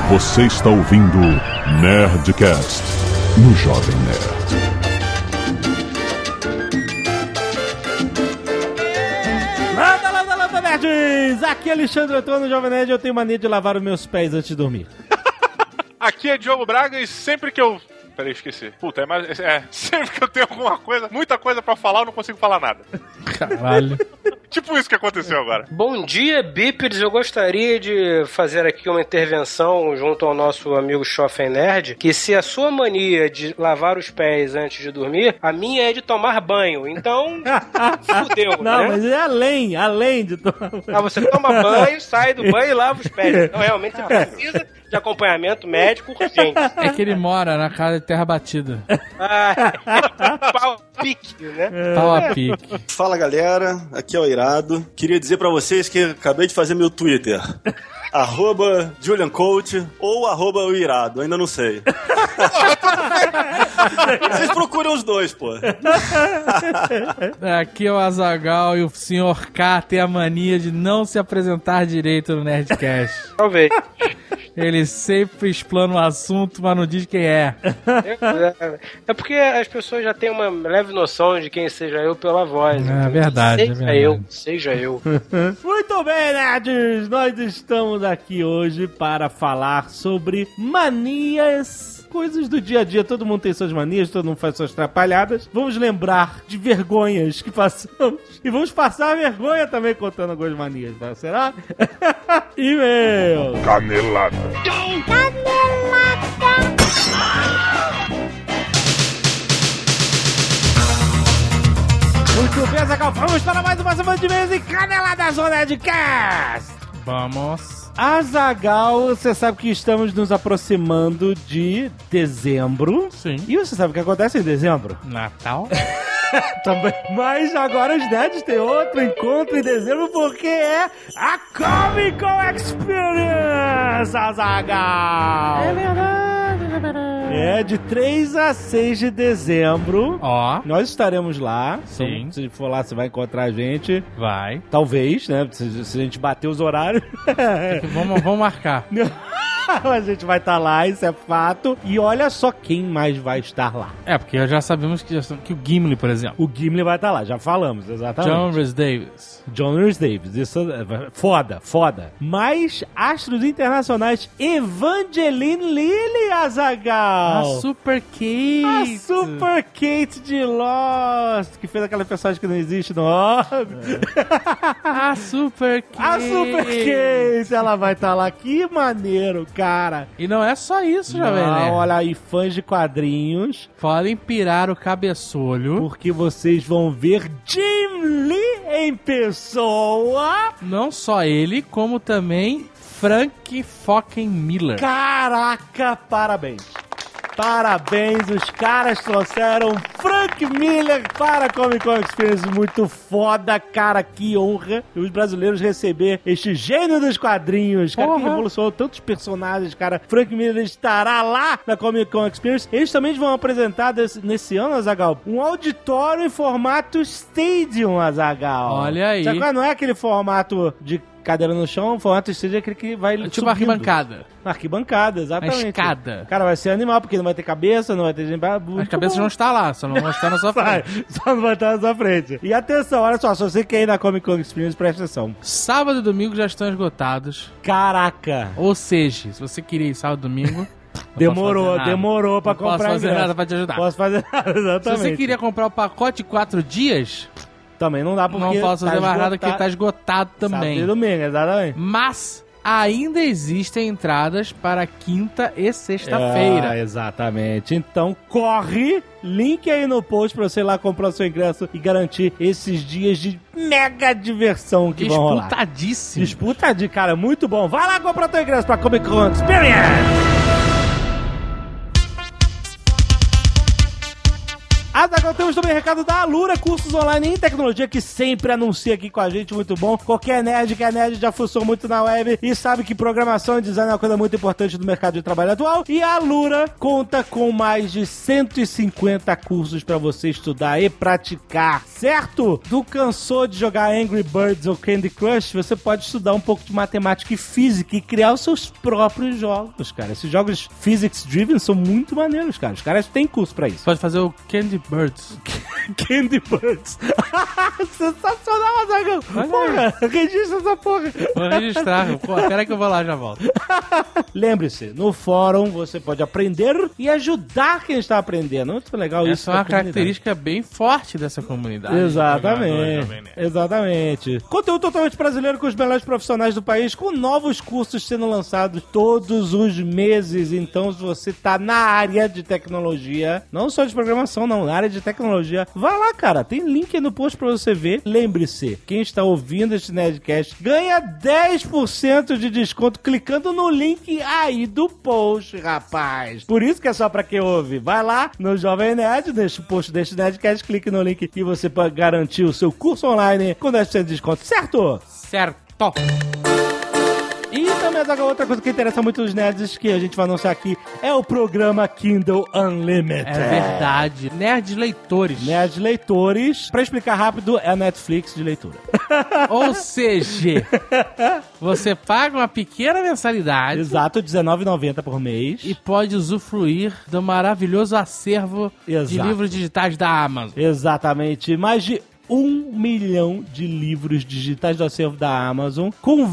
Você está ouvindo Nerdcast no Jovem Nerd. Landa, nerds! Aqui é Alexandre Antônio, Jovem Nerd. Eu tenho mania de lavar os meus pés antes de dormir. Aqui é Diogo Braga e sempre que eu... Peraí, esqueci. Puta, sempre que eu tenho alguma coisa, muita coisa pra falar, eu não consigo falar nada. Caralho. Tipo isso que aconteceu agora. Bom dia, bípedes. Eu gostaria de fazer aqui uma intervenção junto ao nosso amigo Jovem Nerd, que se a sua mania de lavar os pés antes de dormir, a minha é de tomar banho. Então, fudeu, não, né? Mas é além de tomar banho. Ah, você toma banho, sai do banho e lava os pés. Então, realmente, você precisa de acompanhamento médico urgente. É que ele mora na casa de terra batida. Pau a pique, né? Pau a pique. Fala, galera. Aqui é o Irado. Queria dizer pra vocês que acabei de fazer meu Twitter. @JulianCoach ou @o Irado, ainda não sei. Vocês procuram os dois, pô. Aqui é o Azaghal e o Sr. K tem a mania de não se apresentar direito no Nerdcast. Talvez. Ele sempre explana o assunto, mas não diz quem é. É porque as pessoas já têm uma leve noção de quem seja eu pela voz. É verdade, Seja eu. Muito bem, nerds! Nós estamos aqui hoje para falar sobre manias, coisas do dia a dia. Todo mundo tem suas manias, todo mundo faz suas atrapalhadas. Vamos lembrar de vergonhas que passamos e vamos passar vergonha também contando algumas manias, tá? Será? E-mail. Canelada. Muito bem, Azaghal. Vamos para mais uma semana de e-mails e Canelada Zona de Cast. Vamos. Azaghal, você sabe que estamos nos aproximando de dezembro. Sim. E você sabe o que acontece em dezembro? Natal? Também. Mas agora os nerds têm outro encontro em dezembro porque é a Comic Con Experience, Azaghal. É verdade. É de 3 a 6 de dezembro. Ó. Nós estaremos lá. Sim. Então, se for lá, você vai encontrar a gente. Vai. Talvez, né? Se a gente bater os horários. Vamos marcar. A gente vai estar lá, isso é fato. E olha só quem mais vai estar lá. É, porque já sabemos que o Gimli, por exemplo. O Gimli vai estar lá, já falamos, exatamente. John Rhys Davis. John Rhys Davis, isso é foda. Mas astros internacionais, Evangeline Lilly, Azaghal. A Super Kate. A Super Kate de Lost, que fez aquela personagem que não existe no Orbe. A Super Kate. A Super Kate, ela vai estar lá. Que maneiro, cara. E não é só isso, Jovem Nerd. Não, olha aí, fãs de quadrinhos. Podem pirar o cabeçolho. Porque vocês vão ver Jim Lee em pessoa. Não só ele, como também Frank fucking Miller. Caraca, parabéns. Parabéns, os caras trouxeram Frank Miller para a Comic Con Experience. Muito foda, cara, que honra. E os brasileiros receber este gênio dos quadrinhos, cara, que revolucionou tantos personagens, cara. Frank Miller estará lá na Comic Con Experience. Eles também vão apresentar nesse ano, Azaghal, um auditório em formato Stadium, Azaghal. Olha aí. Sabe qual não é aquele formato de cadeira no chão, o formato Stadium é aquele que vai tipo subindo. arquibancada. Arquibancada, exatamente. A escada. Cara, vai ser animal, porque não vai ter cabeça, não vai ter... As cabeças vão estar lá, só não vão estar na sua frente. Só não vai estar na sua frente. E atenção, olha só, se você quer ir na Comic Con Experience, presta atenção. Sábado e domingo já estão esgotados. Caraca! Ou seja, se você queria ir sábado e domingo... Demorou pra comprar. Não posso fazer nada pra te ajudar. Posso fazer nada, exatamente. Se você queria comprar o pacote de 4 dias... Também não dá porque não posso fazer mais nada, que ele tá esgotado também. Sábado e domingo, exatamente. Mas ainda existem entradas para quinta e sexta-feira. Ah, exatamente. Então corre, link aí no post pra você ir lá comprar o seu ingresso e garantir esses dias de mega diversão que vão rolar. Disputadíssimo. Disputadíssimo, cara, muito bom. Vai lá comprar o teu ingresso pra Comic Con Experience. Azaghal, temos também recado da Alura, cursos online em tecnologia, que sempre anuncia aqui com a gente, muito bom. Qualquer nerd que é nerd já fuçou muito na web e sabe que programação e design é uma coisa muito importante do mercado de trabalho atual. E a Alura conta com mais de 150 cursos pra você estudar e praticar, certo? Tu cansou de jogar Angry Birds ou Candy Crush? Você pode estudar um pouco de matemática e física e criar os seus próprios jogos, cara. Esses jogos physics-driven são muito maneiros, cara. Os caras têm curso pra isso. Pode fazer o Candy Birds. Candy Birds. Sensacional, Azaghal. Porra, registra essa porra. Vou registrar. Pô, espera que eu vou lá, já volto. Lembre-se, no fórum você pode aprender e ajudar quem está aprendendo. Muito legal isso. Essa é uma característica bem forte dessa comunidade. Exatamente. Exatamente. Conteúdo totalmente brasileiro com os melhores profissionais do país, com novos cursos sendo lançados todos os meses. Então, se você tá na área de tecnologia, não só de programação, não, na área de tecnologia, vai lá, cara. Tem link aí no post pra você ver. Lembre-se, quem está ouvindo este Nerdcast ganha 10% de desconto clicando no link aí do post, rapaz. Por isso que é só pra quem ouve. Vai lá no Jovem Nerd, deixa o post deste Nerdcast, clique no link e você pode garantir o seu curso online com 10% de desconto, certo? Certo. E também, outra coisa que interessa muito os nerds que a gente vai anunciar aqui é o programa Kindle Unlimited. É verdade. Nerds leitores. Nerds leitores. Pra explicar rápido, é a Netflix de leitura. Ou seja, você paga uma pequena mensalidade. Exato, R$19,90 por mês. E pode usufruir do maravilhoso acervo de livros digitais da Amazon. Exatamente. Mais de 1 milhão de livros digitais do acervo da Amazon, com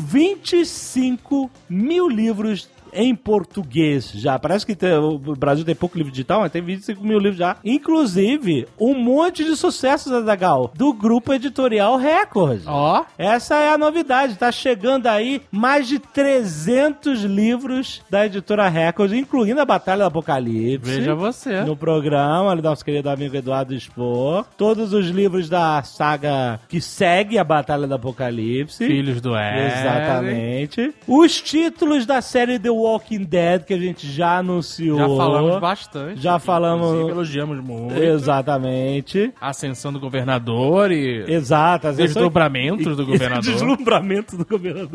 25 mil livros em português já. Parece que o Brasil tem pouco livro digital, mas tem 25 mil livros já. Inclusive, um monte de sucessos, Azaghal, do grupo editorial Record. Ó. Essa é a novidade. Tá chegando aí mais de 300 livros da editora Record, incluindo a Batalha do Apocalipse. Veja você. No programa, do nosso querido amigo Eduardo Spor. Todos os livros da saga que segue a Batalha do Apocalipse. Filhos do Éden. Exatamente. Os títulos da série The Walking Dead, que a gente já anunciou. Já falamos bastante. Já falamos. Inclusive, elogiamos muito. Exatamente. A ascensão do governador e... Exato. Desdobramentos do governador. Deslumbramento do governador.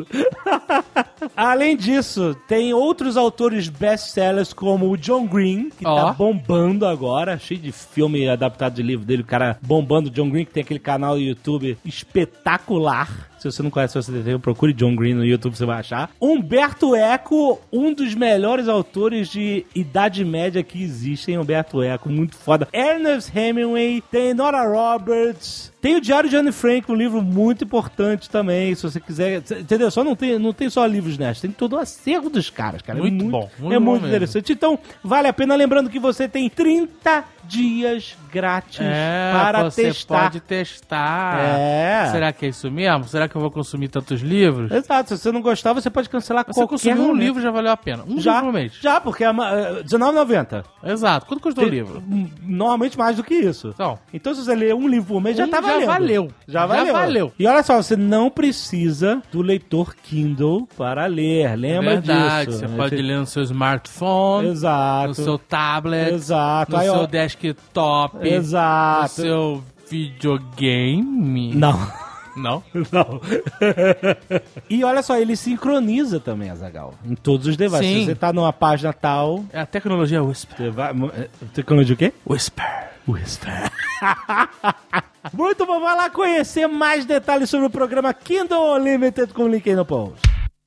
Além disso, tem outros autores best-sellers como o John Green, que tá bombando agora, cheio de filme adaptado de livro dele, o cara bombando. O John Green, que tem aquele canal no YouTube espetacular. Se você não conhece o CDT, procure John Green no YouTube, você vai achar. Humberto Eco, um dos melhores autores de Idade Média que existem. Humberto Eco, muito foda. Ernest Hemingway, tem Nora Roberts, tem o Diário de Anne Frank, um livro muito importante também, se você quiser. Entendeu? Só não tem só livros nestes, tem todo o acervo dos caras, cara. Muito bom. É muito interessante. Então, vale a pena. Lembrando que você tem 30 dias grátis para você testar. Pode testar. Será que é isso mesmo? Será que eu vou consumir tantos livros? Exato. Se você não gostar, você pode cancelar qualquer consumir um livro já valeu a pena. Já, livro por mês. Já, porque é R$19,90. Exato. Quanto custou o livro? Normalmente mais do que isso. Então se você ler um livro por mês, já tá valendo. Já valeu. E olha só, você não precisa do leitor Kindle para ler. Lembra disso. Você pode ler no seu smartphone. Exato. No seu tablet. Exato. No seu desktop. Exato. No seu videogame. Não. Não? Não. E olha só, ele sincroniza também, Azaghal, em todos os devices. Sim. Se você tá numa página tal... É a tecnologia Whisper. Você vai... Tecnologia o quê? Whisper. Muito bom, vai lá conhecer mais detalhes sobre o programa Kindle Unlimited com o link aí no post.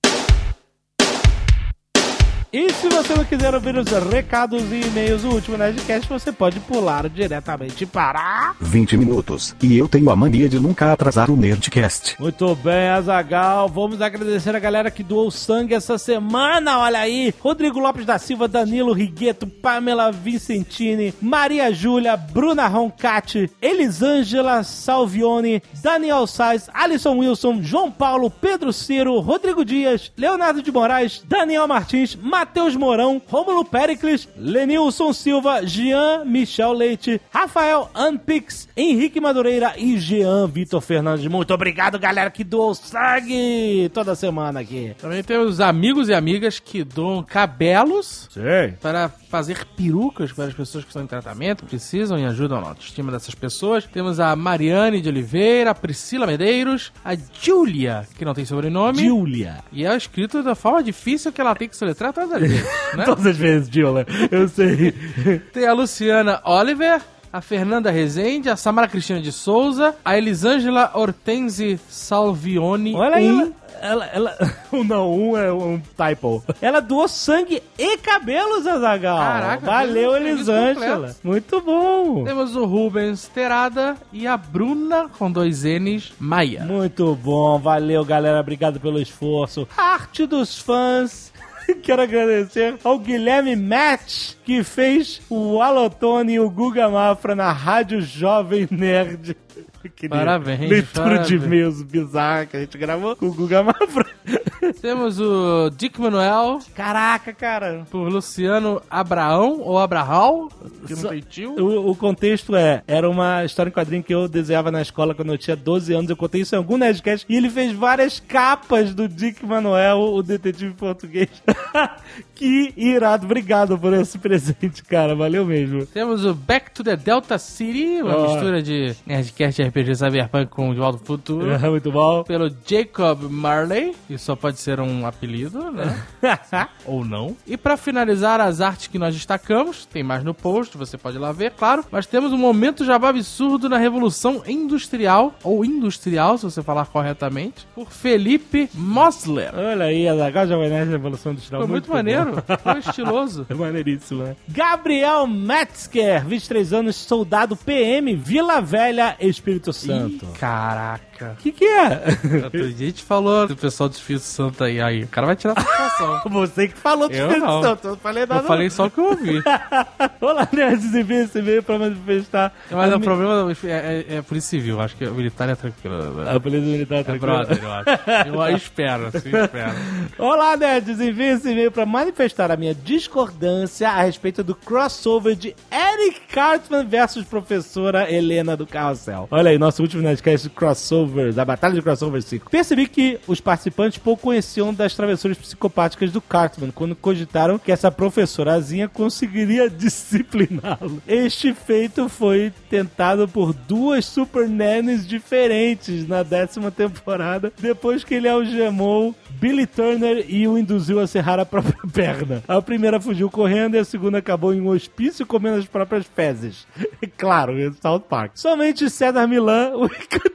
E se você não quiser ouvir os recados e e-mails do último Nerdcast, você pode pular diretamente para 20 minutos. E eu tenho a mania de nunca atrasar o Nerdcast. Muito bem, Azaghal. Vamos agradecer a galera que doou sangue essa semana. Olha aí. Rodrigo Lopes da Silva, Danilo Rigueto, Pamela Vicentini, Maria Júlia, Bruna Roncati, Elisângela Salvione, Daniel Sais, Alisson Wilson, João Paulo, Pedro Ciro, Rodrigo Dias, Leonardo de Moraes, Daniel Martins, Matheus Mourão, Rômulo Pericles, Lenilson Silva, Jean Michel Leite, Rafael Anpix, Henrique Madureira e Jean Vitor Fernandes. Muito obrigado, galera, que doou sangue toda semana aqui. Também tem os amigos e amigas que doam cabelos Sim. para fazer perucas para as pessoas que estão em tratamento, precisam e ajudam na autoestima dessas pessoas. Temos a Mariane de Oliveira, a Priscila Medeiros, a Júlia, que não tem sobrenome. Júlia. E é escrito da forma difícil que ela tem que soletrar todas as vezes, né? Todas as vezes, Júlia. Eu sei. Tem a Luciana Oliver, a Fernanda Rezende, a Samara Cristina de Souza, a Elisângela Hortense Salvione. Olha aí, ela não, é um typo. Ela doou sangue e cabelos, Azaghal. Caraca, valeu, Deus, Elisângela. Muito bom. Temos o Rubens Terada e a Bruna, com 2 N's, Maia. Muito bom, valeu, galera. Obrigado pelo esforço. Arte dos fãs. Quero agradecer ao Guilherme Match, que fez o Alotone e o Guga Mafra na Rádio Jovem Nerd. Parabéns. Leitura de e-mails bizarra que a gente gravou com o Guga Mafra. Temos o Dick Manuel. Caraca, cara. Por Luciano Abraão, ou Abrahal, que não tem tio. O contexto era uma história em quadrinho que eu desenhava na escola quando eu tinha 12 anos. Eu contei isso em algum Nerdcast. E ele fez várias capas do Dick Manuel, o detetive português. Que irado. Obrigado por esse presente, cara. Valeu mesmo. Temos o Back to the Delta City, uma mistura de Nerdcast RPG Cyberpunk com o De Volta ao Futuro. Muito bom. Pelo Jacob Marley, que só pode ser um apelido, né? Ou não. E pra finalizar as artes que nós destacamos, tem mais no post, você pode ir lá ver, claro. Mas temos um momento jabá absurdo na Revolução Industrial, ou Industrial, se você falar corretamente, por Felipe Mosler. Olha aí, a Zaghal já vai nessa Revolução Industrial. Foi muito maneiro, foi estiloso. É maneiríssimo, né? Gabriel Metzger, 23 anos, soldado PM, Vila Velha, Espírito Santo. Ih, caraca. O que é? A gente falou do pessoal do Espírito Santo aí. O cara vai tirar a satisfação. Você que falou do Eu Espírito não. Santo, eu não falei nada. Eu falei só o que eu ouvi. Olá, nerds, envia esse e-mail pra manifestar. Mas o problema é polícia civil. Acho que o militar é tranquilo. Né? A polícia militar É tranquila. brother, eu acho. Eu espero, assim, espero. Olá, nerds, envia esse e-mail pra manifestar a minha discordância a respeito do crossover de Eric Cartman versus professora Helena do Carrossel. Olha aí, nosso último Nerdcast de crossover, da Batalha de Crossover 5. Percebi que os participantes pouco conheciam das travessuras psicopáticas do Cartman, quando cogitaram que essa professorazinha conseguiria discipliná-lo. Este feito foi tentado por 2 Super Nannies diferentes na 10ª temporada, depois que ele algemou Billy Turner e o induziu a serrar a própria perna. A primeira fugiu correndo e a segunda acabou em um hospício comendo as próprias fezes. Claro, é South Park. Somente César Milan, o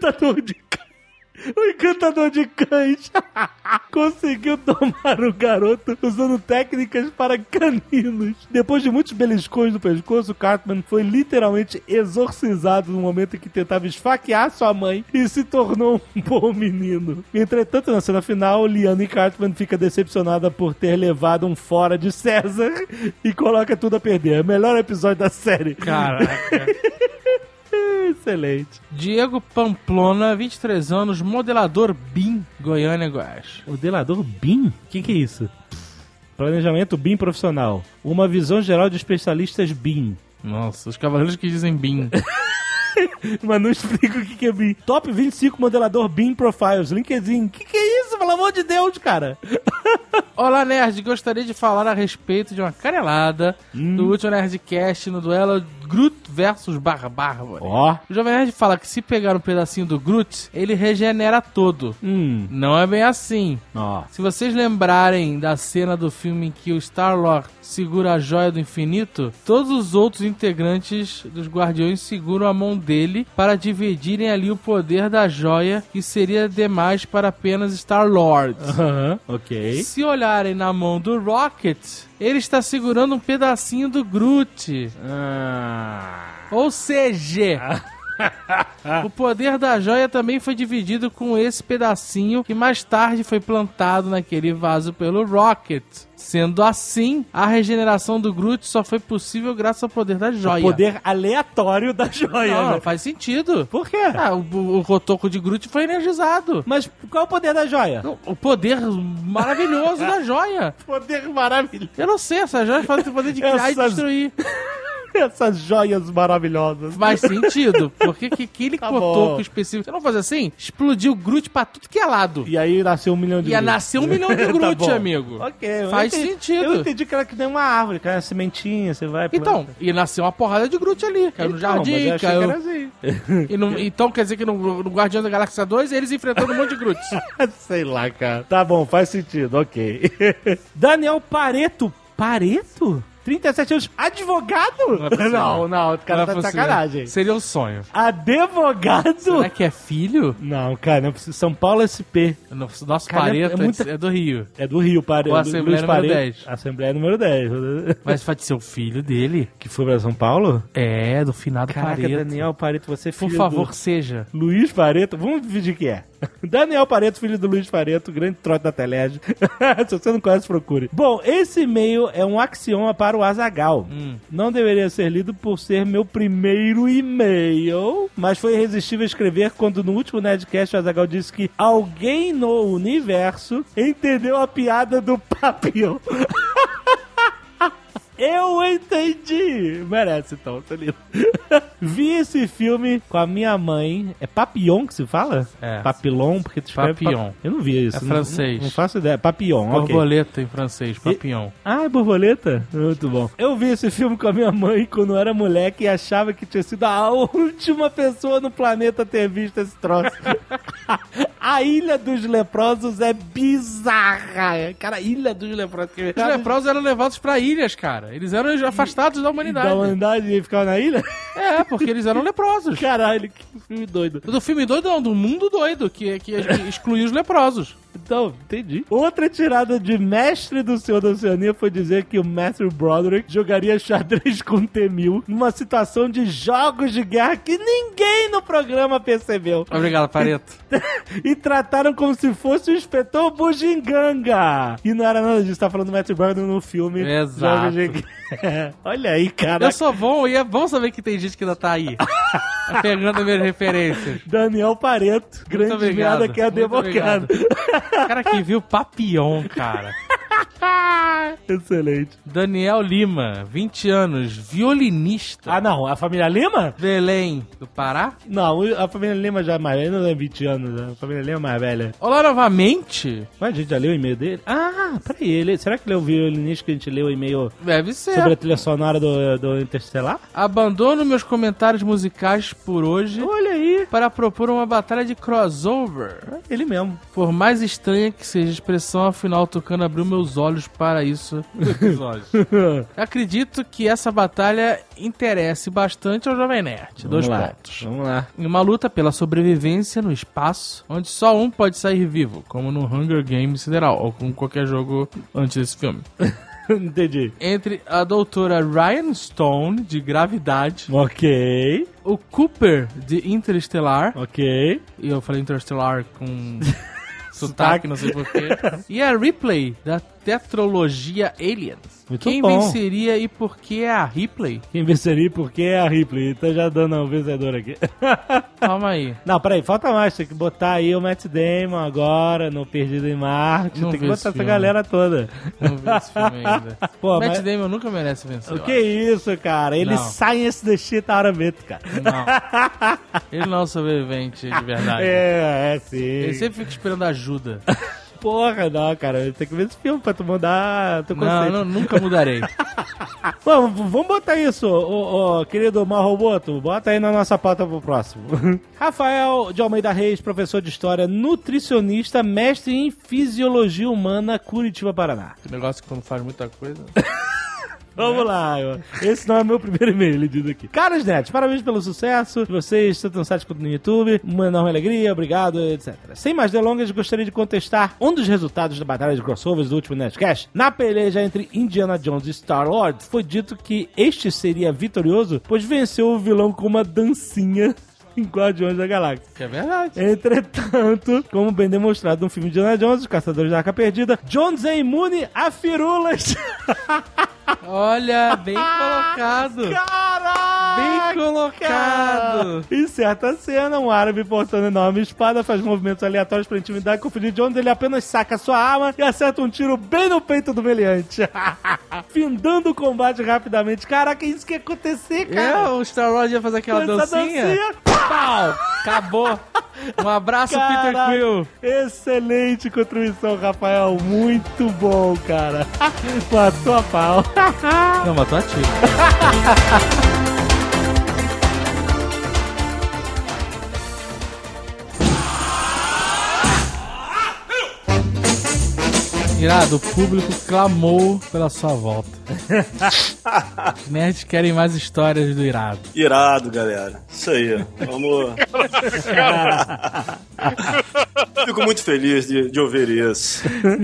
encantador de cães conseguiu domar o garoto usando técnicas para caninos. Depois de muitos beliscões no pescoço, Cartman foi literalmente exorcizado no momento em que tentava esfaquear sua mãe e se tornou um bom menino. Entretanto, na cena final, Liane Cartman fica decepcionada por ter levado um fora de César e coloca tudo a perder. É o melhor episódio da série. Caraca. Excelente. Diego Pamplona, 23 anos, modelador BIM, Goiânia, Goiás. Modelador BIM? O que é isso? Planejamento BIM profissional. Uma visão geral de especialistas BIM. Nossa, os cavaleiros que dizem BIM. Mas não explica o que é BIM. Top 25 modelador BIM Profiles. LinkedIn. O que é isso? Pelo amor de Deus, cara. Olá, nerd. Gostaria de falar a respeito de uma canelada do último Nerdcast no duelo Groot versus Bárbara. Ó. O Jovem Nerd fala que se pegar um pedacinho do Groot, ele regenera todo. Não é bem assim. Ó. Se vocês lembrarem da cena do filme em que o Star-Lord segura a joia do infinito, todos os outros integrantes dos Guardiões seguram a mão dele para dividirem ali o poder da joia, que seria demais para apenas Star-Lord. Ok. Se olharem na mão do Rocket, ele está segurando um pedacinho do Groot. Ou seja... O poder da joia também foi dividido com esse pedacinho que mais tarde foi plantado naquele vaso pelo Rocket. Sendo assim, a regeneração do Groot só foi possível graças ao poder da joia. O poder aleatório da joia. Não, né? faz sentido. Por quê? O rotoco de Groot foi energizado. Mas qual é o poder da joia? O poder maravilhoso da joia. Poder maravilhoso. Eu não sei, essa joia faz o poder de criar e destruir. Essas joias maravilhosas. Faz sentido, porque que aquele Tá cotoco bom. específico... Você não faz assim? Explodiu o Groot pra tudo que é lado. E aí nasceu 1 milhão de Ia Groot. nascer 1 milhão de Tá Groot, bom. amigo. Ok. Faz sentido. Eu entendi que era que nem uma árvore, que era uma sementinha, você vai... Então, ia nascer uma porrada de Groot ali. Caiu no jardim, mas eu achei caiu... que era assim. Então quer dizer que no Guardiões da Galáxia 2 eles enfrentando um monte de Groot. Sei lá, cara. Tá bom, faz sentido, ok. Daniel Pareto. Pareto? 37 anos. Advogado? Não é possível. Não, o cara Não é tá de possível. sacanagem. Seria um sonho. Advogado? Será que é filho? Não, cara, não precisa. São Paulo SP. Nosso Cara, Pareto é muita- é do Rio. É do Rio, Pareto. Ou Assembleia número 10. Assembleia número 10. Mas pode ser o filho dele. Que foi pra São Paulo? É, do finado Caraca, Pareto. Daniel Pareto, você é Por filho favor, do seja. Luiz Pareto. Vamos dividir que é. Daniel Pareto, filho do Luiz Pareto, grande trote da Telege. Se você não conhece, procure. Bom, esse e-mail é um axioma para o Azaghal. Não deveria ser lido por ser meu primeiro e-mail, mas foi irresistível escrever quando no último Nerdcast o Azaghal disse que alguém no universo entendeu a piada do Papillon. Eu entendi! Merece, então, tá lindo. Vi esse filme com a minha mãe. É Papillon que se fala? É. Papillon, porque tu escreve... Papillon. Eu não vi isso. É francês. Não faço ideia. Papillon, ok. Borboleta em francês, papillon. Ah, é borboleta? Muito bom. Eu vi esse filme com a minha mãe quando eu era moleque e achava que tinha sido a última pessoa no planeta a ter visto esse troço. A Ilha dos Leprosos é bizarra. Cara, a Ilha dos Leprosos. Os leprosos eram levados pra ilhas, cara. Eles eram afastados da humanidade. Da humanidade e ficava na ilha? É, porque eles eram leprosos. Caralho, que filme doido. Do filme doido não, do mundo doido, que excluiu os leprosos. Então, entendi. Outra tirada de mestre do Senhor da Oceania foi dizer que o Matthew Broderick jogaria xadrez com T-1000 numa situação de jogos de guerra que ninguém no programa percebeu. Obrigado, Pareto. E trataram como se fosse o inspetor Bujinganga. E não era nada disso, tá falando do Matthew Broderick no filme. Exato. Jogos de Guerra. Olha aí, cara. Eu sou bom e é bom saber que tem gente que ainda tá aí. Tá pegando as minhas referências. Daniel Pareto, grande obrigado, merda que é muito advogado. Cara que viu Papillon, cara. Excelente. Daniel Lima, 20 anos, violinista. Ah, não, a família Lima? Belém, do Pará. Não, a família Lima já é mais velha, não é 20 anos, a família Lima é mais velha. Olá novamente. Mas a gente já leu o e-mail dele? Ah, peraí, será que ele é o violinista que a gente leu o e-mail Deve ser. sobre a trilha sonora do Interstellar? Abandono meus comentários musicais por hoje Olha aí, para propor uma batalha de crossover. ele mesmo. Por mais estranha que seja a expressão, afinal, Tucano abriu meus olhos para isso no episódio. Acredito que essa batalha interesse bastante ao Jovem Nerd. Dois pontos. Vamos lá. Em uma luta pela sobrevivência no espaço, onde só um pode sair vivo, como no Hunger Games Sideral, ou com qualquer jogo antes desse filme. Entendi. Entre a doutora Ryan Stone, de Gravidade, Ok, o Cooper, de Interestelar, ok. e eu falei Interestelar com sotaque, não sei porquê, e a Ripley, da tetralogia Aliens. Muito Quem bom. venceria e por que é a Ripley? Quem venceria porque é a Ripley. Tá já dando um vencedor aqui. Calma aí. Não, peraí, falta mais. Tem que botar aí o Matt Damon agora no Perdido em Marte. Não Tem que vi botar esse essa filme. galera toda. Não vi esse filme ainda. Pô, Matt mas... Damon nunca merece vencer. O eu que é isso, cara? Ele Não. science the shit out of it, cara. acho. Não. Ele não é um sobrevivente de verdade. É sim. Ele sempre fica esperando ajuda. Porra, não, cara. Tem que ver esse filme pra tu mudar teu conceito. Não, nunca mudarei. Vamos botar isso, ô querido Marroboto. Bota aí na nossa pauta pro próximo. Rafael de Almeida Reis, professor de História, nutricionista, mestre em Fisiologia Humana, Curitiba, Paraná. Que negócio que não faz muita coisa. Vamos lá, esse não é meu primeiro e-mail, ele diz aqui. Caros netos, parabéns pelo sucesso de vocês, tanto no site quanto no YouTube. Uma enorme alegria, obrigado, etc. Sem mais delongas, gostaria de contestar um dos resultados da batalha de crossovers do último Nerdcast. Na peleja entre Indiana Jones e Star-Lord, foi dito que este seria vitorioso, pois venceu o vilão com uma dancinha em Guardiões da Galáxia. Que é verdade. Entretanto, como bem demonstrado no filme de Indiana Jones, Os Caçadores da Arca Perdida, Jones é imune a firulas. Olha, bem colocado. Caraca! Bem colocado. Em certa cena, um árabe portando enorme espada faz movimentos aleatórios pra intimidar e confundir de onde ele apenas saca sua arma e acerta um tiro bem no peito do meliante. Findando o combate rapidamente. Caraca, isso que ia acontecer, cara. O Star Wars ia fazer aquela Com essa dancinha. Pau! Acabou. Um abraço, Peter Quill. Excelente contribuição, Rafael. Muito bom, cara. Matou a pau. Não, matou a tiro. Irado, o público clamou pela sua volta. Os nerds querem mais histórias do Irado. Irado, galera. Isso aí. Vamos. Fico muito feliz de ouvir isso.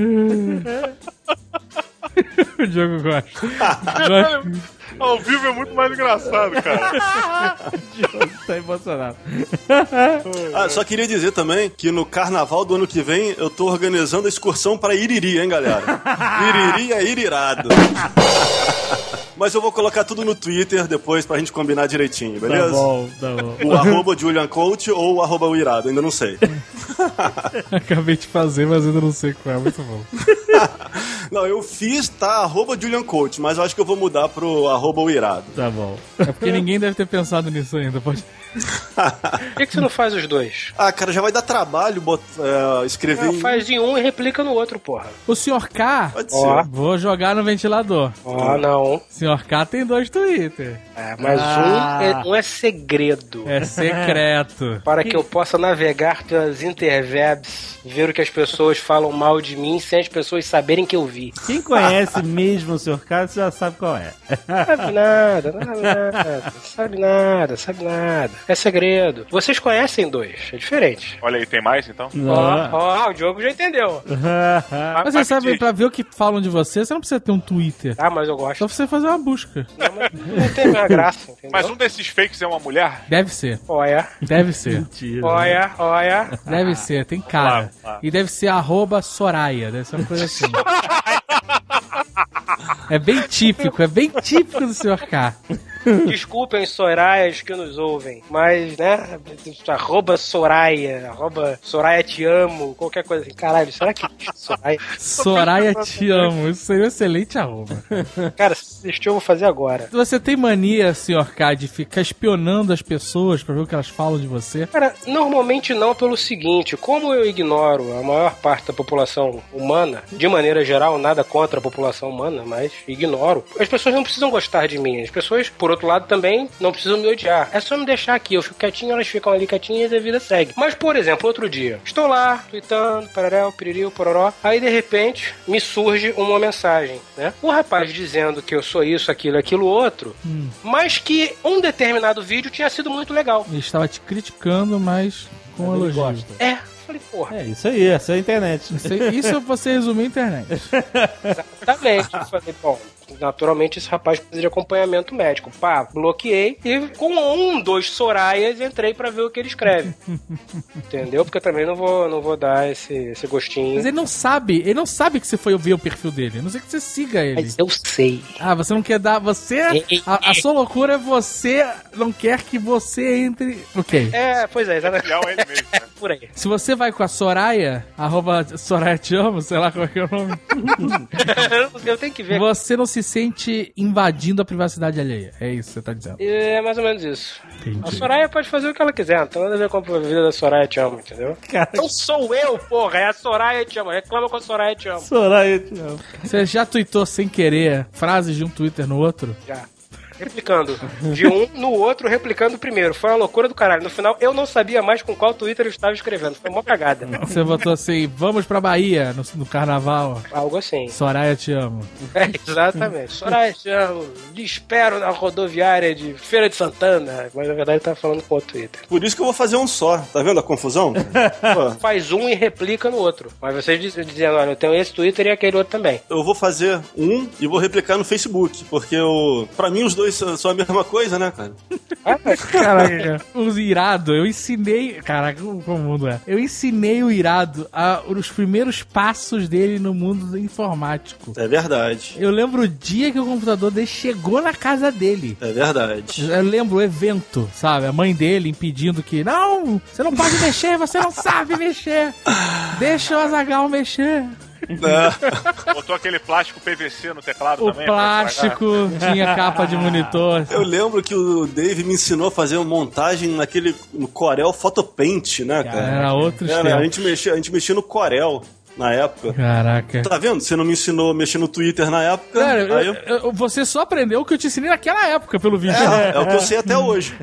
O Diogo gosta. Ao vivo é muito mais engraçado, cara. O Diogo tá emocionado. Só queria dizer também que no carnaval do ano que vem eu tô organizando a excursão pra Iriri, hein, galera? Iriri é irirado. Mas eu vou colocar tudo no Twitter depois pra gente combinar direitinho, beleza? Tá bom. O @JulianCoach ou o @Irado, ainda não sei. Acabei de fazer, mas ainda não sei qual é. Muito bom. Não, eu fiz, tá, @JulianCoach, mas eu acho que eu vou mudar pro @Irado. Tá bom. É porque ninguém deve ter pensado nisso ainda. Pode... Por que você não faz os dois? Cara, já vai dar trabalho escrever Não, faz em um e replica no outro, porra. O Sr. K, Pode ser. vou jogar no ventilador. Não. O Sr. K tem 2 Twitter. Mas um é segredo. É secreto. Para que eu possa navegar pelas interwebs, ver o que as pessoas falam mal de mim sem as pessoas saberem que eu vi. Quem conhece mesmo o Sr. Carlos já sabe qual é. Sabe nada. É segredo. Vocês conhecem 2, é diferente. Olha aí, tem mais então? O Diogo já entendeu. Mas você sabe, pra ver o que falam de você, você não precisa ter um Twitter. Mas eu gosto. Só você fazer uma busca. Não tem minha graça, entendeu? Mas um desses fakes é uma mulher? Deve ser. Olha. Deve ser. Mentira. Olha. Deve ser, tem cara. Claro. E deve ser @Soraya. Deve ser uma coisa assim. É bem típico do Sr. K. Desculpem, Soraias que nos ouvem, mas, né, @Soraya, @Soraya te amo, qualquer coisa assim. Caralho, será que Soraya? Soraya te amo. Isso seria um excelente arroba. Cara, este eu vou fazer agora. Você tem mania, Sr. K, de ficar espionando as pessoas pra ver o que elas falam de você? Cara, normalmente não, pelo seguinte, como eu ignoro a maior parte da população humana, de maneira geral, nada contra a população humana, mas ignoro, as pessoas não precisam gostar de mim. As pessoas, por outro lado, também não precisam me odiar. É só me deixar aqui, eu fico quietinho, elas ficam ali quietinhas e a vida segue. Mas, por exemplo, outro dia, estou lá, tweetando, pararel, piriri, pororó, aí de repente me surge uma mensagem, né? O rapaz dizendo que eu sou isso, aquilo outro, mas que um determinado vídeo tinha sido muito legal. Ele estava te criticando, mas com Ele elogio. gosta. Falei, porra. É isso aí, essa é a internet. Isso você resumiu a internet. Exatamente. Eu falei, bom, naturalmente esse rapaz precisa de acompanhamento médico. Pá, bloqueei e com 2 Soraias entrei pra ver o que ele escreve. Entendeu? Porque eu também não vou dar esse gostinho. Mas ele não sabe que você foi ver o perfil dele. A não ser que você siga ele. Mas eu sei. Você não quer dar... A sua loucura é você não quer que você entre... Ok. Pois é, exatamente. Legal ele mesmo, né? Por aí. Se você vai com a Soraya, @Soraya te amo, sei lá qual é que é o nome. Eu tenho que ver. Você não se sente invadindo a privacidade alheia. É isso que você tá dizendo. É mais ou menos isso. Entendi. A Soraya pode fazer o que ela quiser, então nada a ver com a vida da Soraya te amo, entendeu? Cara, Não sou eu, porra, é a Soraya te amo. Reclama com a Soraya te amo. Soraya te amo. Você já tweetou sem querer frases de um Twitter no outro? Já. Replicando. De um no outro, replicando o primeiro. Foi uma loucura do caralho. No final, eu não sabia mais com qual Twitter eu estava escrevendo. Foi uma cagada. Você botou assim, vamos pra Bahia no carnaval. Algo assim. Soraya te amo. Exatamente. Soraya te amo. Te espero na rodoviária de Feira de Santana. Mas na verdade tá falando com o Twitter. Por isso que eu vou fazer um só. Tá vendo a confusão? Pô, Faz um e replica no outro. Mas vocês dizendo, olha, eu tenho esse Twitter e aquele outro também. eu vou fazer um e vou replicar no Facebook. Porque pra mim os dois dois são a mesma coisa, né, cara? Caraca, os irado, eu ensinei. Caraca, como o mundo é? Eu ensinei o irado os primeiros passos dele no mundo informático. É verdade. Eu lembro o dia que o computador dele chegou na casa dele. É verdade. Eu lembro o evento, sabe? A mãe dele impedindo que, não, você não pode mexer, você não sabe mexer. Deixa o Azaghal mexer. Botou aquele plástico PVC no teclado o também. O plástico tinha capa de monitor. Eu lembro que o Dave me ensinou a fazer uma montagem no Corel Photopaint, né, cara? Era outro a gente mexia no Corel na época. Caraca. Tá vendo? Você não me ensinou a mexer no Twitter na época. Cara, você só aprendeu o que eu te ensinei naquela época, pelo vídeo. É o que eu sei até hoje.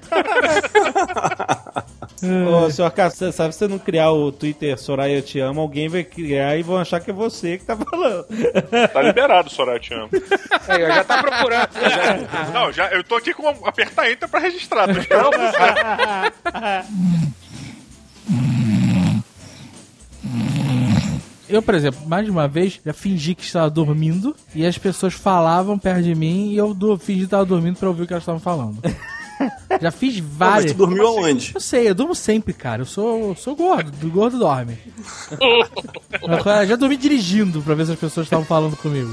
Ô, senhor Cássio, sabe se você não criar o Twitter Soraya Eu Te Amo, alguém vai criar e vão achar que é você que tá falando. Tá liberado, Soraya Eu Te Amo. Já tá procurando. Não, eu tô aqui com apertar Enter pra registrar. Tô esperando. Eu, por exemplo, mais de uma vez, já fingi que estava dormindo e as pessoas falavam perto de mim e eu fingi que estava dormindo pra ouvir o que elas estavam falando. Já fiz várias. Mas tu dormiu aonde? Eu sei, eu durmo sempre, cara. Eu sou gordo, do gordo dorme. Eu já dormi dirigindo pra ver se as pessoas estavam falando comigo.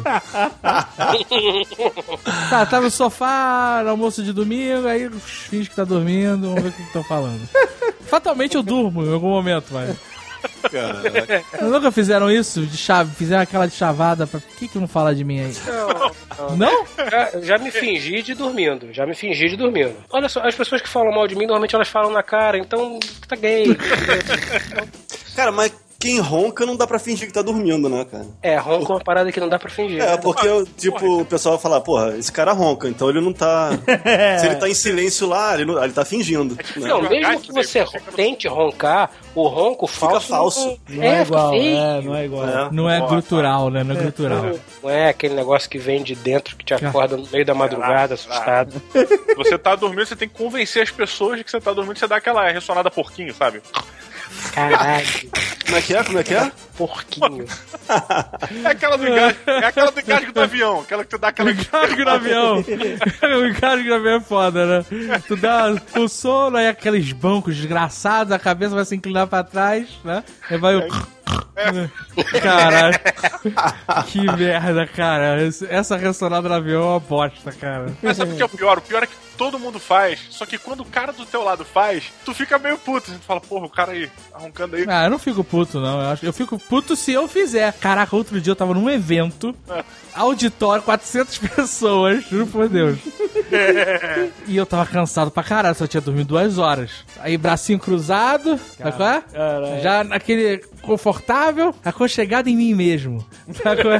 Tá, tava no sofá, no almoço de domingo, aí finge que tá dormindo, vamos ver o que estão falando. Fatalmente eu durmo em algum momento, mas... Caraca. Nunca fizeram isso? Fizeram aquela de chavada pra... Por que não fala de mim aí? Não? Já me fingi de dormindo. Olha só, as pessoas que falam mal de mim, normalmente elas falam na cara, então tá gay. Cara, mas quem ronca não dá pra fingir que tá dormindo, né, cara? Ronca é uma parada que não dá pra fingir. Porque, o pessoal vai falar, porra, esse cara ronca, então ele não tá... Se ele tá em silêncio lá, ele tá fingindo. Né? Não, mesmo que você tente roncar, o ronco falso... Fica falso. Não é igual, não é igual. Não é gutural, né? Não é gutural. Não é aquele negócio que vem de dentro, que te acorda no meio da madrugada, assustado. Você tá dormindo, você tem que convencer as pessoas de que você tá dormindo, você dá aquela ressonada porquinho, sabe? Caralho. Como é que é? Porquinho. É aquela do engasgo do avião. Aquela que tu dá aquela... Engasgo no avião. O engasgo no avião é foda, né? Tu dá o sono, aí aqueles bancos desgraçados, a cabeça vai se inclinar pra trás, né? Aí vai o... Caralho. Que merda, cara. Essa ressonada no avião é uma bosta, cara. Mas sabe o que é o pior? O pior é que todo mundo faz, só que quando o cara do teu lado faz, tu fica meio puto. Tu fala, porra, o cara aí, roncando aí. Eu não fico puto, não. Eu fico puto se eu fizer. Caraca, outro dia eu tava num evento, auditório, 400 pessoas, juro por Deus. E eu tava cansado pra caralho, só tinha dormido 2 horas. Aí, bracinho cruzado, sabe qual é? Caralho. Já naquele confortável, aconchegado em mim mesmo. Sabe qual é?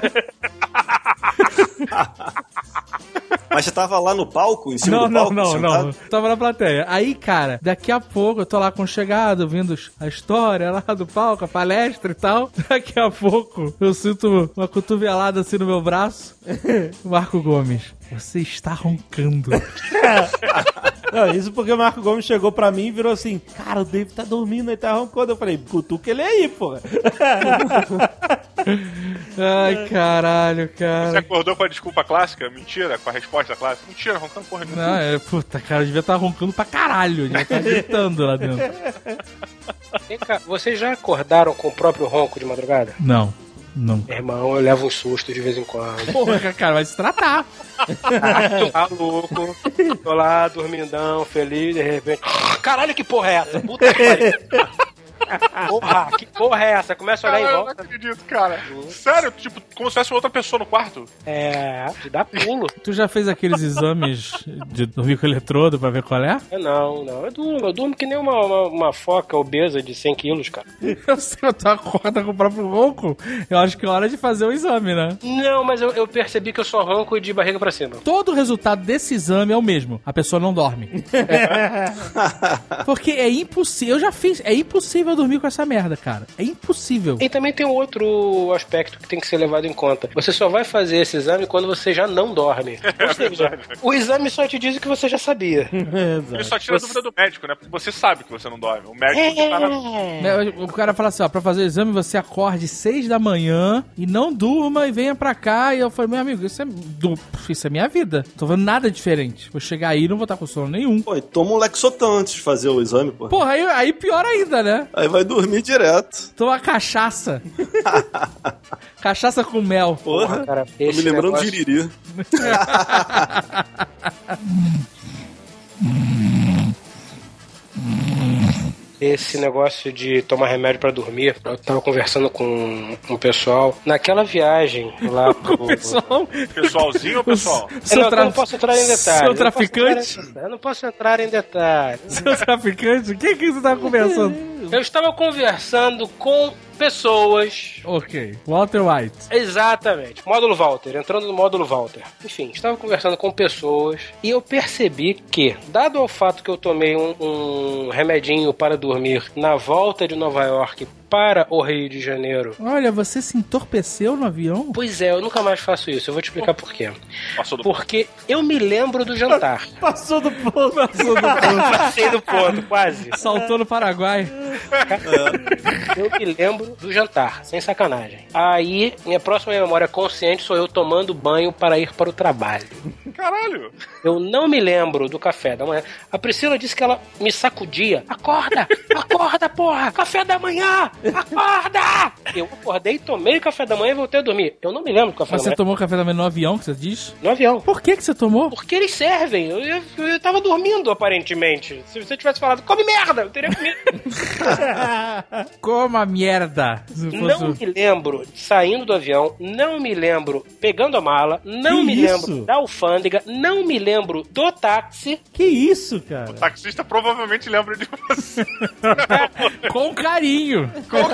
Mas você tava lá no palco, em cima do palco? Não. Tava na plateia. Aí, cara, daqui a pouco eu tô lá aconchegado, ouvindo a história lá do palco, a palestra e tal. Daqui a pouco eu sinto uma cotovelada assim no meu braço. Marco Gomes, você está roncando. Não, isso porque o Marco Gomes chegou pra mim e virou assim, cara, o David tá dormindo, ele tá roncando. Eu falei, cutuca ele aí, porra. Ai, caralho, cara. Você acordou com a desculpa clássica? Mentira, com a resposta clássica? Mentira, roncando porra nenhuma. Não, puta, cara, eu devia estar roncando pra caralho. Eu devia estar gritando lá dentro. Vem cá, vocês já acordaram com o próprio ronco de madrugada? Não. Meu irmão, eu levo uns sustos de vez em quando. Porra, cara, vai se tratar. Tá louco. Tô lá, dormindão, feliz, de repente... Caralho, que porra é essa? Puta que pariu. Porra, que porra é essa? Começa a olhar em volta. Eu não acredito, cara. Sério, tipo, como se fosse outra pessoa no quarto. Te dá pulo. Tu já fez aqueles exames de dormir com eletrodo pra ver qual é? Não. Eu durmo que nem uma foca obesa de 100 quilos, cara. Eu sei, tu acorda com o próprio ronco. Eu acho que é hora de fazer o exame, né? Não, mas eu percebi que eu só ronco de barriga pra cima. Todo o resultado desse exame é o mesmo. A pessoa não dorme. Porque é impossível. Eu já fiz. É impossível dormir dormir com essa merda, cara. É impossível. E também tem um outro aspecto que tem que ser levado em conta. Você só vai fazer esse exame quando você já não dorme. Ou seja, o exame só te diz o que você já sabia. Ele só tira a dúvida do médico, né? Porque você sabe que você não dorme. O médico que tá na... O cara fala assim, ó, pra fazer o exame você acorde 6 da manhã e não durma e venha pra cá. E eu falei, meu amigo, isso é minha vida. Não tô vendo nada diferente. Vou chegar aí e não vou estar com sono nenhum. Pô, e toma um Lexotan antes de fazer o exame, pô. Porra, aí pior ainda, né? Aí vai dormir direto. Toma cachaça. Cachaça com mel. Porra, cara, tô me lembrando de Iriri. Esse negócio de tomar remédio pra dormir, eu tava conversando com um pessoal naquela viagem lá pro... Pessoalzinho ou pessoal? Eu não posso entrar em detalhes. Seu traficante? Eu não posso entrar em detalhes. Seu traficante? O que você tava conversando? Eu estava conversando com pessoas. Ok. Walter White. Exatamente. Módulo Walter. Entrando no módulo Walter. Enfim, estava conversando com pessoas e eu percebi que, dado ao fato que eu tomei um remedinho para dormir na volta de Nova York para o Rio de Janeiro. Olha, você se entorpeceu no avião? Pois é, eu nunca mais faço isso. Eu vou te explicar por quê. Passou do Porque eu me lembro do jantar. Passou do ponto. Passei do ponto, quase. Saltou no Paraguai. Eu me lembro do jantar, sem sacanagem. Aí, minha próxima memória consciente sou eu tomando banho para ir para o trabalho. Caralho! Eu não me lembro do café da manhã. A Priscila disse que ela me sacudia. Acorda! Acorda, porra! Café da manhã! Acorda! Eu acordei, tomei café da manhã e voltei a dormir. Eu não me lembro do café Mas da você manhã. tomou café da manhã no avião, que você diz? No avião. Por que você tomou? Porque eles servem. Eu tava dormindo, aparentemente. Se você tivesse falado, come merda, eu teria comido. Coma merda. Não me lembro saindo do avião, não me lembro pegando a mala, não Que me isso? lembro da alfândega, não me lembro do táxi. Que isso, cara? O taxista provavelmente lembra de você. Com carinho.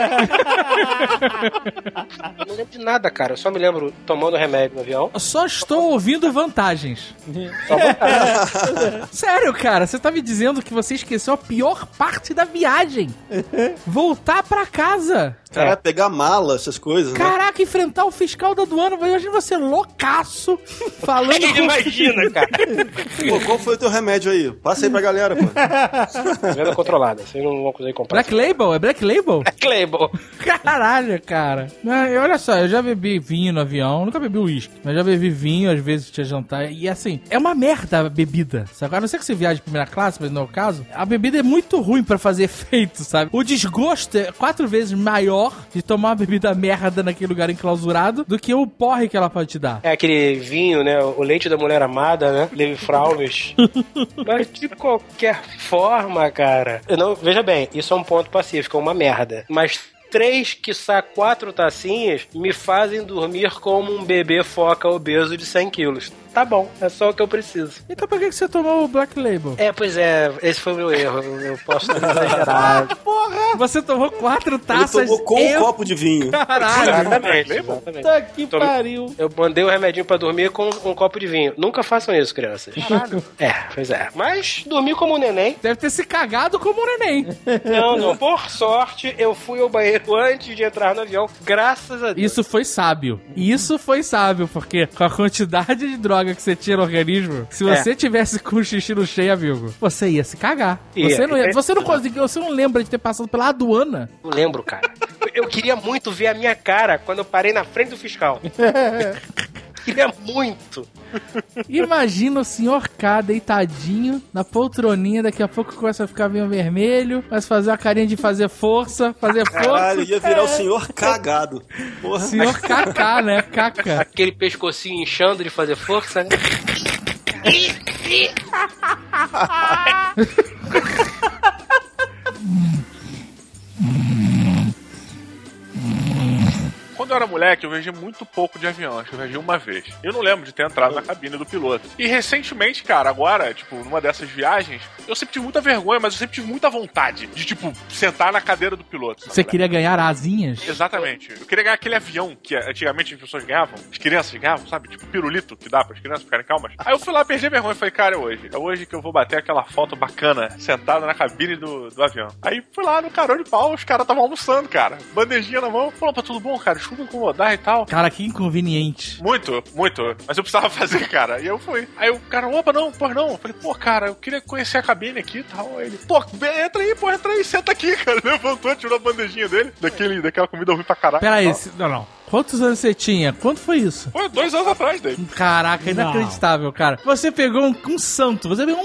Eu não lembro de nada, cara. Eu só me lembro tomando remédio no avião. Eu só estou ouvindo vantagens. Só voltar. Sério, cara, você tá me dizendo que você esqueceu a pior parte da viagem. Voltar pra casa. Cara, pegar mala, essas coisas, né? Caraca, enfrentar o fiscal da aduana. Imagina você loucaço, falando com... Imagina, cara. Pô, qual foi o teu remédio aí? Passa aí pra galera, pô. Venda controlada. Vocês não vão conseguir comprar. Black Label? É Black Label? Black Label. Caralho, cara. Não, e olha só, eu já bebi vinho no avião, nunca bebi uísque, mas já bebi vinho, às vezes tinha jantar, e assim, é uma merda a bebida, sabe? A não ser que você viaje de primeira classe, mas não é o caso, a bebida é muito ruim pra fazer efeito, sabe? O desgosto é 4 vezes maior de tomar uma bebida merda naquele lugar enclausurado do que o porre que ela pode te dar. É aquele vinho, né? O leite da mulher amada, né? Levi Fraules. Mas de qualquer forma, cara... Veja bem, isso é um ponto pacífico, é uma merda. Mas 3, quiçá 4 tacinhas me fazem dormir como um bebê foca obeso de 100 quilos. Tá bom, é só o que eu preciso. Então por que você tomou o Black Label? Pois é, esse foi o meu erro. Eu posso ter exagerado. Porra! Você tomou 4 Ele taças... tomou com um copo de vinho. Caralho! Exatamente. Tá que Tomei- pariu. Eu mandei o remedinho pra dormir com um copo de vinho. Nunca façam isso, crianças. Pois é. Mas dormi como um neném. Deve ter se cagado como um neném. Não. Por sorte, eu fui ao banheiro antes de entrar no avião, graças a Deus. Isso foi sábio. Isso foi sábio, porque com a quantidade de droga que você tinha no organismo, se você tivesse com o xixi no cheio, amigo, você ia se cagar. Você não lembra de ter passado pela aduana? Não lembro, cara. Eu queria muito ver a minha cara quando eu parei na frente do fiscal. Queria muito. Imagina o senhor K deitadinho na poltroninha, daqui a pouco começa a ficar meio vermelho, mas fazer a carinha de fazer força. Caralho, ia virar o senhor cagado. Porra. Senhor KK, né? Caca. Aquele pescocinho inchando de fazer força, né? Quando Quando eu era moleque, eu viajei muito pouco de avião. Acho que eu viajei uma vez. Eu não lembro de ter entrado na cabine do piloto. E recentemente, cara, agora, tipo, numa dessas viagens, eu sempre tive muita vergonha, mas eu sempre tive muita vontade de, tipo, sentar na cadeira do piloto. Você queria ganhar asinhas? Exatamente. Eu queria ganhar aquele avião que antigamente as pessoas ganhavam, as crianças ganhavam, sabe? Tipo, pirulito que dá para as crianças ficarem calmas. Aí eu fui lá, perdi a vergonha e falei, cara, é hoje que eu vou bater aquela foto bacana, sentado na cabine do avião. Aí fui lá no carão de pau, os caras estavam almoçando, cara. Bandejinha na mão. Falou, tudo bom, cara? Desculpa incomodar e tal. Cara, que inconveniente. Muito. Mas eu precisava fazer, cara. E eu fui. Aí o cara, opa, não, pois não. Eu falei, pô, cara, eu queria conhecer a cabine aqui e tal. Aí ele, pô, entra aí, senta aqui, cara. Levantou, tirou a bandejinha dele, daquela comida ruim pra caralho. Pera aí, não. Quantos anos você tinha? Quanto foi isso? Foi 2 anos atrás, Dave. Caraca, inacreditável, cara. Você pegou um santo.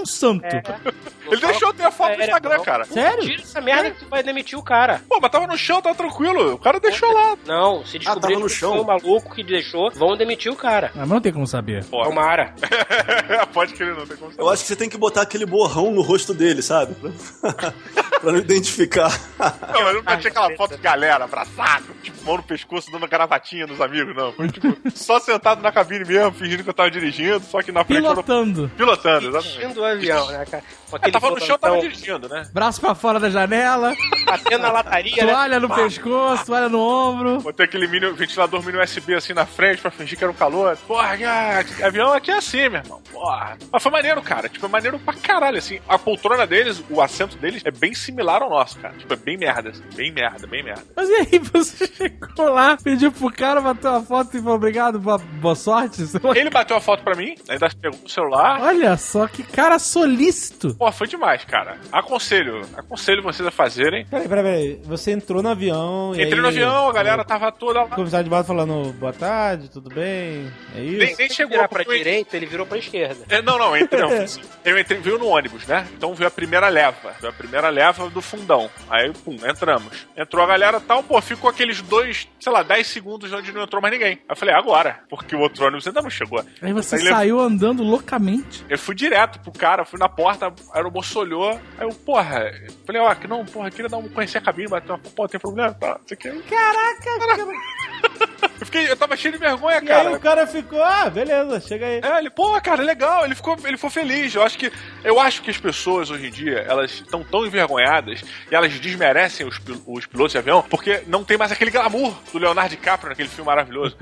Ele deixou eu ter a foto no Instagram, cara. Sério? Tira essa merda que tu vai demitir o cara. Pô, mas tava no chão, tava tranquilo. O cara deixou lá. Não, se descobrir no que chão. foi o maluco que deixou, vão demitir o cara. Mas não tem como saber. Tomara. Pode querer, não tem como saber. Eu acho que você tem que botar aquele borrão no rosto dele, sabe? Pra não identificar. Não, mas nunca tinha aquela foto de galera abraçado, tipo, mão no pescoço, dando uma gravatinha nos amigos, não. Foi tipo, só sentado na cabine mesmo, fingindo que eu tava dirigindo, só que na frente... Pilotando, exatamente. Dirigindo o avião, né, cara? Tava no chão, tava dirigindo, né? braço pra fora da janela, Batendo na lataria, né? toalha no pescoço, toalha no ombro. Botei aquele ventilador mini USB assim na frente pra fingir que era um calor. Porra, avião aqui é assim, meu irmão. Porra. Mas foi maneiro, cara. Tipo, é maneiro pra caralho, assim. A poltrona deles, o assento deles é bem similar ao nosso, cara. Tipo, é bem merda, assim. Bem merda. Mas e aí, você chegou lá, pediu pro cara, bateu uma foto e falou obrigado, boa sorte? Ele bateu a foto pra mim, ainda pegou o celular. Olha só, que cara solícito. Pô, foi demais, cara. Aconselho vocês a fazerem. Peraí. Você entrou no avião e Entrei no avião, a galera tava toda O lá. comissário de bordo falando boa tarde, tudo bem? É isso? Nem chegou Virar pra porque eu- direita, ele virou pra esquerda. Eu entrei, veio no ônibus, né? Então veio a primeira leva do fundão. Aí, pum, entramos. Entrou a galera e tal, pô, ficou aqueles 10 segundos onde não entrou mais ninguém. Aí eu falei, agora, porque o outro ônibus ainda não chegou. Aí você Aí saiu andando loucamente. Eu fui direto pro cara, fui na porta, a aeromoça olhou, aí eu, falei, que não, queria conhecer a cabine, bater uma, tem problema, tá, não sei o que. Caraca! Eu tava cheio de vergonha, E cara. aí o cara ficou, beleza, chega aí. Ele, cara, legal, ele ficou feliz. Eu acho que as pessoas hoje em dia, elas estão tão envergonhadas e elas desmerecem os pilotos de avião porque não tem mais aquele glamour do Leonardo DiCaprio naquele filme maravilhoso.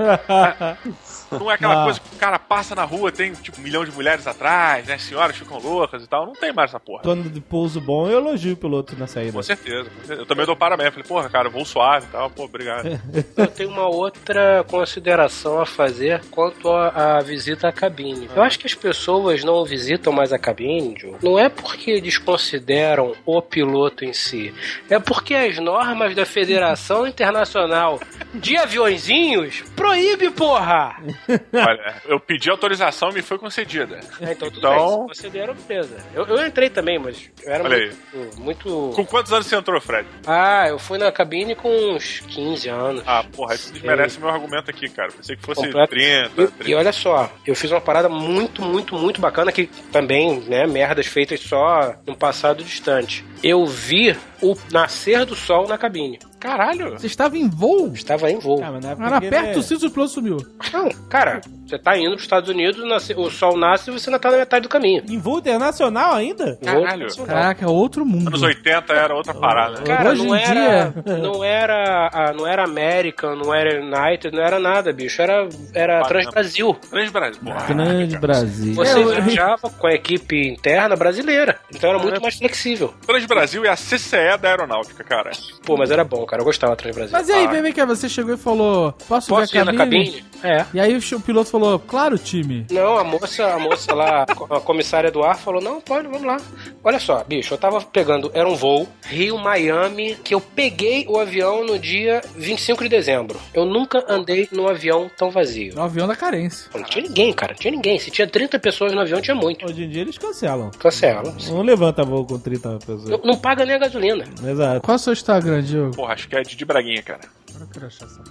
Não é aquela coisa que o cara passa na rua, tem tipo 1 milhão de mulheres atrás, né? Senhoras ficam loucas e tal. Não tem mais essa porra. Quando de pouso bom, eu elogio o piloto na saída. Com certeza. Eu também dou parabéns. Falei, cara, voo suave e tal. Pô, obrigado. Eu tenho uma outra consideração a fazer quanto à visita à cabine. Eu acho que as pessoas não visitam mais a cabine, Diogo, não é porque desconsideram o piloto em si, é porque as normas da Federação Internacional de Aviõezinhos proíbe, porra! Olha, eu pedi autorização e me foi concedida. Então tudo bem, se consideram, beleza. Eu entrei também, mas eu era Olha muito... Com quantos anos você entrou, Fred? Eu fui na cabine com uns 15 anos. Porra, isso desmerece meu argumento aqui, cara. Pensei que fosse Completo. 30. E olha só, eu fiz uma parada muito bacana que também, né, merdas feitas só num passado distante. Eu vi o nascer do sol na cabine. Caralho! Você estava em voo? Estava em voo. Mas na época Era que perto ele- do cinto, o piloto sumiu. Não, cara, você tá indo pros Estados Unidos, o sol nasce e você ainda tá na metade do caminho. Em voo internacional ainda? Voo Caralho. internacional. Caraca, é outro mundo. Anos 80 era outra parada. né? Cara, Hoje não em era, dia- não era American, não era United, não era nada, bicho. Era Transbrasil. Transbrasil. Porra, Grande cara. Brasil. Você viajava com a equipe interna brasileira. Então era muito mais flexível. Transbrasil é a CCE da aeronáutica, cara. Pô, mas era bom, cara. Eu gostava da Transbrasil. Mas e aí, vem cá, você chegou e falou, posso Posso ver ir a na cabine? cabine? É. E aí o piloto falou, claro, time. Não, a moça lá, a comissária do ar falou, não, pode, vamos lá. Olha só, bicho, eu tava pegando, era um voo Rio-Miami, que eu peguei o avião no dia 25 de dezembro. Eu nunca andei num avião tão vazio. No avião da carência. Não tinha ninguém, cara, não tinha ninguém. Se tinha 30 pessoas no avião, tinha muito. Hoje em dia eles cancelam. Cancela. Não levanta voo com 30 pessoas. Não paga nem a gasolina. Exato. Qual é o seu Instagram, Diogo? Porra, acho que é Didi Braguinha, cara. Agora eu quero achar essa...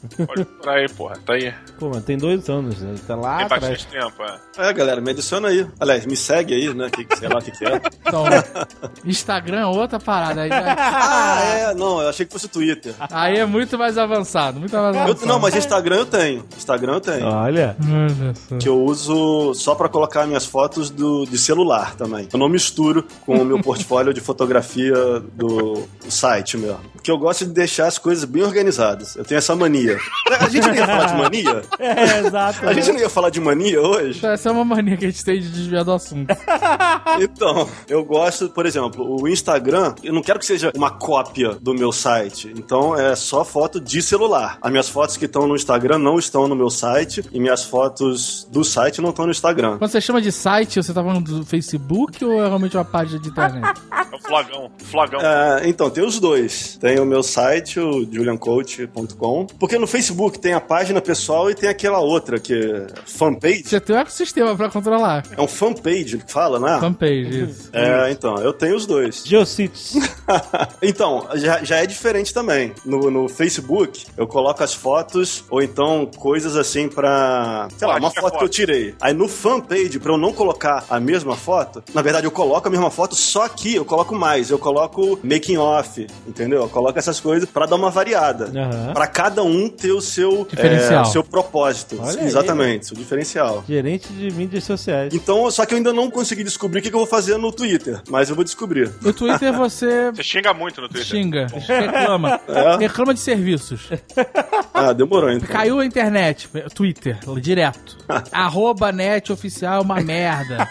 Pode por aí, porra. Tá aí. Pô, mas tem 2 anos, né? Tá lá Tem atrás. bastante tempo, é. Galera, me adiciona aí. Aliás, me segue aí, né? Sei lá o que é. Então, Instagram é outra parada. Não, eu achei que fosse Twitter. Aí é muito mais avançado, muito mais avançado. Não, mas Instagram eu tenho. Olha. Que eu uso só pra colocar minhas fotos de celular também. Eu não misturo com o meu portfólio de fotografia do site mesmo. Porque eu gosto de deixar as coisas bem organizadas. Eu tenho essa mania. A gente não ia falar de mania? Exato. A gente não ia falar de mania hoje? Essa é uma mania que a gente tem de desviar do assunto. Então, eu gosto, por exemplo, o Instagram, eu não quero que seja uma cópia do meu site. Então, é só foto de celular. As minhas fotos que estão no Instagram não estão no meu site e minhas fotos do site não estão no Instagram. Quando você chama de site, você tá falando do Facebook ou é realmente uma página de internet? É o flagão. Então, tem os dois. Tem o meu site, o juliancoach.com, porque no Facebook tem a página pessoal e tem aquela outra que é fanpage. Você tem um ecossistema pra controlar. É um fanpage que fala, né? Fanpage, isso. Então, eu tenho os dois. Geocities. Então, já é diferente também. No Facebook, eu coloco as fotos, ou então coisas assim pra... Sei lá, uma foto que eu tirei. Aí no fanpage, pra eu não colocar a mesma foto, na verdade eu coloco a mesma foto, só que eu coloco mais. Eu coloco making off, entendeu? Eu coloco essas coisas pra dar uma variada. Uhum. Pra cada um ter o seu... Diferencial. Seu propósito. Olha exatamente, seu diferencial. Gerente de mídias sociais. Então, só que eu ainda não consegui descobrir o que eu vou fazer no Twitter, mas eu vou descobrir. No Twitter você Você xinga muito no Twitter. xinga, reclama. Reclama de serviços. Demorou então. Caiu a internet, Twitter, direto. @net oficial é uma merda.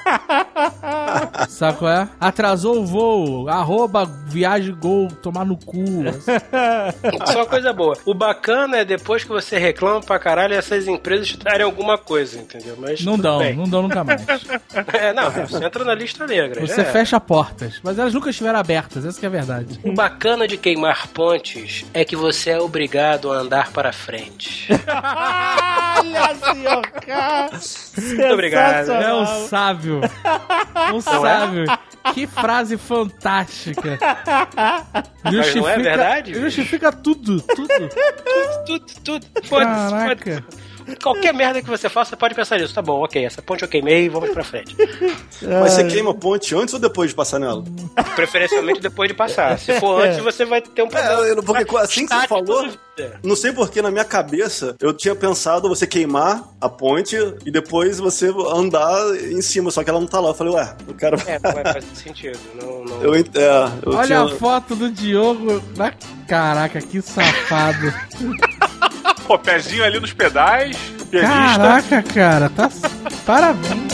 Sabe qual é? Atrasou o voo, @viagem gol, tomar no cu. Só uma coisa boa. O bacana é depois que você reclama pra caralho essas empresas te darem alguma coisa, entendeu? Mas Não tudo dão, bem. não dão nunca mais. Você entra na lista negra. Você fecha portas, mas elas nunca estiveram abertas, essa que é a verdade. O bacana de queimar pontes é que você é obrigado a andar para frente. Olha, senhor cara. Muito obrigado. É um sábio. Um sábio. Que frase fantástica. Mas não é verdade? Justifica tudo. Tudo. Caraca. Qualquer merda que você faça, você pode pensar nisso. Tá bom, ok, essa ponte eu queimei, vamos pra frente. Mas você queima a ponte antes ou depois de passar nela? Preferencialmente depois de passar. Se for antes, você vai ter um problema. Porque assim que você falou, não sei porque na minha cabeça eu tinha pensado você queimar a ponte e depois você andar em cima, só que ela não tá lá. Eu falei, o cara... Não vai fazer sentido. Não. Olha a foto do Diogo. Caraca, que safado. Pô, pezinho ali nos pedais, pianista. Caraca, cara, tá... Parabéns.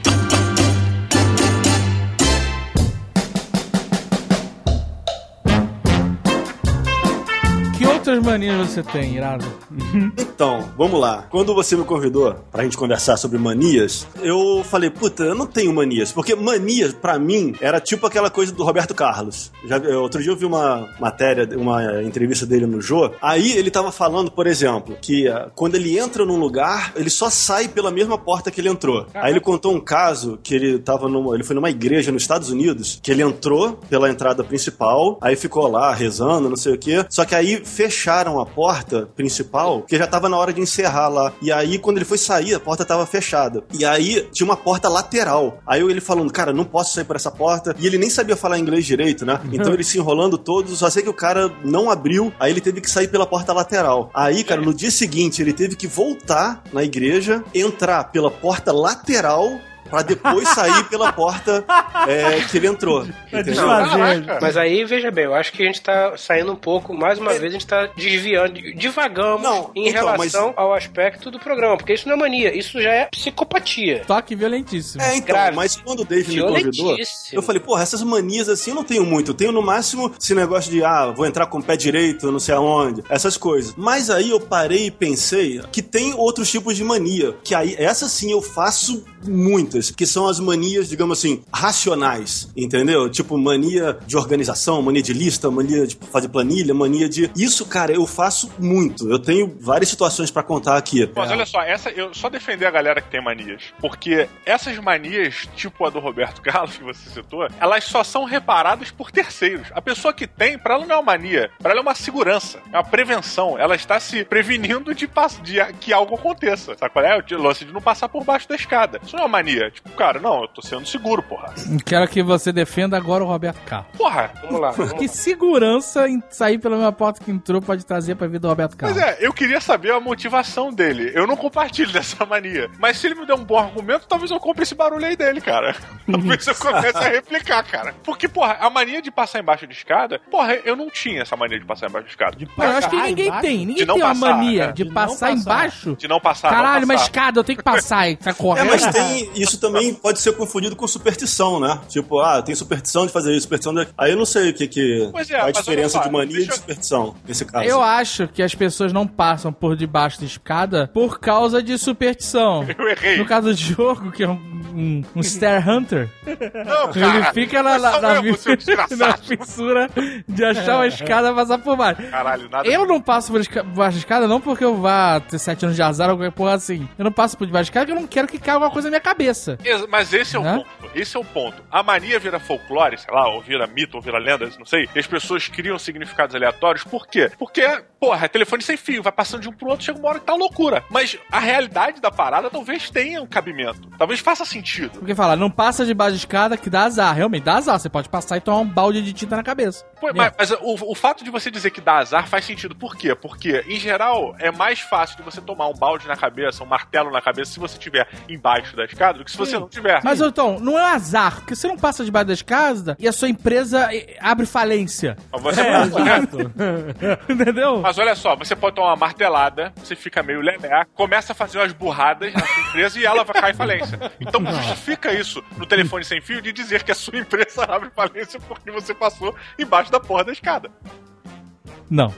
Que outras manias você tem, Irado? Então, vamos lá. Quando você me convidou pra gente conversar sobre manias, eu falei, puta, eu não tenho manias. Porque manias, pra mim, era tipo aquela coisa do Roberto Carlos. Outro dia eu vi uma matéria, uma entrevista dele no Jô. Aí ele tava falando, por exemplo, que quando ele entra num lugar, ele só sai pela mesma porta que ele entrou. Aí ele contou um caso que ele foi numa igreja nos Estados Unidos, que ele entrou pela entrada principal, aí ficou lá rezando, não sei o quê. Só que aí fecharam a porta principal, porque já tava na hora de encerrar lá. E aí, quando ele foi sair, a porta tava fechada. E aí, tinha uma porta lateral. Aí ele falando, cara, não posso sair por essa porta. E ele nem sabia falar inglês direito, né? Então ele se enrolando todo, só sei que o cara não abriu, aí ele teve que sair pela porta lateral. Aí, cara, no dia seguinte, ele teve que voltar na igreja, entrar pela porta lateral, pra depois sair pela porta que ele entrou. Entendeu? Mas aí, veja bem, eu acho que a gente tá saindo um pouco, mais uma vez, a gente tá desviando, divagamos em relação ao aspecto do programa, porque isso não é mania, isso já é psicopatia. Toque violentíssimo. Grave. Mas quando o Dave me convidou, eu falei, porra, essas manias assim eu não tenho muito. Eu tenho no máximo esse negócio de, vou entrar com o pé direito, não sei aonde, essas coisas. Mas aí eu parei e pensei que tem outros tipos de mania, que aí, essa sim eu faço muito. específicas, que são as manias, digamos assim, racionais, entendeu? Tipo, mania de organização, mania de lista, mania de fazer planilha, mania de... Isso, cara, eu faço muito. Eu tenho várias situações pra contar aqui. Mas olha só, eu só defender a galera que tem manias, porque essas manias, tipo a do Roberto Carlos, que você citou, elas só são reparadas por terceiros. A pessoa que tem, pra ela não é uma mania, pra ela é uma segurança, é uma prevenção. Ela está se prevenindo de que algo aconteça. Sabe qual é? O lance de não passar por baixo da escada. Isso não é uma mania. Tipo, cara, não, eu tô sendo seguro, porra. Quero que você defenda agora o Roberto Carlos. Porra! Vamos lá. Que segurança em sair pela mesma porta que entrou pode trazer pra vida do Roberto Carlos? Pois é, eu queria saber a motivação dele. Eu não compartilho dessa mania. Mas se ele me der um bom argumento, talvez eu compre esse barulho aí dele, cara. Talvez eu comece a replicar, cara. Porque, porra, a mania de passar embaixo de escada, porra, eu não tinha essa mania de passar embaixo de escada. Eu acho que ninguém tem. Ninguém tem uma mania de passar embaixo. De não passar. Caralho, uma escada, eu tenho que passar e tá correndo. Mas isso também pode ser confundido com superstição, né? Tipo, tem superstição de fazer isso, superstição de... Aí eu não sei o que a diferença de mania e de superstição, nesse caso. Eu acho que as pessoas não passam por debaixo da escada por causa de superstição. Eu errei. No caso do Diogo, que é um Stair Hunter, não, cara, ele fica na fissura de achar uma escada e passar por baixo. Caralho, nada. Eu não passo por debaixo da escada não porque eu vá ter 7 anos de azar ou qualquer porra assim. Eu não passo por debaixo da escada porque eu não quero que caia alguma coisa na minha cabeça. Mas esse é o ponto. Esse é o ponto. A mania vira folclore, sei lá, ou vira mito, ou vira lenda, não sei. E as pessoas criam significados aleatórios. Por quê? Porque, porra, é telefone sem fio, vai passando de um pro outro, chega uma hora que tá loucura. Mas a realidade da parada talvez tenha um cabimento. Talvez faça sentido. Porque fala, não passa debaixo da escada que dá azar. Realmente, dá azar. Você pode passar e tomar um balde de tinta na cabeça. Pô, mas o fato de você dizer que dá azar faz sentido. Por quê? Porque, em geral, é mais fácil de você tomar um balde na cabeça, um martelo na cabeça, se você estiver embaixo da escada, do que se você não tiver. Mas, então, não é azar, porque você não passa debaixo da escada e a sua empresa abre falência. Você entendeu? Mas olha só, você pode tomar uma martelada, você fica meio lelé, começa a fazer umas burradas na sua empresa e ela vai cair em falência. Então justifica isso no telefone sem fio de dizer que a sua empresa abre falência porque você passou embaixo da porra da escada. Não.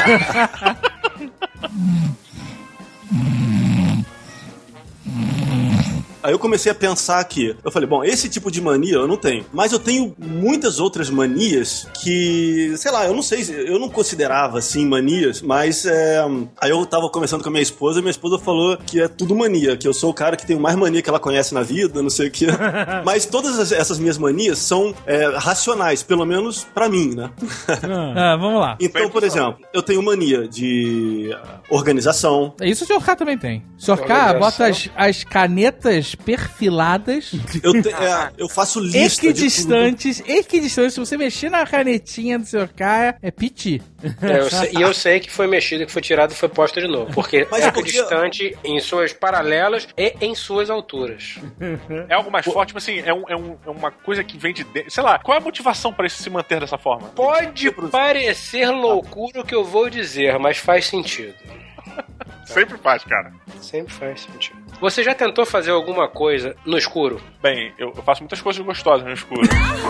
Aí eu comecei a pensar que... Eu falei, bom, esse tipo de mania eu não tenho. Mas eu tenho muitas outras manias que... Sei lá, eu não sei... Eu não considerava, assim, manias, mas... Aí eu tava conversando com a minha esposa e minha esposa falou que é tudo mania. Que eu sou o cara que tem mais mania que ela conhece na vida, não sei o quê. Mas todas essas minhas manias são racionais, pelo menos pra mim, né? Vamos lá. Então, por exemplo, eu tenho mania de organização. Isso o Sr. K também tem. O Sr. K bota as canetas perfiladas. Eu faço lista equidistantes. Se você mexer na canetinha do Sr. K, é piti. Eu sei que foi mexido, que foi tirado e foi posto de novo. Porque é equidistante em suas paralelas e em suas alturas. É algo mais forte, mas assim, é uma coisa que vem de dentro. Sei lá, qual é a motivação pra isso se manter dessa forma? Pode parecer loucura o que eu vou dizer, mas faz sentido. Sempre faz, cara. Sempre faz sentido. Você já tentou fazer alguma coisa no escuro? Bem, eu faço muitas coisas gostosas no escuro.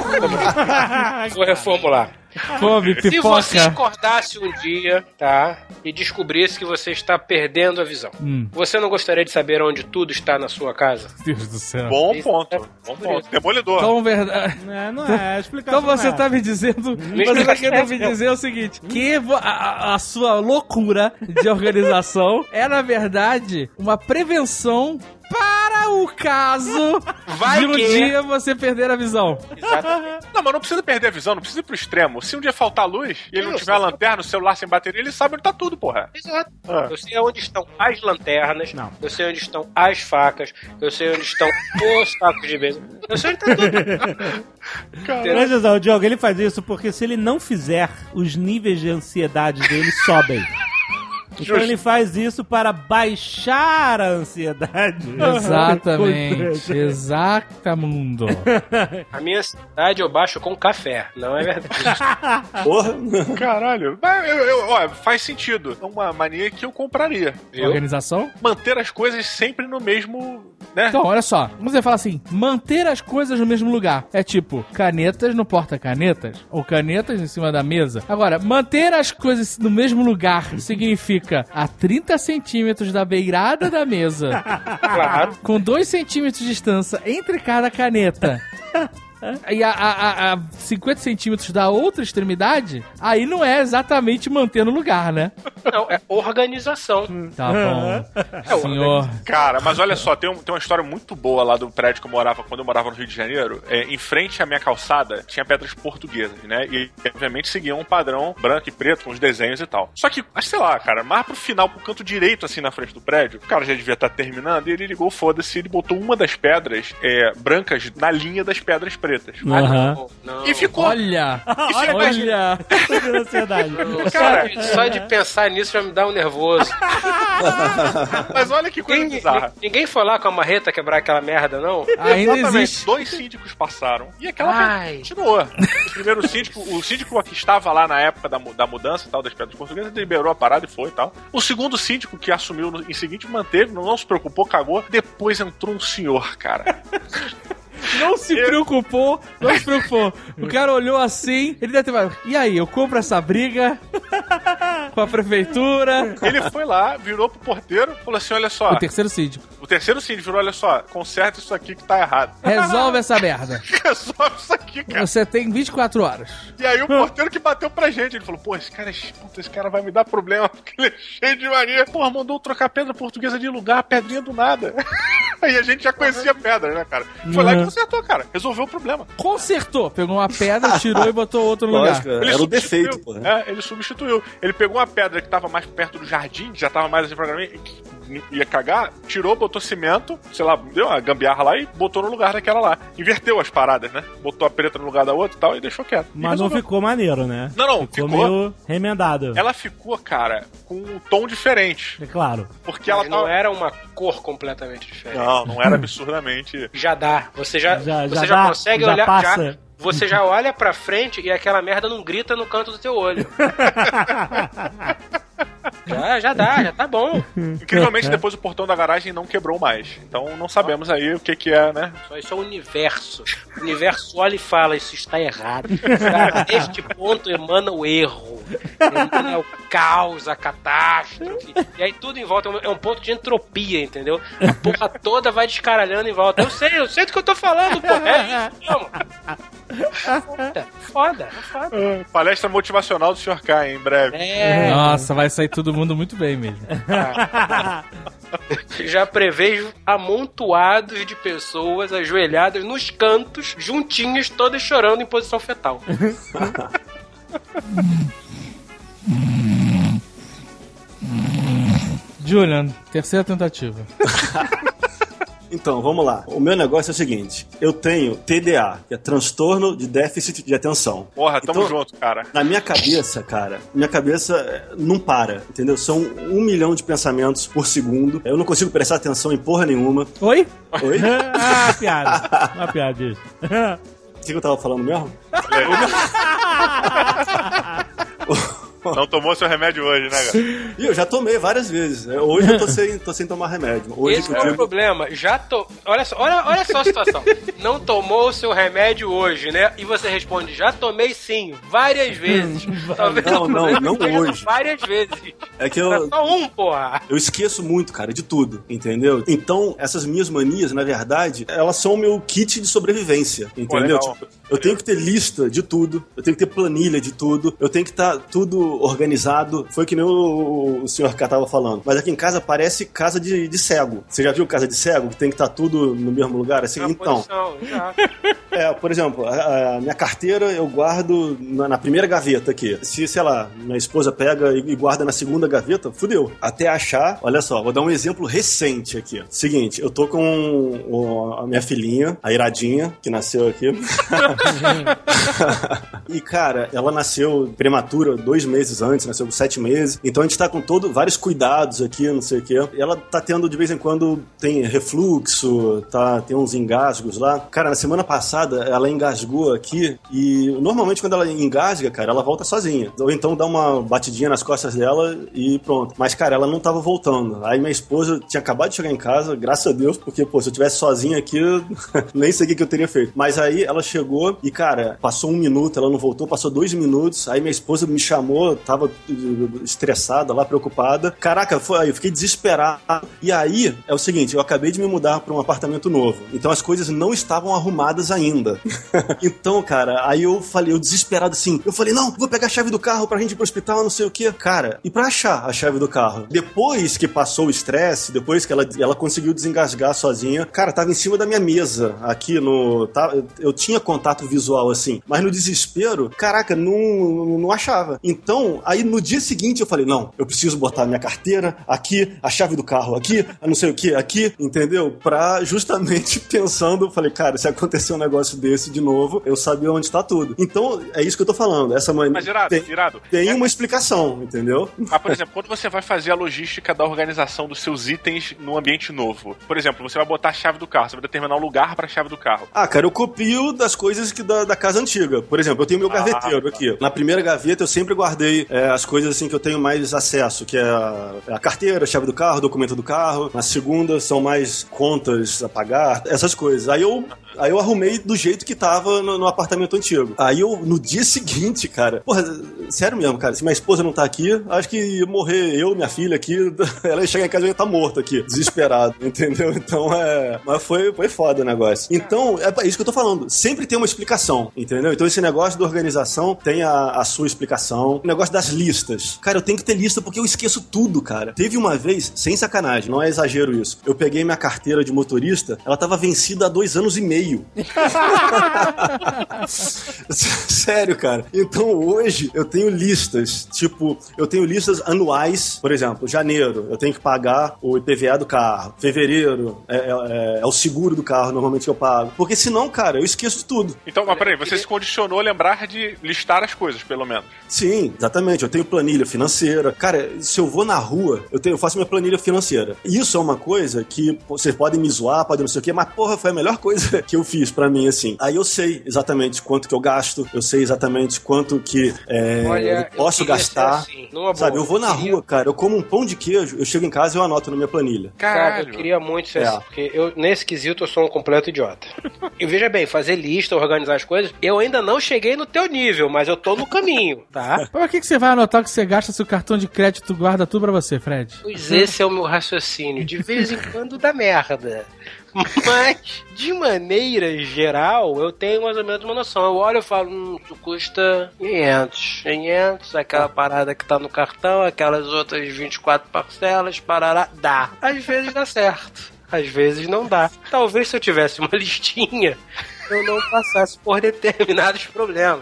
Vou reformular. Se você acordasse um dia, tá, e descobrisse que você está perdendo a visão, você não gostaria de saber onde tudo está na sua casa? Deus do céu. Bom ponto. Demolidor. Então, verdade. Não é explicação. Então você tá me dizendo... Você tá querendo me dizer o seguinte, que a sua loucura de organização é, na verdade, uma prevenção para o caso de um dia você perder a visão. Exatamente. Não, mas não precisa perder a visão, não precisa ir pro extremo. Se um dia faltar luz e ele não tiver a lanterna, o celular sem bateria, ele sabe onde tá tudo, porra. Exato. Eu sei onde estão as lanternas, eu sei onde estão as facas, eu sei onde estão os sacos de beijo. Eu sei onde tá tudo. Presta atenção, o Diogo, ele faz isso porque se ele não fizer, os níveis de ansiedade dele sobem. Então ele faz isso para baixar a ansiedade. Exatamente. Exatamundo. A minha ansiedade eu baixo com café, não é verdade? Porra. Caralho. Faz sentido. É uma mania que eu compraria. Organização? Manter as coisas sempre no mesmo né? Então, olha só. Você fala assim, manter as coisas no mesmo lugar. É tipo, canetas no porta-canetas ou canetas em cima da mesa. Agora, manter as coisas no mesmo lugar significa a 30 centímetros da beirada da mesa. Claro. Com 2 centímetros de distância entre cada caneta. E a 50 centímetros da outra extremidade, aí não é exatamente manter no lugar, né? Não, é organização. Tá bom. Senhor. Cara, mas olha só, tem uma história muito boa lá do prédio que eu morava, quando eu morava no Rio de Janeiro. Em frente à minha calçada, tinha pedras portuguesas, né? E, obviamente, seguiam um padrão branco e preto, com os desenhos e tal. Só que, sei lá, cara, mais pro final, pro canto direito, assim, na frente do prédio, o cara já devia estar terminando, e ele ligou, foda-se, ele botou uma das pedras brancas na linha das pedras pretas. Não. E ficou. Olha! Olha! Cara, Só de pensar nisso já me dá um nervoso. mas olha que coisa bizarra. Ninguém foi lá com a marreta quebrar aquela merda, não? Ainda Exatamente. existe. 2 síndicos passaram. E aquela continuou. O primeiro síndico, o síndico que estava lá na época da mudança e tal, das pedras portuguesas, liberou a parada e foi e tal. O segundo síndico que assumiu em seguinte manteve, não se preocupou, cagou. Depois entrou um senhor, cara. Não se preocupou. O cara olhou assim, ele deve ter... E aí, eu compro essa briga com a prefeitura? Ele foi lá, virou pro porteiro, falou assim, olha só... O terceiro síndico virou, olha só, conserta isso aqui que tá errado. resolve essa merda. Resolve isso aqui, cara. Você tem 24 horas. E aí o porteiro que bateu pra gente, ele falou, pô, esse cara vai me dar problema, porque ele é cheio de mania. Porra, mandou trocar pedra portuguesa de lugar, pedrinha do nada. Aí a gente já conhecia a pedra, né, cara? Foi lá e consertou, cara. Resolveu o problema. Consertou. Pegou uma pedra, tirou e botou outro no lugar. Lógico, era o defeito, pô. Ele substituiu. Ele pegou uma pedra que tava mais perto do jardim, que já tava mais assim pra mim, ia cagar, tirou, botou cimento, sei lá, deu uma gambiarra lá e botou no lugar daquela lá. Inverteu as paradas, né? Botou a preta no lugar da outra e tal e deixou quieto. Mas não ficou maneiro, né? Não, ficou meio remendado. Ela ficou, cara, com um tom diferente. É claro. Porque ela não era uma cor completamente diferente. Não era absurdamente. Já dá. Você já consegue já olhar. passa. Você já olha pra frente e aquela merda não grita no canto do teu olho. Já dá, já tá bom. Incrivelmente, depois o portão da garagem não quebrou mais. Então não sabemos aí o que é, né? Isso é o universo. O universo olha e fala, isso está errado. Cara, neste ponto emana o erro. Emana o caos, a catástrofe. E aí tudo em volta é um ponto de entropia, entendeu? A porra toda vai descaralhando em volta. Eu sei do que eu tô falando, porra. É isso mesmo. Foda. Palestra motivacional do Sr. K, em breve. Nossa, vai sair todo mundo muito bem mesmo. Já prevejo amontoados de pessoas ajoelhadas nos cantos, juntinhas, todas chorando em posição fetal. Julian, terceira tentativa. Então, vamos lá. O meu negócio é o seguinte. Eu tenho TDA, que é transtorno de déficit de atenção. Porra, tamo então, junto, cara. Na minha cabeça, minha cabeça não para, entendeu? São 1 milhão de pensamentos por segundo. Eu não consigo prestar atenção em porra nenhuma. Oi? Piada. Uma piada isso. O que eu tava falando mesmo? Não tomou seu remédio hoje, né, cara? E eu já tomei várias vezes. Hoje eu tô sem tomar remédio. Hoje esse é o problema. Olha só a situação. Não tomou o seu remédio hoje, né? E você responde, já tomei sim, várias vezes. Talvez não hoje. Várias vezes. É que eu... Só porra. Eu esqueço muito, cara, de tudo, entendeu? Então, essas minhas manias, na verdade, elas são o meu kit de sobrevivência, entendeu? Tipo, eu tenho que ter lista de tudo, eu tenho que ter planilha de tudo, eu tenho que estar tudo organizado. Foi que nem o senhor K tava falando. Mas aqui em casa parece casa de cego. Você já viu casa de cego? Que tem que estar tudo no mesmo lugar? Assim, então. Por exemplo, a minha carteira eu guardo na primeira gaveta aqui. Se, sei lá, minha esposa pega e guarda na segunda gaveta, fudeu. Até achar, olha só, vou dar um exemplo recente aqui. Seguinte, eu tô com a minha filhinha, a Iradinha, que nasceu aqui. E, cara, ela nasceu prematura 2 meses antes, nasceu com 7 meses. Então a gente tá com vários cuidados aqui, não sei o quê. E ela tá tendo, de vez em quando, tem refluxo, tem uns engasgos lá. Cara, na semana passada tomada, ela engasgou aqui e normalmente quando ela engasga, cara, ela volta sozinha. Ou então dá uma batidinha nas costas dela e pronto. Mas, cara, ela não tava voltando. Aí minha esposa tinha acabado de chegar em casa, graças a Deus, porque, pô, se eu tivesse sozinha aqui, eu nem sei o que eu teria feito. Mas aí ela chegou e, cara, passou 1 minuto, ela não voltou, passou 2 minutos, aí minha esposa me chamou, tava estressada lá, preocupada. Caraca, eu fiquei desesperado. E aí, é o seguinte, eu acabei de me mudar pra um apartamento novo. Então as coisas não estavam arrumadas ainda. Então, cara, aí eu desesperado assim, eu falei, não, vou pegar a chave do carro pra gente ir pro hospital, não sei o quê. Cara, e pra achar a chave do carro? Depois que passou o estresse, depois que ela conseguiu desengasgar sozinha, cara, tava em cima da minha mesa, aqui eu tinha contato visual assim, mas no desespero, caraca, não achava. Então, aí no dia seguinte eu falei, não, eu preciso botar minha carteira aqui, a chave do carro aqui, não sei o que aqui, entendeu? Pra justamente pensando, falei, cara, se acontecer um negócio desse de novo, eu sabia onde tá tudo. Então, é isso que eu tô falando. Essa mãe mas irado. Tem uma explicação, entendeu? Por exemplo, quando você vai fazer a logística da organização dos seus itens num ambiente novo, por exemplo, você vai botar a chave do carro, você vai determinar um lugar pra chave do carro. Cara, eu copio das coisas da casa antiga. Por exemplo, eu tenho meu gaveteiro aqui. Na primeira gaveta eu sempre guardei as coisas assim que eu tenho mais acesso, que é a carteira, a chave do carro, documento do carro. Na segunda são mais contas a pagar, essas coisas. Aí eu arrumei do jeito que tava no apartamento antigo. Aí no dia seguinte, cara, porra, sério mesmo, cara, se minha esposa não tá aqui, acho que ia morrer eu, minha filha aqui, ela ia chegar em casa e ia estar morta aqui, desesperado, entendeu? Então mas foi foda o negócio. Então, é isso que eu tô falando, sempre tem uma explicação, entendeu? Então esse negócio da organização tem a sua explicação. O negócio das listas. Cara, eu tenho que ter lista porque eu esqueço tudo, cara. Teve uma vez, sem sacanagem, não é exagero isso, eu peguei minha carteira de motorista, ela tava vencida há 2 anos e meio. Sério, cara. Então hoje eu tenho listas, tipo, eu tenho listas anuais, por exemplo, janeiro, eu tenho que pagar o IPVA do carro, fevereiro é o seguro do carro, normalmente que eu pago, porque senão, cara, eu esqueço de tudo. Então, mas peraí, você se condicionou a lembrar de listar as coisas, pelo menos. Sim, exatamente, eu tenho planilha financeira. Cara, se eu vou na rua, eu faço minha planilha financeira. Isso é uma coisa que vocês podem me zoar, podem não sei o quê, mas porra, foi a melhor coisa que eu fiz pra mim, assim. Aí eu sei exatamente quanto que eu gasto, eu sei exatamente quanto que eu posso gastar. Assim, sabe, eu vou na rua, cara, eu como um pão de queijo, eu chego em casa e eu anoto na minha planilha. Cara, eu queria muito ser assim, porque nesse quesito, eu sou um completo idiota. E veja bem, fazer lista, organizar as coisas, eu ainda não cheguei no teu nível, mas eu tô no caminho, tá? Por que você vai anotar que você gasta seu cartão de crédito, guarda tudo pra você, Fred? Pois esse é o meu raciocínio. De vez em quando dá merda. Mas, de maneira geral, eu tenho mais ou menos uma noção. Eu olho e falo, isso custa 500, aquela parada que tá no cartão, aquelas outras 24 parcelas, parará, dá. Às vezes dá certo, às vezes não dá. Talvez se eu tivesse uma listinha, eu não passasse por determinados problemas.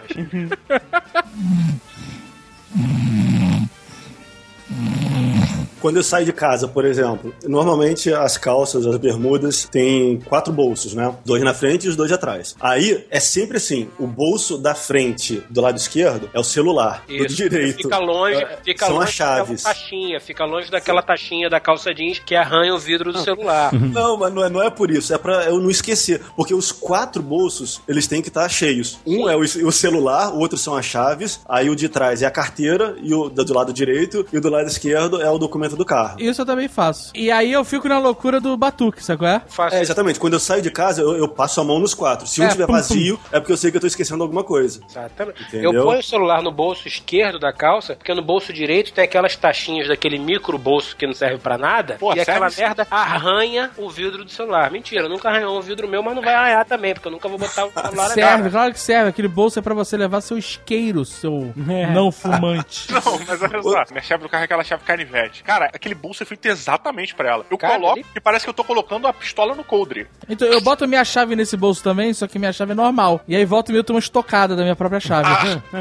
Quando eu saio de casa, por exemplo, normalmente as calças, as bermudas, tem 4 bolsos, né? 2 na frente e os 2 atrás. Aí, é sempre assim, o bolso da frente, do lado esquerdo, é o celular. Isso. Do direito fica longe são as chaves. Fica longe daquela taxinha da calça jeans que arranha o vidro do celular. Não, mas não é por isso, é pra eu não esquecer. Porque os 4 bolsos, eles têm que estar cheios. Um é o celular, o outro são as chaves, aí o de trás é a carteira, e o do lado direito, e o do lado esquerdo é o documento do carro. Isso eu também faço. E aí eu fico na loucura do batuque, sabe qual é? Exatamente. Quando eu saio de casa, eu passo a mão nos 4. Se um tiver vazio, é porque eu sei que eu tô esquecendo alguma coisa. Exatamente. Entendeu? Eu ponho o celular no bolso esquerdo da calça, porque no bolso direito tem aquelas taxinhas daquele micro bolso que não serve pra nada. Pô, e aquela merda arranha o vidro do celular. Mentira, nunca arranhou o vidro meu, mas não vai arranhar também, porque eu nunca vou botar o celular Serve, claro que serve. Aquele bolso é pra você levar seu isqueiro, seu não fumante. Não, mas olha só, minha chave do carro é aquela chave canivete. Cara, aquele bolso é feito exatamente pra ela. Eu coloco e parece que eu tô colocando a pistola no coldre. Então eu boto minha chave nesse bolso também, só que minha chave é normal. E aí volta e meio eu tomo uma estocada da minha própria chave.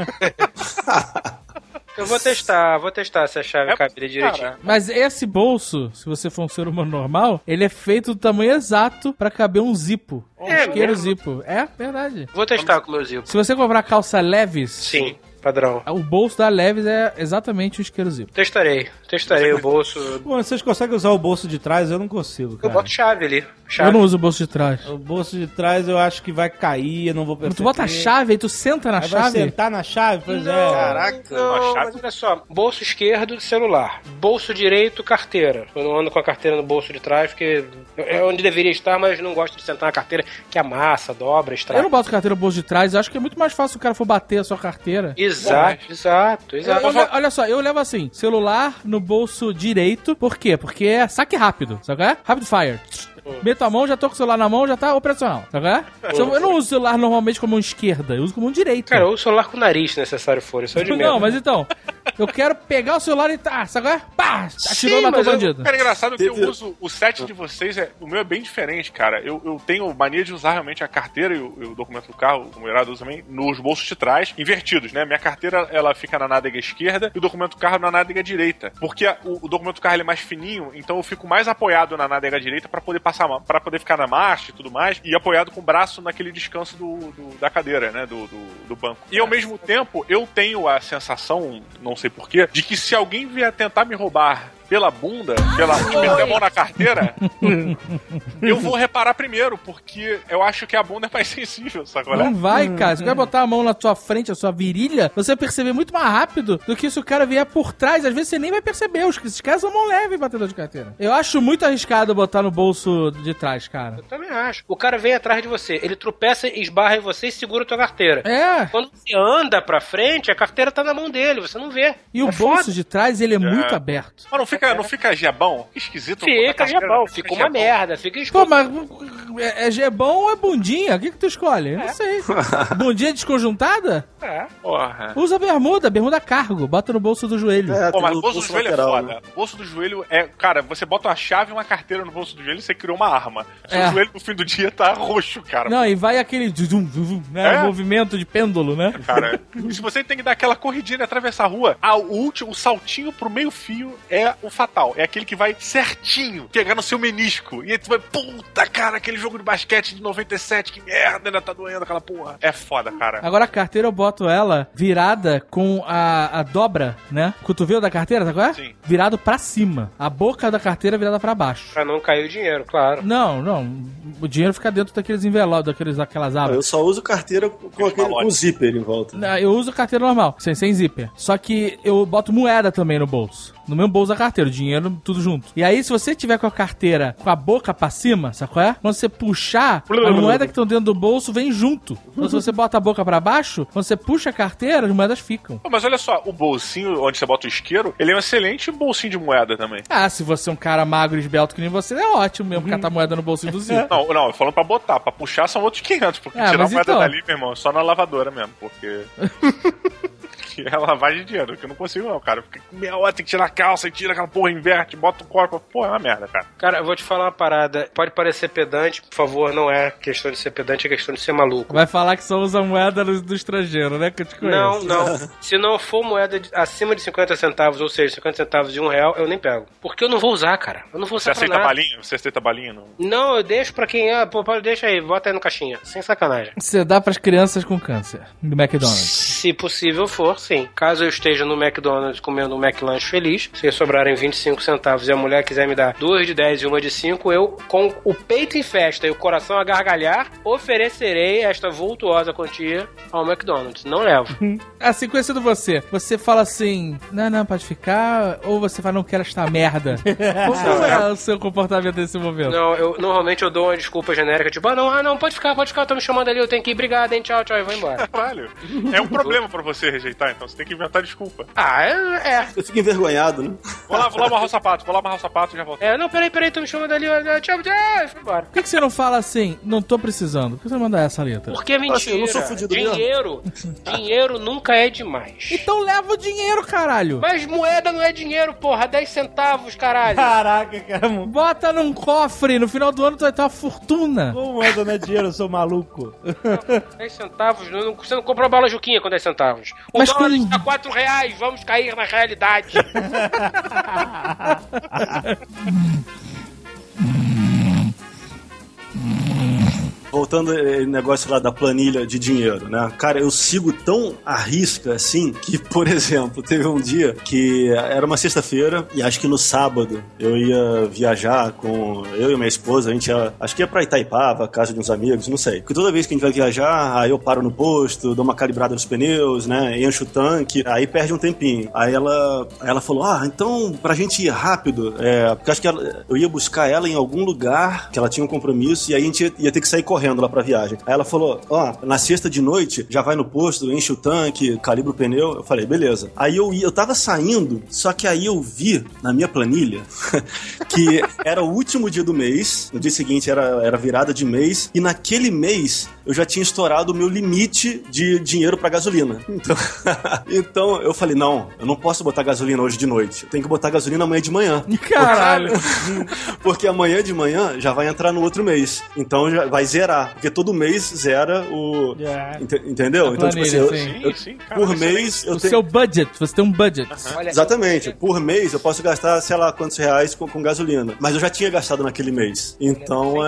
Eu vou testar se a chave cabe direitinho. Mas esse bolso, se você for um ser humano normal, ele é feito do tamanho exato pra caber um zipo. Um isqueiro zipo. É verdade. Vou testar com o meu zipo. Se você comprar calça Levi's... Sim. Padrão. O bolso da Levi's é exatamente o isqueiro zipo. Testarei o bolso. Pô, vocês conseguem usar o bolso de trás? Eu não consigo, cara. Eu boto chave ali. Eu não uso o bolso de trás. O bolso de trás eu acho que vai cair, eu não vou perceber. Tu bota a chave aí, tu senta na Aí chave? vai sentar na chave? Pois é. Caraca. Não, mas olha só, bolso esquerdo, celular. Bolso direito, carteira. Eu não ando com a carteira no bolso de trás, porque é onde deveria estar, mas não gosto de sentar na carteira, que amassa, dobra, estraga. Eu não boto carteira no bolso de trás, eu acho que é muito mais fácil o cara for bater a sua carteira. Exato. Olha só, eu levo assim, celular no bolso direito, por quê? Porque é saque rápido, sabe qual é? Rapid fire. Meto a mão, já tô com o celular na mão, já tá operacional, sabe qual é? Eu não uso o celular normalmente com a mão esquerda, eu uso com a mão direita. Cara, eu uso o celular com o nariz, se necessário for, isso é de medo. Não, mas então, eu quero pegar o celular e tá, sabe qual é? Pá, atirou, matou o bandido. Cara, engraçado que eu uso o set de vocês, o meu é bem diferente, cara. Eu tenho mania de usar realmente a carteira e o documento do carro, o Irado usa também, nos bolsos de trás, invertidos, né? Minha carteira, ela fica na nádega esquerda e o documento do carro na nádega direita. Porque o documento do carro ele é mais fininho, então eu fico mais apoiado na nádega direita pra poder passar, para poder ficar na marcha e tudo mais, e apoiado com o braço naquele descanso da cadeira, né? Do banco. E ao mesmo tempo, eu tenho a sensação, não sei porquê, de que se alguém vier tentar me roubar pela bunda, de meter a mão na carteira, eu vou reparar primeiro, porque eu acho que a bunda é mais sensível, sabe? Não vai, cara. Se o cara botar a mão na sua frente, a sua virilha, você vai perceber muito mais rápido do que se o cara vier por trás. Às vezes você nem vai perceber. Esses caras são mão leve, batedor de carteira. Eu acho muito arriscado botar no bolso de trás, cara. Eu também acho. O cara vem atrás de você, ele tropeça, esbarra em você e segura a tua carteira. É. Quando você anda pra frente, a carteira tá na mão dele, você não vê. E o bolso de trás, ele é muito aberto. Mas não fica gebão? Que esquisito. Fica gebão, fica uma merda, fica escuro. Pô, mas é gebão ou é bundinha? O que tu escolhe? Eu não sei. Bundinha desconjuntada? Porra. Usa bermuda cargo, bota no bolso do joelho. Pô, mas o bolso do joelho lateral, é foda. Né? O bolso do joelho é... Cara, você bota uma chave e uma carteira no bolso do joelho e você criou uma arma. O joelho no fim do dia tá roxo, cara. Não, e vai aquele... né, movimento de pêndulo, né? Cara, se você tem que dar aquela corridinha e atravessar a rua, o saltinho pro meio fio é o fatal. É aquele que vai certinho pegar no seu menisco. E aí tu vai, puta, cara, aquele jogo de basquete de 97, que merda, ainda tá doendo aquela porra. É foda, cara. Agora a carteira eu boto ela virada com a dobra, né? O cotovelo da carteira, tá qual é? Sim. Virado pra cima. A boca da carteira virada pra baixo. Pra não cair o dinheiro, claro. Não. O dinheiro fica dentro daqueles envelopes, daquelas abas. Eu só uso carteira com zíper em volta. Não, eu uso carteira normal, sem zíper. Só que eu boto moeda também no bolso. No mesmo bolso da carteira, o dinheiro, tudo junto. E aí, se você tiver com a carteira com a boca pra cima, sabe qual é? Quando você puxar, as moedas que estão dentro do bolso vêm junto. Então, se você bota a boca pra baixo, quando você puxa a carteira, as moedas ficam. Mas olha só, o bolsinho onde você bota o isqueiro, ele é um excelente bolsinho de moeda também. Ah, se você é um cara magro e esbelto que nem você, é ótimo mesmo catar moeda no bolsinho do Zico. Não, falando pra botar, pra puxar são outros 500, porque tirar a moeda então... dali, meu irmão, só na lavadora mesmo, porque... É lavagem de dinheiro, que eu não consigo não, cara. Fica meia hora, tem que tirar a calça e tira aquela porra, inverte, bota o corpo. Pô, é uma merda, cara. Cara, eu vou te falar uma parada. Pode parecer pedante, por favor, não é questão de ser pedante, é questão de ser maluco. Vai falar que só usa moeda do estrangeiro, né? Que eu te conheço. Não. Se não for moeda acima de 50 centavos, ou seja, 50 centavos de R$1, eu nem pego. Porque eu não vou usar, cara. Eu não vou usar pra nada. Você aceita balinha? Não, eu deixo pra quem... deixa aí, bota aí no caixinha. Sem sacanagem. Você dá pras crianças com câncer, do McDonald's. Se possível for, sim. Caso eu esteja no McDonald's comendo um McLanche feliz, se sobrarem 25 centavos e a mulher quiser me dar 2 de 10 e uma de 5, eu, com o peito em festa e o coração a gargalhar, oferecerei esta vultuosa quantia ao McDonald's. Não levo. Assim, conhecendo você fala assim, não, pode ficar, ou você fala, não quero esta merda. Como é o seu comportamento nesse momento? Não, normalmente eu dou uma desculpa genérica, tipo, não, pode ficar, tô me chamando ali, eu tenho que ir, obrigado, hein, tchau, e vou embora. Caralho. É um problema pra você rejeitar, então você tem que inventar desculpa. Eu fico envergonhado, né? Vou lá amarrar o sapato, e já volto. Não, peraí, tô me chamando ali, tchau, e foi embora. Por que você não fala assim, não tô precisando? Por que você não manda essa letra? Porque é mentira. Assim, eu não sou fudido Dinheiro nunca é demais. Então leva o dinheiro, caralho. Mas moeda não é dinheiro, porra, 10 centavos, caralho. Caraca, cara. Bota num cofre, no final do ano tu vai ter uma fortuna. Como moeda não é dinheiro, eu sou maluco. 10 centavos, você não comprou bala Juquinha com 10 centavos. O dólar está R$4, vamos cair na realidade. voltando ao negócio lá da planilha de dinheiro, né? Cara, eu sigo tão à risca, assim, que, por exemplo, teve um dia que era uma sexta-feira e acho que no sábado eu ia viajar com eu e minha esposa, a gente acho que ia pra Itaipava, casa de uns amigos, não sei. Porque toda vez que a gente vai viajar, aí eu paro no posto, dou uma calibrada nos pneus, né? Encho o tanque, aí perde um tempinho. Aí ela falou, então pra gente ir rápido, porque acho que eu ia buscar ela em algum lugar, que ela tinha um compromisso, e aí a gente ia ter que sair correndo lá pra viagem. Aí ela falou, na sexta de noite, já vai no posto, enche o tanque, calibra o pneu. Eu falei, beleza. Aí eu tava saindo, só que aí eu vi na minha planilha que era o último dia do mês, no dia seguinte era virada de mês, e naquele mês eu já tinha estourado o meu limite de dinheiro pra gasolina. Então eu falei, não, eu não posso botar gasolina hoje de noite, eu tenho que botar gasolina amanhã de manhã. Caralho! Porque amanhã de manhã já vai entrar no outro mês, então já vai zerar, porque todo mês zera o... Entendeu? Então, tipo assim, sim, por mês eu tenho... Seu budget, você tem um budget. Exatamente, por mês eu posso gastar, sei lá, quantos reais com gasolina, mas eu já tinha gastado naquele mês, então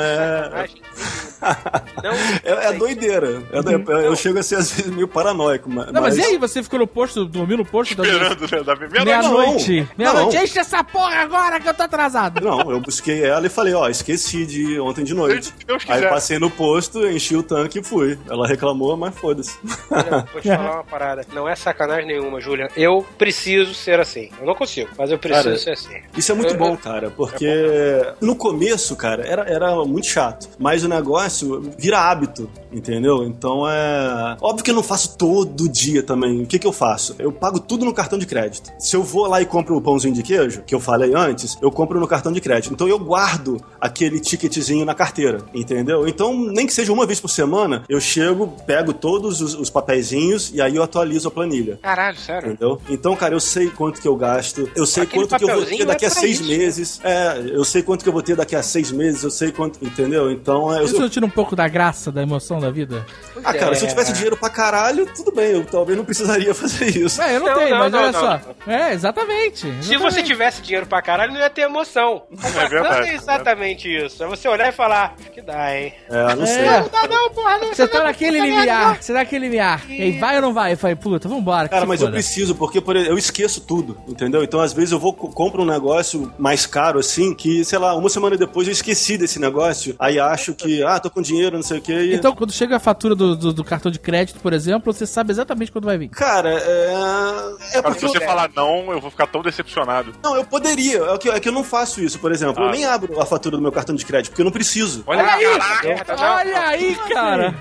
é doideira. Eu chego a ser às vezes meio paranoico. Mas e aí, você ficou no posto, dormiu no posto? Esperando, né? Da Meia-noite. Meia-noite, enche essa porra agora que eu tô atrasado. Não, eu busquei ela e falei, esqueci de ontem de noite. Aí passei no posto, enchi o tanque e fui. Ela reclamou, mas foda-se. Olha, vou te falar uma parada. Não é sacanagem nenhuma, Julian. Eu preciso ser assim. Eu não consigo, mas eu preciso ser assim. Isso é muito bom, cara, porque no começo, cara, era muito chato. Mas o negócio vira hábito, entendeu? Então óbvio que eu não faço todo dia também. O que eu faço? Eu pago tudo no cartão de crédito. Se eu vou lá e compro o pãozinho de queijo, que eu falei antes, eu compro no cartão de crédito. Então eu guardo aquele ticketzinho na carteira, entendeu? Então, nem que seja uma vez por semana, eu chego, pego todos os papeizinhos e aí eu atualizo a planilha. Caralho, sério? Entendeu? Então, cara, eu sei quanto que eu gasto, eu sei quanto que eu vou ter daqui a 6 meses. Eu sei quanto que eu vou ter daqui a 6 meses, eu sei quanto, entendeu? Então, Isso não tira um pouco da graça, da emoção da vida? Cara, se eu tivesse dinheiro pra caralho, tudo bem, eu talvez não precisaria fazer isso. Eu não tenho, mas olha só. Exatamente. Se você tivesse dinheiro pra caralho, não ia ter emoção. É verdade. Não é exatamente isso. É você olhar e falar, acho que dá, hein? Não sei. Não dá não, porra. Você tá naquele limiar. Você tá naquele limiar. E aí, vai ou não vai? Eu falei, puta, vambora. Cara, mas eu preciso, porque eu esqueço tudo, entendeu? Então, às vezes, eu compro um negócio mais caro, assim, que, sei lá, uma semana depois eu esqueci desse negócio, aí acho que, tô com dinheiro, não sei o quê. Então, quando chega a fatura do cartão de crédito, por exemplo, você sabe exatamente quando vai vir. Cara, porque se você falar não, eu vou ficar tão decepcionado. Não, eu poderia. É que eu não faço isso, por exemplo. Eu nem abro a fatura do meu cartão de crédito, porque eu não preciso. Olha aí! Olha aí, cara!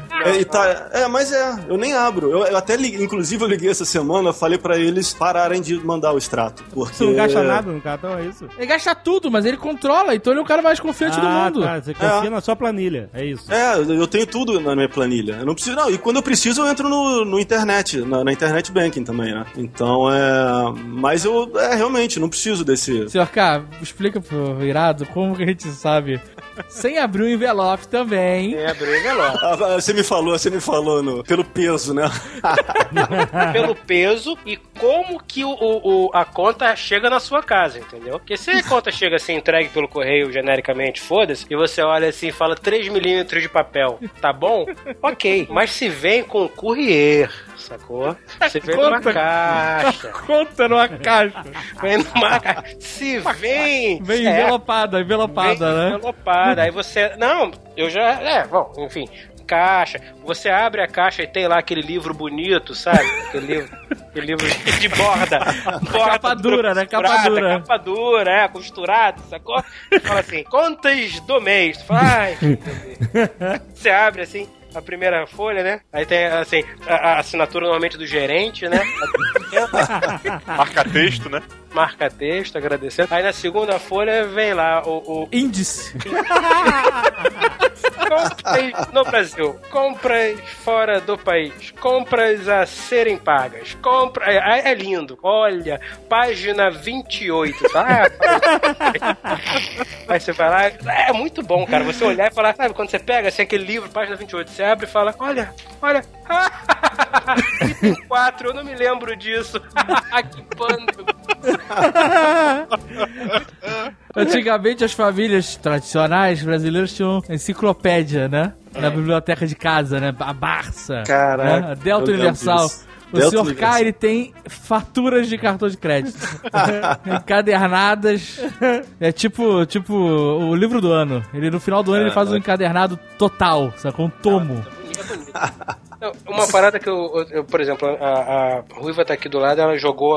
Eu nem abro. Eu até inclusive eu liguei essa semana, falei pra eles pararem de mandar o extrato. Porque... Você não gasta nada no cartão, é isso? Ele gasta tudo, mas ele controla, então ele é o cara mais confiante do mundo. Tá, você confia na sua planilha, é isso. Eu tenho tudo na minha planilha. Eu não preciso, não. E quando eu preciso, eu entro no internet, na internet banking também, né? Então, mas eu, realmente, não preciso desse... Senhor K, explica pro Irado como que a gente sabe... Sem abrir o envelope também. Sem abrir o envelope. Você me falou pelo peso, né? Pelo peso e como que a conta chega na sua casa, entendeu? Porque se a conta chega assim, entregue pelo correio genericamente, foda-se, e você olha assim e fala 3 milímetros de papel, tá bom? Ok. Mas se vem com courier, sacou? Você vem numa caixa. Conta numa caixa. Vem numa caixa. Se vem... Vem envelopada, vem né? Envelopada. Aí você... Não, eu já... Bom, enfim... Caixa, você abre a caixa e tem lá aquele livro bonito, sabe? Aquele livro de borda capa dura, né? Capa dura, costurado, sacou? Fala assim, contas do mês. Fala, você abre assim a primeira folha, né? Aí tem assim a assinatura normalmente do gerente, né? Marca texto, né? Marca texto, agradecendo. Aí na segunda folha vem lá o índice. Compras no Brasil, compras fora do país, compras a serem pagas, é lindo, olha, página 28, tá? Aí você vai lá, é muito bom, cara, você olhar e falar, sabe, quando você pega assim, aquele livro, página 28, você abre e fala, olha, 4, eu não me lembro disso. Que pânico. Antigamente as famílias tradicionais brasileiras tinham enciclopédia, né? Na biblioteca de casa, né? A Barça. Caraca, né? A Delta Universal. O Sr. K, ele tem faturas de cartão de crédito. Encadernadas. É tipo o livro do ano. Ele, no final do ano, ele faz um encadernado total, sacou? Um tomo. Não, uma parada que eu por exemplo, a Ruiva tá aqui do lado, ela jogou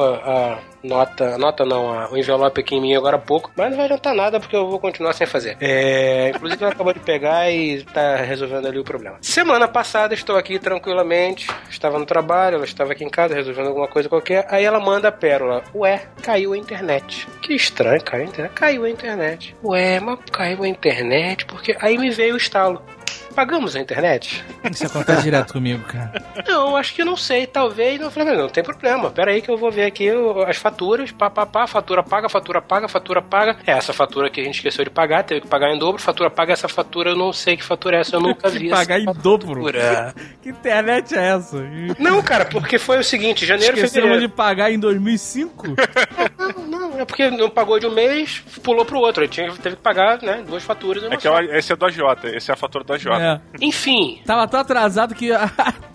o envelope aqui em mim agora há pouco, mas não vai adiantar nada porque eu vou continuar sem fazer. Inclusive ela acabou de pegar e tá resolvendo ali o problema. Semana passada estou aqui tranquilamente, estava no trabalho, ela estava aqui em casa resolvendo alguma coisa qualquer, aí ela manda a pérola: ué, caiu a internet. Que estranho, caiu a internet. Caiu a internet. Ué, mas caiu a internet, porque aí me veio o estalo. Pagamos a internet? Isso acontece direto comigo, cara. Não, acho que não sei, talvez. Não, falei, não tem problema. Pera aí que eu vou ver aqui as faturas. Fatura paga. É essa fatura que a gente esqueceu de pagar, teve que pagar em dobro. Fatura paga, essa fatura eu não sei que fatura é essa, eu nunca vi. Pagar em dobro? Que internet é essa? Não, cara, porque foi o seguinte, janeiro, fevereiro... de pagar em 2005? Não, é porque não pagou de um mês, pulou pro outro. Ele teve que pagar, né, 2 faturas. Esse é do agiota, esse é a fatura do agiota. Enfim. Tava tão atrasado que a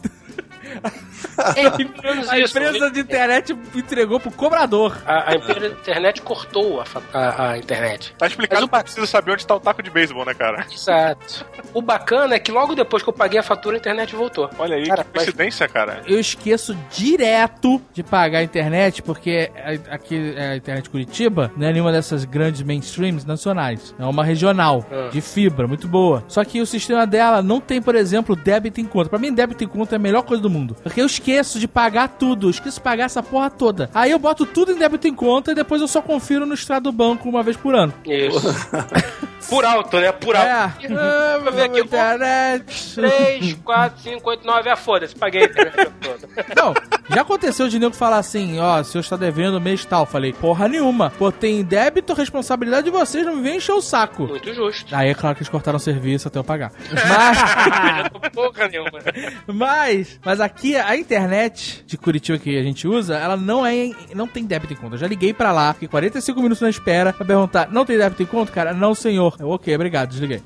empresa de internet entregou pro cobrador. A empresa de internet cortou a internet. Tá explicado que precisa saber onde tá o taco de beisebol, né, cara? Exato. O bacana é que logo depois que eu paguei a fatura, a internet voltou. Olha aí, cara, que coincidência, cara. Eu esqueço direto de pagar a internet, porque aqui a internet Curitiba não é nenhuma dessas grandes mainstreams nacionais. É uma regional, de fibra, muito boa. Só que o sistema dela não tem, por exemplo, débito em conta. Pra mim, débito em conta é a melhor coisa do mundo. Porque eu esqueço de pagar tudo. Eu esqueço de pagar essa porra toda. Aí eu boto tudo em débito em conta e depois eu só confiro no extrato do banco uma vez por ano. Isso. Por alto, né? Por alto. Vou ver aqui. Internet. 3, 4, 5, 8, 9. Foda-se. Paguei a internet toda. Não, já aconteceu de nego falar assim: ó, se eu está devendo mês tal. Falei, porra nenhuma. Pô, tem débito, responsabilidade de vocês, não me vem encher o saco. Muito justo. Aí é claro que eles cortaram o serviço até eu pagar. Mas. Porra nenhuma. Mas aqui a internet de Curitiba que a gente usa, ela não tem débito em conta. Eu já liguei pra lá, fiquei 45 minutos na espera pra perguntar: não tem débito em conta, cara? Não, senhor. Eu, ok, obrigado, desliguei.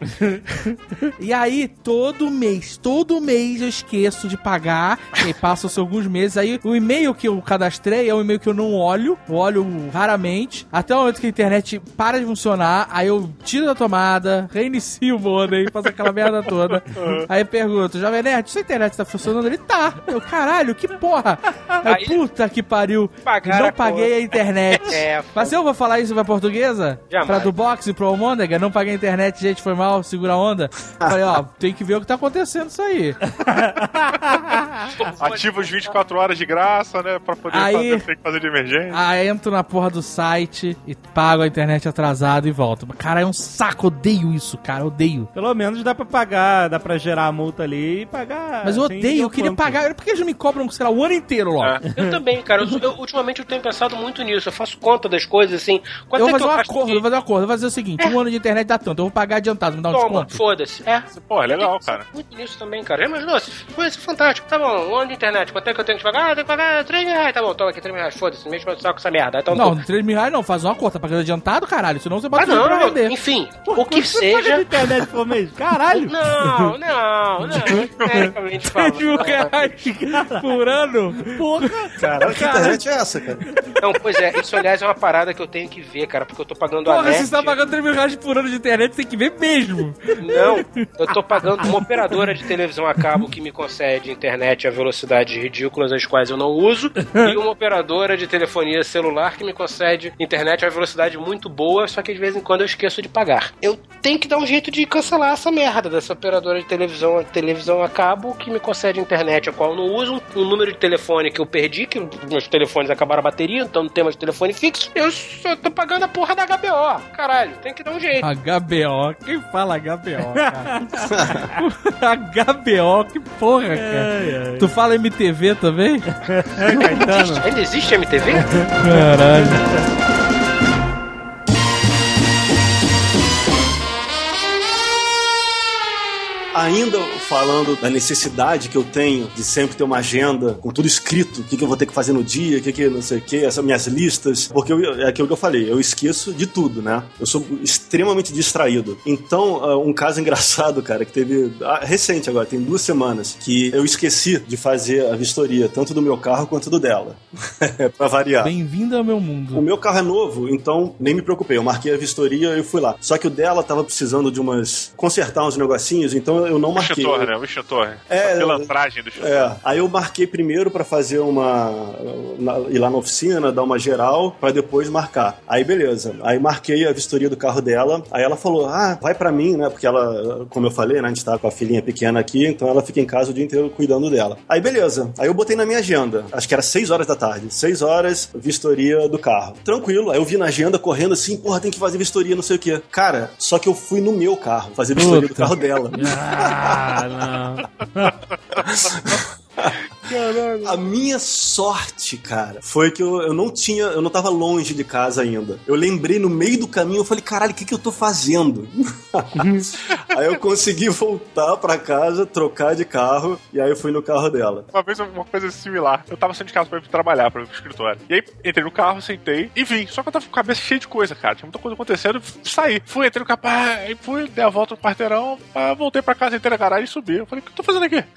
E aí, todo mês eu esqueço de pagar, e passam-se alguns meses, aí o e-mail que eu cadastrei é um e-mail que eu não olho, eu olho raramente, até o momento que a internet para de funcionar, aí eu tiro da tomada, reinicio o modem, faço aquela merda toda, aí pergunto: Jovem Nerd, sua internet tá funcionando? Ele tá. Eu, caralho, que porra. Aí, puta que pariu, não paguei a internet. Mas eu vou falar isso pra portuguesa? Jamais. Pra do box e pro Almôndega? Não paguei a internet, gente, foi mal, segura a onda. Falei, ó, tem que ver o que tá acontecendo isso aí. Ativa os 24 horas de graça, né, pra poder fazer o que tem que fazer de emergência. Aí entro na porra do site e pago a internet atrasada e volto. Cara, é um saco, odeio isso, cara, odeio. Pelo menos dá pra pagar, dá pra gerar a multa ali e pagar. Mas eu odeio, eu queria pagar. Por que eles me cobram, sei lá, o ano inteiro logo? Eu também, cara. Ultimamente eu tenho pensado muito nisso. Eu faço conta das coisas, assim. Eu vou fazer um acordo, vou fazer o seguinte: um ano de internet dá tanto, eu vou pagar adiantado, me dá um desconto. Foda-se. Pô, é legal, cara. Muito nisso também, cara. Já imaginou? Foi fantástico. Tá bom, um ano de internet. Quanto é que eu tenho que pagar? Eu tenho que pagar R$3. Tá bom, toma aqui R$3. Foda-se, me enche o saco com essa merda. Então, não, R$3 não, faz uma conta, tá pagando adiantado, caralho. Senão você bota tudo pra vender. Enfim, o que seja. Paga de internet por mês? Caralho. Não. Tecnicamente R$1.000 por ano? Porra. Caralho, que internet é essa, cara? Não, pois é, isso aliás é uma parada que eu tenho que ver, cara, porque eu tô pagando a net. Porra, você tá pagando R$3.000 por ano de internet, tem que ver mesmo. Não, eu tô pagando uma operadora de televisão a cabo que me concede internet a velocidades ridículas, as quais eu não uso, e uma operadora de telefonia celular que me concede internet a velocidade muito boa, só que de vez em quando eu esqueço de pagar. Eu tenho que dar um jeito de cancelar essa merda dessa operadora de televisão a cabo que me concede internet, a qual eu não uso, um número de telefone que eu perdi, que meus telefones acabaram a bateria, então não tem mais telefone fixo, eu só tô pagando a porra da HBO. Caralho, tem que dar um jeito. HBO? Quem fala HBO, cara? HBO? Que porra, cara? Tu fala MTV também? Ainda existe MTV? Caralho. Ainda falando da necessidade que eu tenho de sempre ter uma agenda com tudo escrito, o que eu vou ter que fazer no dia, o que não sei o que, essas minhas listas, porque é aquilo que eu falei, eu esqueço de tudo, né? Eu sou extremamente distraído. Então, um caso engraçado, cara, que teve recente agora, tem 2 semanas, que eu esqueci de fazer a vistoria, tanto do meu carro quanto do dela. Pra variar. Bem-vindo ao meu mundo. O meu carro é novo, então nem me preocupei. Eu marquei a vistoria e fui lá. Só que o dela tava precisando de consertar uns negocinhos, então eu não marquei. O extintor. A pilantragem do extintor. Aí eu marquei primeiro pra fazer ir lá na oficina, dar uma geral, pra depois marcar. Aí beleza. Aí marquei a vistoria do carro dela. Aí ela falou, vai pra mim, né? Porque ela, como eu falei, né? A gente tá com a filhinha pequena aqui, então ela fica em casa o dia inteiro cuidando dela. Aí beleza. Aí eu botei na minha agenda. Acho que era 6 horas da tarde. 6 horas, vistoria do carro. Tranquilo. Aí eu vi na agenda correndo assim, porra, tem que fazer vistoria, não sei o quê. Cara, só que eu fui no meu carro fazer vistoria do carro dela. Não. Caralho. A minha sorte, cara, foi que eu não tava longe de casa ainda. Eu lembrei no meio do caminho, eu falei, caralho, o que eu tô fazendo? Aí eu consegui voltar pra casa, trocar de carro, e aí eu fui no carro dela. Uma vez, uma coisa similar. Eu tava saindo de casa pra ir trabalhar, pra ir pro escritório. E aí, entrei no carro, sentei e vim. Só que eu tava com a cabeça cheia de coisa, cara. Tinha muita coisa acontecendo, saí. Entrei no carro, aí fui, dei a volta no quarteirão, voltei pra casa, entrei na garagem e subi. Eu falei, o que eu tô fazendo aqui?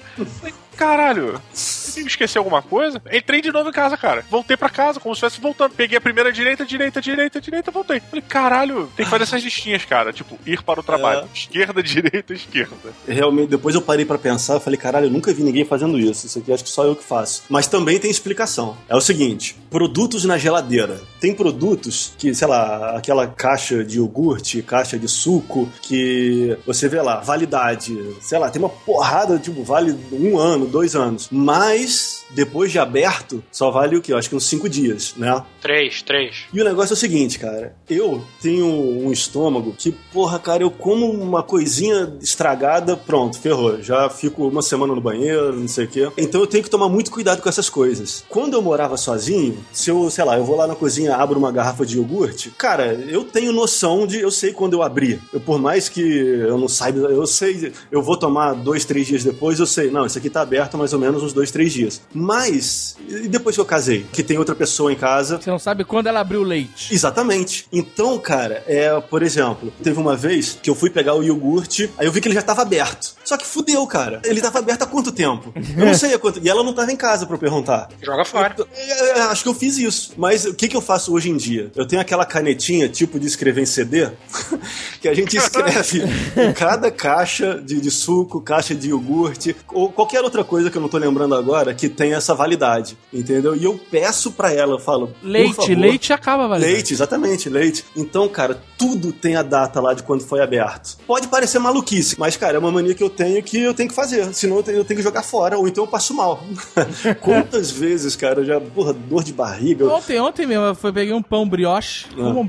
Caralho, eu me esqueci alguma coisa? Entrei de novo em casa, cara. Voltei pra casa, como se estivesse voltando. Peguei a primeira direita, voltei. Falei, caralho, tem que fazer essas listinhas, cara. Tipo, ir para o trabalho. Esquerda, direita, esquerda. Realmente, depois eu parei pra pensar, eu falei, caralho, eu nunca vi ninguém fazendo isso. Isso aqui acho que só eu que faço. Mas também tem explicação. É o seguinte, produtos na geladeira. Tem produtos que, sei lá, aquela caixa de iogurte, caixa de suco, que você vê lá, validade, sei lá, tem uma porrada, tipo, vale 1 ano, 2 anos. Mas, depois de aberto, só vale o quê? Eu acho que uns 5 dias, né? 3. E o negócio é o seguinte, cara. Eu tenho um estômago que, porra, cara, eu como uma coisinha estragada, pronto, ferrou. Já fico 1 semana no banheiro, não sei o quê. Então eu tenho que tomar muito cuidado com essas coisas. Quando eu morava sozinho, se eu, sei lá, eu vou lá na cozinha, abro uma garrafa de iogurte, cara, eu tenho noção eu sei quando eu abrir. Por mais que eu não saiba, eu sei, eu vou tomar 2, 3 dias depois, eu sei, não, isso aqui tá aberto mais ou menos uns 2, 3 dias. Mas, e depois que eu casei? Que tem outra pessoa em casa. Você não sabe quando ela abriu o leite. Exatamente. Então, cara, por exemplo, teve uma vez que eu fui pegar o iogurte, aí eu vi que ele já tava aberto. Só que fudeu, cara. Ele tava aberto há quanto tempo? Eu não sei há quanto. E ela não tava em casa pra eu perguntar. Joga fora. Acho que eu fiz isso. Mas o que eu faço hoje em dia? Eu tenho aquela canetinha, tipo de escrever em CD, que a gente escreve em cada caixa de suco, caixa de iogurte, ou qualquer outra coisa que eu não tô lembrando agora, que tem essa validade, entendeu? E eu peço pra ela, eu falo, leite, por favor, leite acaba validade. Leite, exatamente, leite. Então, cara, tudo tem a data lá de quando foi aberto. Pode parecer maluquice, mas, cara, é uma mania que eu tenho que fazer, senão eu tenho que jogar fora, ou então eu passo mal. Quantas vezes, cara, eu já, porra, dor de barriga. Ontem mesmo, eu peguei um pão brioche,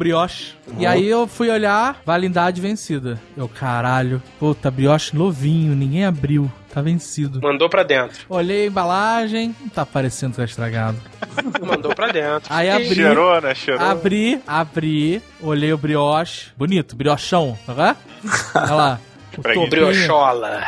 e aí eu fui olhar, validade vencida. Eu, caralho, puta, brioche novinho, ninguém abriu. Tá vencido. Mandou pra dentro. Olhei a embalagem, não tá parecendo que tá estragado. Mandou pra dentro. Aí abri. Cheirou, né? Abri, olhei o brioche. Bonito, briochão, tá vendo? Olha lá. Briochola.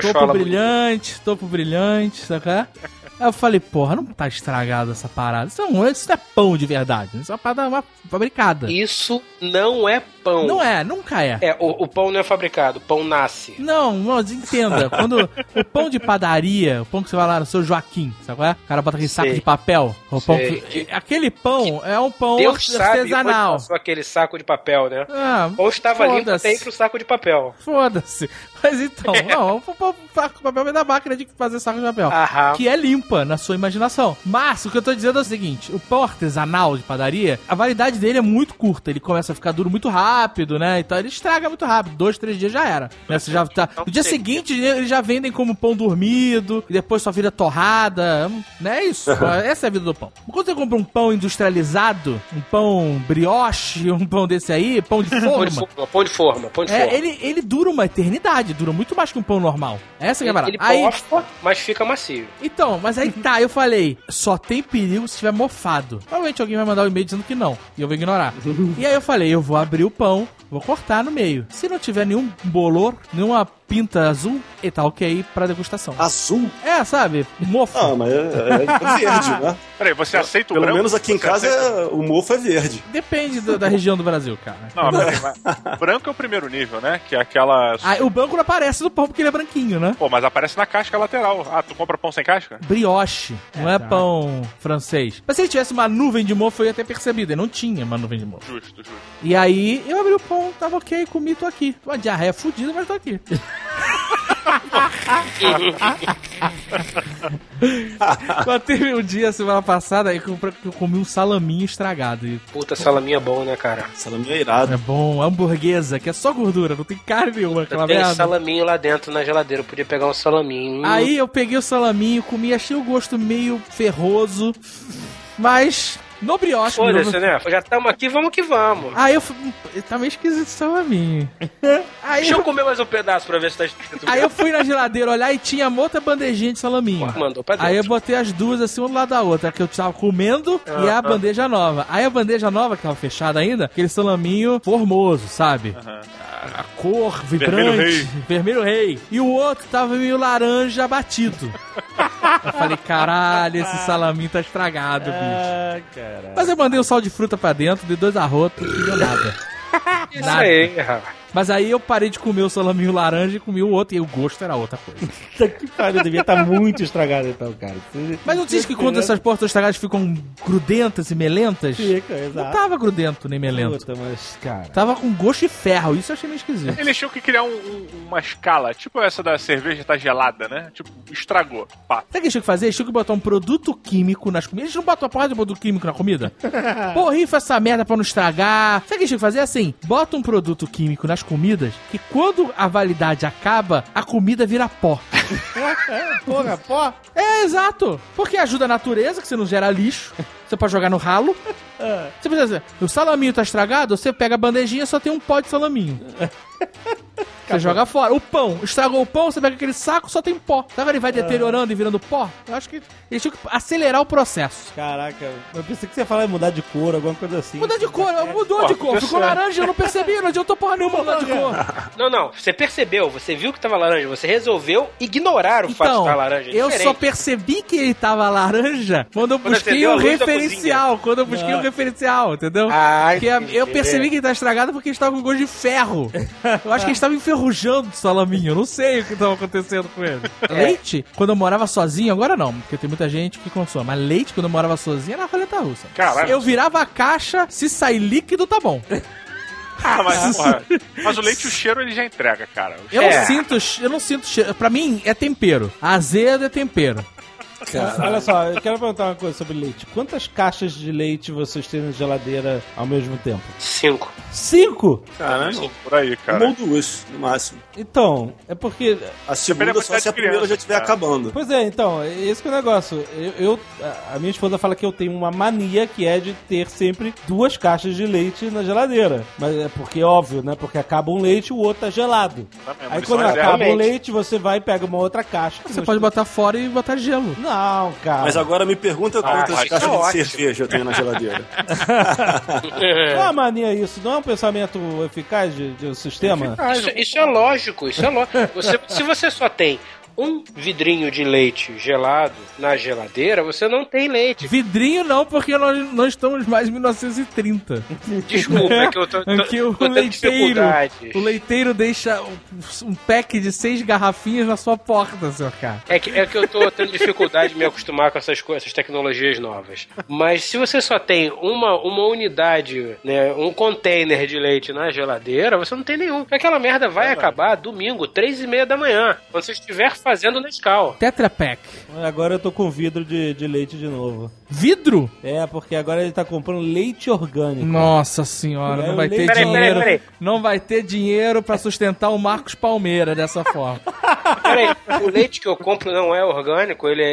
Topo brilhante, sabe? Aí eu falei, porra, não tá estragado essa parada. Isso não é pão de verdade. Isso é uma parada fabricada. Isso não é pão. Não é, nunca é. O pão não é fabricado, o pão nasce. Não, mas entenda. Quando o pão de padaria, o pão que você vai lá no seu Joaquim, sabe qual é? O cara bota aquele saco de papel. O pão aquele pão é um pão artesanal. Deus sabe aquele saco de papel, né? Ou estava limpo até ir pro saco de papel. Foda-se. Mas então, não, o saco de papel vem da máquina de fazer saco de papel. Aham. Que é limpa na sua imaginação. Mas o que eu tô dizendo é o seguinte: o pão artesanal de padaria, a validade dele é muito curta. Ele começa a ficar duro muito rápido, né? Então ele estraga muito rápido. 2, 3 dias já era. Né? Você já tá... No dia seguinte, eles já vendem como pão dormido, e depois sua vida torrada. Né? É isso. Essa é a vida do pão. Quando você compra um pão industrializado, um pão brioche, um pão desse aí, pão de forma. Pão de forma. Ele dura uma eternidade. Dura muito mais que um pão normal. Essa que é a parada. Ele posta, mas fica macio. Então, mas aí tá, eu falei, só tem perigo se estiver mofado. Provavelmente alguém vai mandar um e-mail dizendo que não, e eu vou ignorar. E aí eu falei, eu vou abrir o pão, vou cortar no meio. Se não tiver nenhum bolor, nenhuma pinta azul e tá ok pra degustação. Azul? É, sabe? Mofo. Ah, mas é verde, né? Peraí, você aceita o Pelo branco? menos aqui em Você casa aceita- o mofo é verde. Depende da região do Brasil, cara. Não, peraí, mas branco é o primeiro nível, né? Que é aquela... Ah, o branco não aparece no pão porque ele é branquinho, né? Pô, mas aparece na casca lateral. Ah, tu compra pão sem casca? Brioche, não é pão francês. Mas se ele tivesse uma nuvem de mofo, eu ia ter percebido. Ele não tinha uma nuvem de mofo. Justo. E aí, eu abri o pão, tava ok, comi, tô aqui. Uma diarreia fudida, mas tô aqui. Mas teve um dia, semana passada, que eu comi um salaminho estragado. E Puta, salaminho é bom, né, cara? Salaminho é irado. é bom, hamburguesa, que é só gordura, não tem carne nenhuma, aquela Tem merda. salaminho lá dentro na geladeira, eu podia pegar um salaminho. Aí eu peguei o salaminho, comi, achei o gosto meio ferroso, mas no brioche. Foda-se, né? Já estamos aqui, vamos que vamos. Aí eu fui, tá meio esquisito o salaminho. Aí Deixa eu eu, comer mais um pedaço pra ver se tá escrito. aí eu fui na geladeira olhar e tinha uma outra bandejinha de salaminho. Mandou pra dentro. Aí eu botei as duas assim, uma do lado da outra, a que eu tava comendo e a bandeja nova. Aí a bandeja nova, que tava fechada ainda, aquele salaminho formoso, sabe? A cor vibrante, vermelho rei. E o outro tava meio laranja batido. Eu falei, caralho, esse salaminho tá estragado, bicho. Ah, cara. Mas eu mandei um sal de fruta pra dentro, dei 2 arrotos, não deu nada. Isso aí, rapaz. Mas aí eu parei de comer o salaminho laranja e comi o outro, e o gosto era outra coisa. Puta que pariu, devia estar muito estragado então, cara. Mas não diz que quando essas portas estragadas ficam grudentas e melentas? Fica, Não exato. tava grudento nem melento. Puta, mas, cara... Tava com gosto de ferro, isso eu achei meio esquisito. Eles tinham que criar uma escala, tipo essa da cerveja tá gelada, né? Tipo, estragou. Pá. Sabe o que eles tinham que fazer? Eles tinham que botar um produto químico nas comidas. Eles não botam uma porra de produto químico na comida? Porrifa essa merda pra não estragar. Sabe o que eles tinham que fazer? Assim, bota um produto químico nas comidas que quando a validade acaba, a comida vira pó. Porra, pó? É, exato. Porque ajuda a natureza, que você não gera lixo. Você pode jogar no ralo. Você precisa dizer, o salaminho tá estragado, você pega a bandejinha, só tem um pó de salaminho. Você joga fora. O pão, estragou o pão, você pega aquele saco, só tem pó. Sabe, ele vai deteriorando e virando pó? Eu acho que eles tinham que acelerar o processo. Caraca, eu pensei que você ia falar em mudar de cor, alguma coisa assim. Mudar de cor, mudou de cor. Ficou laranja, eu não percebi, não adiantou porra nenhuma mudar de cor. Não, você percebeu, você viu que tava laranja, você resolveu ignorar o fato de Então, estar laranja. É eu diferente. só percebi que ele tava laranja quando eu busquei acendeu a o luz da referencial. Quando eu busquei o referencial, entendeu? Ah, Porque entendi. eu percebi que ele tá estragado porque ele estava com gosto de ferro. Eu acho que ele estava enferrujando o salaminho. Eu não sei o que estava acontecendo com ele. Leite, quando eu morava sozinho, agora não, porque tem muita gente que consome. Mas leite, quando eu morava sozinho, era roleta russa. Caralho. Eu virava a caixa, se sair líquido, tá bom. Ah, mas, porra, mas o leite, o cheiro, ele já entrega, cara. O Eu cheiro- não sinto cheiro. Pra mim, é tempero. Azedo é tempero. Olha só, eu quero perguntar uma coisa sobre leite. Quantas caixas de leite vocês têm na geladeira ao mesmo tempo? 5. 5? Caramba. Por aí, Uma cara. ou duas, no máximo. Então, é porque... A Depende segunda da só se a quantidade de primeira já criança, estiver cara. acabando. Pois é, então, esse que é o negócio. A minha esposa fala que eu tenho uma mania que é de ter sempre 2 caixas de leite na geladeira. Mas é porque, óbvio, né? Porque acaba um leite e o outro tá gelado. Exatamente, Aí mas quando isso é acaba o realmente. leite, você vai e pega uma outra caixa. Você pode botar fora e botar gelo. Não, cara. Mas agora me pergunta quantas isso caixas é de ótimo. cerveja eu tenho na geladeira. Não é uma mania isso, não é um pensamento eficaz de um sistema? Isso é lógico, isso é lógico. Se você só tem um vidrinho de leite gelado na geladeira, você não tem leite. Vidrinho não, porque nós estamos mais em 1930. Desculpa, é que eu tô Que o tendo leiteiro, dificuldades. o leiteiro deixa um pack de 6 garrafinhas na sua porta, seu cara. É que eu tô tendo dificuldade de me acostumar com essas tecnologias novas. Mas se você só tem uma unidade, né, um container de leite na geladeira, você não tem nenhum. Porque aquela merda vai acabar domingo, 3:30 da manhã, quando você estiver fazendo Nescau. Tetra Pak. Agora eu tô com vidro de leite de novo. Vidro? É, porque agora ele tá comprando leite orgânico. Nossa senhora, É, não vai o ter leite- dinheiro. Peraí. Não vai ter dinheiro pra sustentar o Marcos Palmeira dessa forma. Peraí, o leite que eu compro não é orgânico, ele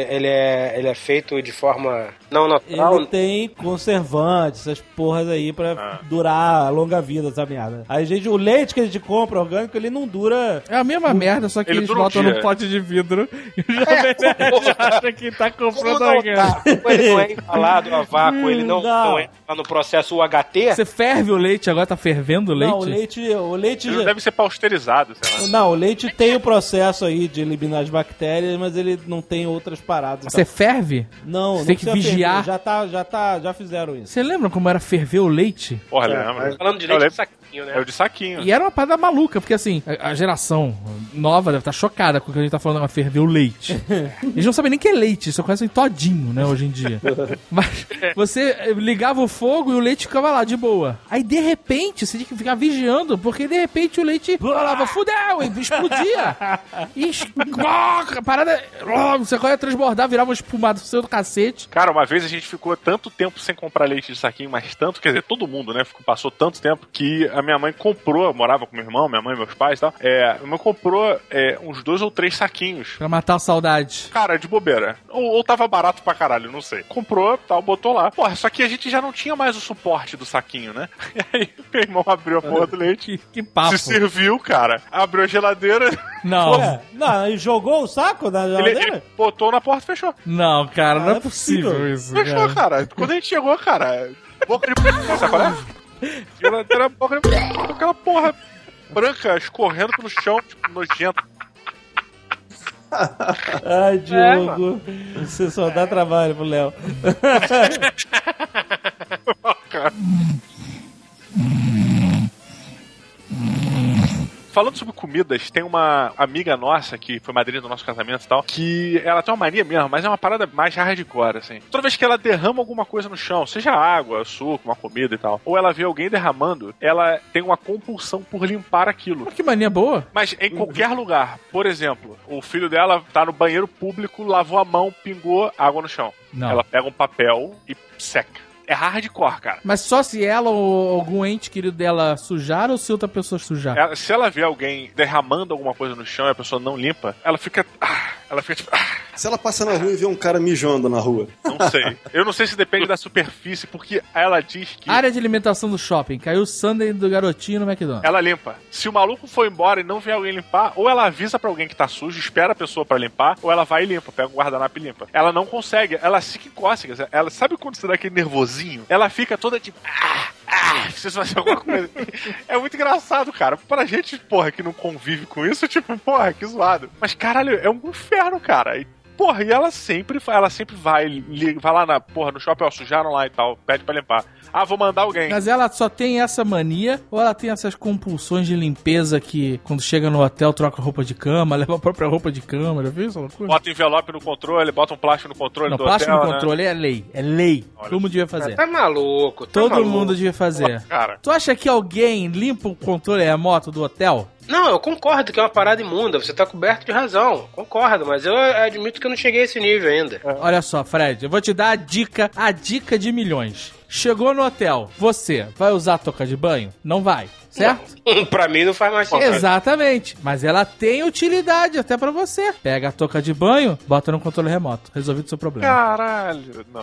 é feito de forma não natural. Ele tem conservantes, essas porras aí pra durar a longa vida, essa merda. Aí, gente, o leite que a gente compra orgânico, ele não dura... É a mesma merda, só que Ele eles dura um botam dia. no um pote de vidro e o Jovem Nerd acha que tá comprando alguém. Ele não é embalado a vácuo, ele não entra no processo UHT. Você ferve o leite, agora tá fervendo o leite? Não, o leite Ele deve ser pasteurizado, sei lá. Não, o leite tem o processo aí de eliminar as bactérias, mas ele não tem outras paradas. Você ferve? Não, Você tem que vigiar. Já fizeram isso. Você lembra como era ferver o leite? Porra, lembra? Falando de leite de saquinho, né? É o de saquinho. E era uma parada maluca, porque assim, a geração nova deve estar chocada com o que a gente tá falando, de ferver o leite. Eles não sabem nem que é leite, só conhecem todinho, né, hoje em dia. Mas você ligava o fogo e o leite ficava lá, de boa. Aí, de repente, você tinha que ficar vigiando, porque de repente o leite falava, fudeu, e explodia. E a parada, você ia transbordar, virava um espumado seu do cacete. Cara, uma vez a gente ficou tanto tempo sem comprar leite de saquinho, mas tanto, quer dizer, todo mundo, né, passou tanto tempo que a minha mãe comprou, eu morava com meu irmão, minha mãe e meus pais e tal, minha mãe comprou uns 2 ou 3 saquinhos. Pra matar a saudade. Cara, de bobeira. Ou tava barato pra caralho, não sei. Comprou, tal, botou lá. Porra, só que a gente já não tinha mais o suporte do saquinho, né? E aí meu irmão abriu a porra do leite. Que papo. Se serviu, cara. Abriu a geladeira. Não. Não, e jogou o saco da geladeira? Ele botou na porta e fechou. Não, cara, não é possível. possível isso. Fechou, cara. Quando a gente chegou, cara, boca de... Sabe qual é? Geladeira, boca de... Aquela porra branca escorrendo pelo chão, tipo, nojento. Ai, Diogo, você só dá trabalho pro Léo. Falando sobre comidas, tem uma amiga nossa que foi madrinha do nosso casamento e tal, que ela tem uma mania mesmo, mas é uma parada mais hardcore, assim. Toda vez que ela derrama alguma coisa no chão, seja água, suco, uma comida e tal, ou ela vê alguém derramando, ela tem uma compulsão por limpar aquilo. Que mania boa. Mas em qualquer lugar. Por exemplo, o filho dela tá no banheiro público, lavou a mão, pingou água no chão. Não. Ela pega um papel e seca. É hardcore, cara. Mas só se ela ou algum ente querido dela sujar ou se outra pessoa sujar? Se ela vê alguém derramando alguma coisa no chão e a pessoa não limpa, ela fica tipo... Se ela passa na rua e vê um cara mijando na rua. Não sei. Eu não sei se depende da superfície, porque ela diz que... Área de alimentação do shopping. Caiu o sundae do garotinho no McDonald's. Ela limpa. Se o maluco for embora e não vê alguém limpar, ou ela avisa pra alguém que tá sujo, espera a pessoa pra limpar, ou ela vai e limpa, pega o guardanapo e limpa. Ela não consegue. Ela fica em cócegas. Ela sabe quando você dá aquele nervosinho? Ela fica toda tipo... Precisa fazer alguma coisa. É muito engraçado, cara. Pra gente, porra, que não convive com isso, tipo, porra, que zoado. Mas, caralho, é um inferno, cara. E, porra, e ela sempre vai lá na, porra, no shopping, ó, sujaram lá e tal, pede pra limpar. Ah, vou mandar alguém. Mas ela só tem essa mania ou ela tem essas compulsões de limpeza que quando chega no hotel troca roupa de cama, leva a própria roupa de cama, já viu essa loucura? Bota envelope no controle, bota um plástico no controle do plástico hotel, no controle é lei. É lei. Olha, todo mundo devia fazer. Tá maluco. Todo mundo devia fazer. Cara. Tu acha que alguém limpa o controle remoto do hotel? Não, eu concordo que é uma parada imunda, você tá coberto de razão, concordo, mas eu admito que eu não cheguei a esse nível ainda. Olha só, Fred, eu vou te dar a dica de milhões. Chegou no hotel, você vai usar a touca de banho? Não vai, certo? Não. Pra mim não faz mais sentido. Exatamente, mas ela tem utilidade até pra você. Pega a touca de banho, bota no controle remoto, resolvido o seu problema. Caralho, não.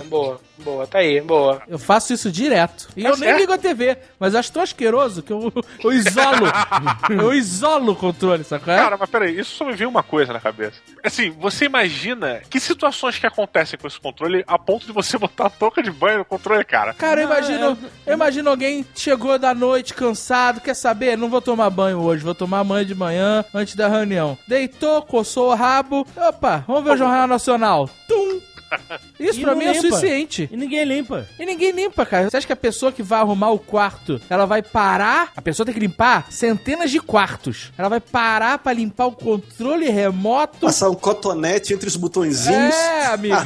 Boa, tá aí, boa. Eu faço isso direto. E eu nem ligo a TV, mas acho tão asqueroso que eu isolo. Eu isolo o controle, sacou? Cara, mas peraí, isso só me veio uma coisa na cabeça. Assim, você imagina que situações que acontecem com esse controle a ponto de você botar a touca de banho no controle, cara? Cara, eu imagino alguém chegou da noite cansado, quer saber? Não vou tomar banho hoje, vou tomar banho de manhã antes da reunião. Deitou, coçou o rabo. Opa, vamos ver o Jornal Nacional. Tum! Isso pra mim é o suficiente. E ninguém limpa. Cara. Você acha que a pessoa que vai arrumar o quarto, ela vai parar? A pessoa tem que limpar centenas de quartos. Ela vai parar pra limpar o controle remoto. Passar um cotonete entre os botõezinhos. Amigão.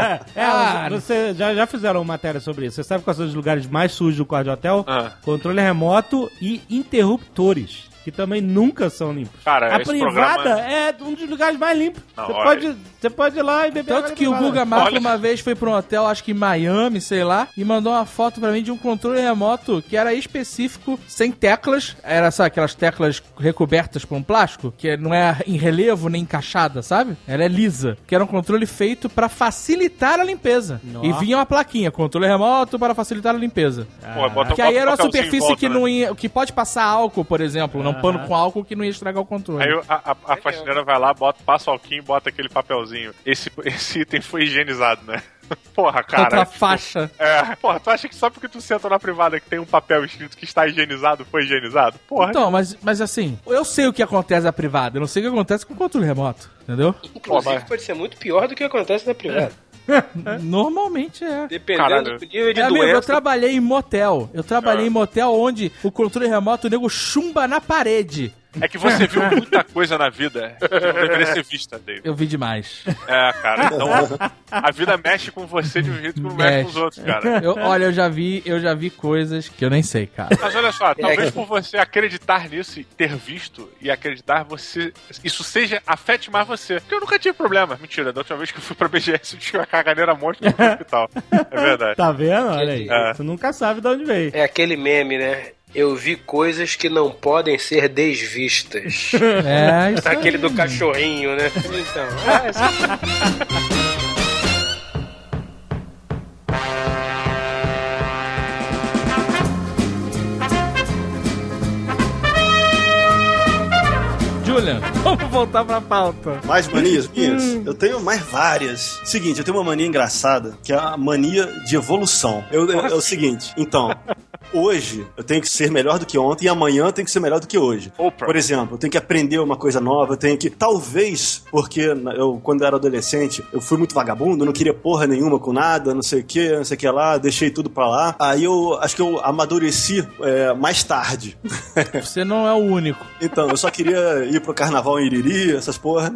Você já fizeram matéria sobre isso. Você sabe quais são os lugares mais sujos do quarto de hotel? Controle remoto e interruptores. Que também nunca são limpos. Cara, a privada é um dos lugares mais limpos. Você pode ir lá e beber. Tanto que o Guga Mafra uma vez foi pra um hotel, acho que em Miami, sei lá, e mandou uma foto pra mim de um controle remoto que era específico, sem teclas. Era, sabe, aquelas teclas recobertas por um plástico, que não é em relevo nem encaixada, sabe? Ela é lisa. Que era um controle feito pra facilitar a limpeza. Nossa. E vinha uma plaquinha, controle remoto para facilitar a limpeza. Que aí era uma superfície que não ia, que pode passar álcool, por exemplo, um pano com álcool que não ia estragar o controle. Aí a faxineira vai lá, passa o alquinho e bota aquele papelzinho. Esse item foi higienizado, né? Porra, cara. Outra faixa. Porra, tu acha que só porque tu senta na privada que tem um papel escrito que está higienizado, foi higienizado? Porra. Então, mas assim, eu sei o que acontece na privada, eu não sei o que acontece com o controle remoto, entendeu? Inclusive, pode ser muito pior do que acontece na privada. Normalmente é. Dependendo do nível de Amigo, doença. eu trabalhei em motel. Eu trabalhei em motel onde o controle remoto, o nego chumba na parede. É que você viu muita coisa na vida que não deveria ser vista, David. Eu vi demais. Cara, então a vida mexe com você de um jeito que não mexe com os outros, cara. Olha, eu já vi coisas que eu nem sei, cara. Mas olha só, talvez por você acreditar nisso e ter visto e acreditar, isso afete mais você. Porque eu nunca tive problema. Mentira, da última vez que eu fui pra BGS eu tive uma caganeira monstro no hospital. É verdade. Tá vendo? Olha aí. Você nunca sabe de onde veio. É aquele meme, né? Eu vi coisas que não podem ser desvistas. Isso Aquele do cachorrinho, né? Então, Julian, vamos voltar pra pauta. Mais manias minhas? Eu tenho mais várias. Seguinte, eu tenho uma mania engraçada, que é a mania de evolução. É o seguinte, então... Hoje eu tenho que ser melhor do que ontem e amanhã eu tenho que ser melhor do que hoje. Opa. Por exemplo, eu tenho que aprender uma coisa nova, eu tenho que... Talvez, porque eu, quando eu era adolescente, eu fui muito vagabundo, não queria porra nenhuma com nada, não sei o que lá, deixei tudo pra lá. Aí eu acho que eu amadureci mais tarde. Você não é o único. Então, eu só queria ir pro carnaval em Iriri, essas porra.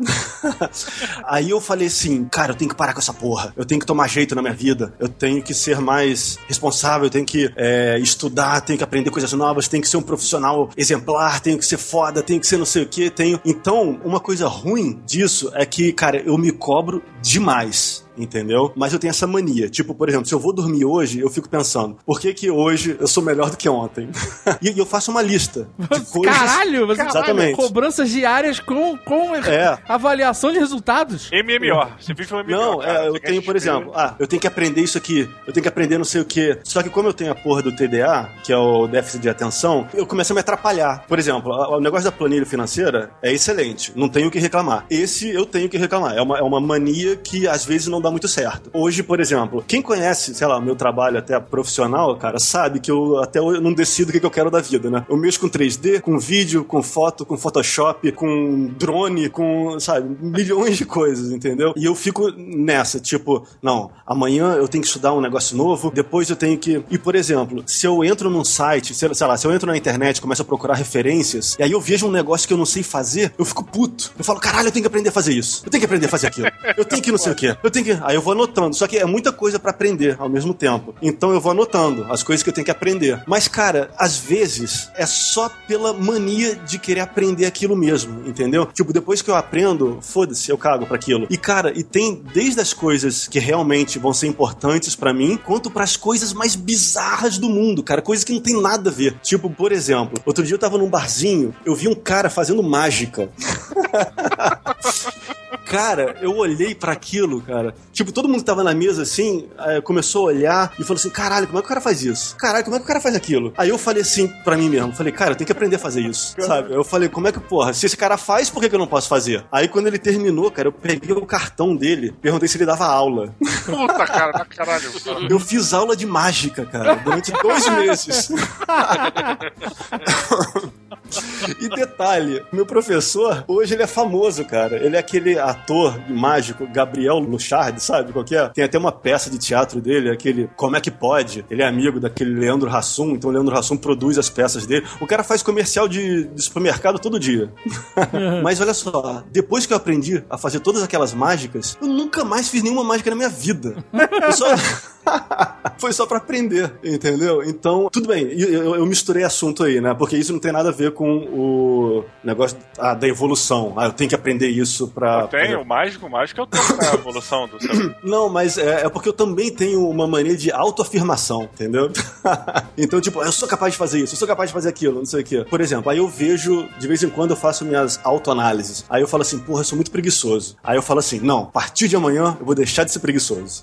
Aí eu falei assim, cara, eu tenho que parar com essa porra. Eu tenho que tomar jeito na minha vida. Eu tenho que ser mais responsável, eu tenho que estudar, tenho que aprender coisas novas, tenho que ser um profissional exemplar, tenho que ser foda, tenho que ser não sei o que, Então, uma coisa ruim disso é que, cara, eu me cobro demais. Entendeu? Mas eu tenho essa mania. Tipo, por exemplo, se eu vou dormir hoje, eu fico pensando, por que hoje eu sou melhor do que ontem? E eu faço uma lista de coisas... Caralho! Exatamente. Cobranças diárias com avaliação de resultados. MMO. Você vive um MMO. Não, cara. eu tenho, por exemplo, eu tenho que aprender isso aqui, eu tenho que aprender não sei o que. Só que como eu tenho a porra do TDA, que é o déficit de atenção, eu começo a me atrapalhar. Por exemplo, o negócio da planilha financeira é excelente, não tenho o que reclamar. Esse eu tenho que reclamar. É uma mania que às vezes não dá muito certo. Hoje, por exemplo, quem conhece, sei lá, meu trabalho até profissional, cara, sabe que eu até hoje não decido o que eu quero da vida, né? Eu mexo com 3D, com vídeo, com foto, com Photoshop, com drone, com, sabe, milhões de coisas, entendeu? E eu fico nessa, tipo, não, amanhã eu tenho que estudar um negócio novo, depois eu tenho que... E, por exemplo, se eu entro num site, sei lá, se eu entro na internet, começo a procurar referências, e aí eu vejo um negócio que eu não sei fazer, eu fico puto. Eu falo, caralho, eu tenho que aprender a fazer isso. Eu tenho que aprender a fazer aquilo. Eu tenho que não sei o quê. Eu tenho que... Aí eu vou anotando. Só que é muita coisa pra aprender ao mesmo tempo. Então eu vou anotando as coisas que eu tenho que aprender. Mas, cara, às vezes é só pela mania de querer aprender aquilo mesmo, entendeu? Tipo, depois que eu aprendo, foda-se, eu cago pra aquilo. E, cara, tem desde as coisas que realmente vão ser importantes pra mim, quanto pras coisas mais bizarras do mundo, cara. Coisas que não tem nada a ver. Tipo, por exemplo, outro dia eu tava num barzinho, eu vi um cara fazendo mágica. Cara, eu olhei pra aquilo, cara. Tipo, todo mundo que tava na mesa, assim, começou a olhar e falou assim, caralho, como é que o cara faz isso? Caralho, como é que o cara faz aquilo? Aí eu falei assim pra mim mesmo, falei, cara, eu tenho que aprender a fazer isso, sabe? Eu falei, como é que, porra, se esse cara faz, por que eu não posso fazer? Aí quando ele terminou, cara, eu peguei o cartão dele, perguntei se ele dava aula. Puta, cara, caralho. Eu fiz aula de mágica, cara, durante 2 meses. E detalhe, meu professor, hoje ele é famoso, cara. Ele é aquele ator mágico, Gabriel Luchardi, sabe qual que é? Tem até uma peça de teatro dele, aquele Como é que Pode? Ele é amigo daquele Leandro Hassum, então o Leandro Hassum produz as peças dele. O cara faz comercial de supermercado todo dia. Mas olha só, depois que eu aprendi a fazer todas aquelas mágicas, eu nunca mais fiz nenhuma mágica na minha vida. Foi só pra aprender, entendeu? Então, tudo bem, eu misturei assunto aí, né? Porque isso não tem nada a ver com o negócio da evolução. Eu tenho que aprender isso pra... O mágico eu tenho a evolução do seu... Não, mas é porque eu também tenho uma mania de autoafirmação, entendeu? Então, tipo, eu sou capaz de fazer isso, eu sou capaz de fazer aquilo, não sei o quê. Por exemplo, aí eu vejo, de vez em quando eu faço minhas autoanálises. Aí eu falo assim, porra, eu sou muito preguiçoso. Aí eu falo assim, não, a partir de amanhã eu vou deixar de ser preguiçoso.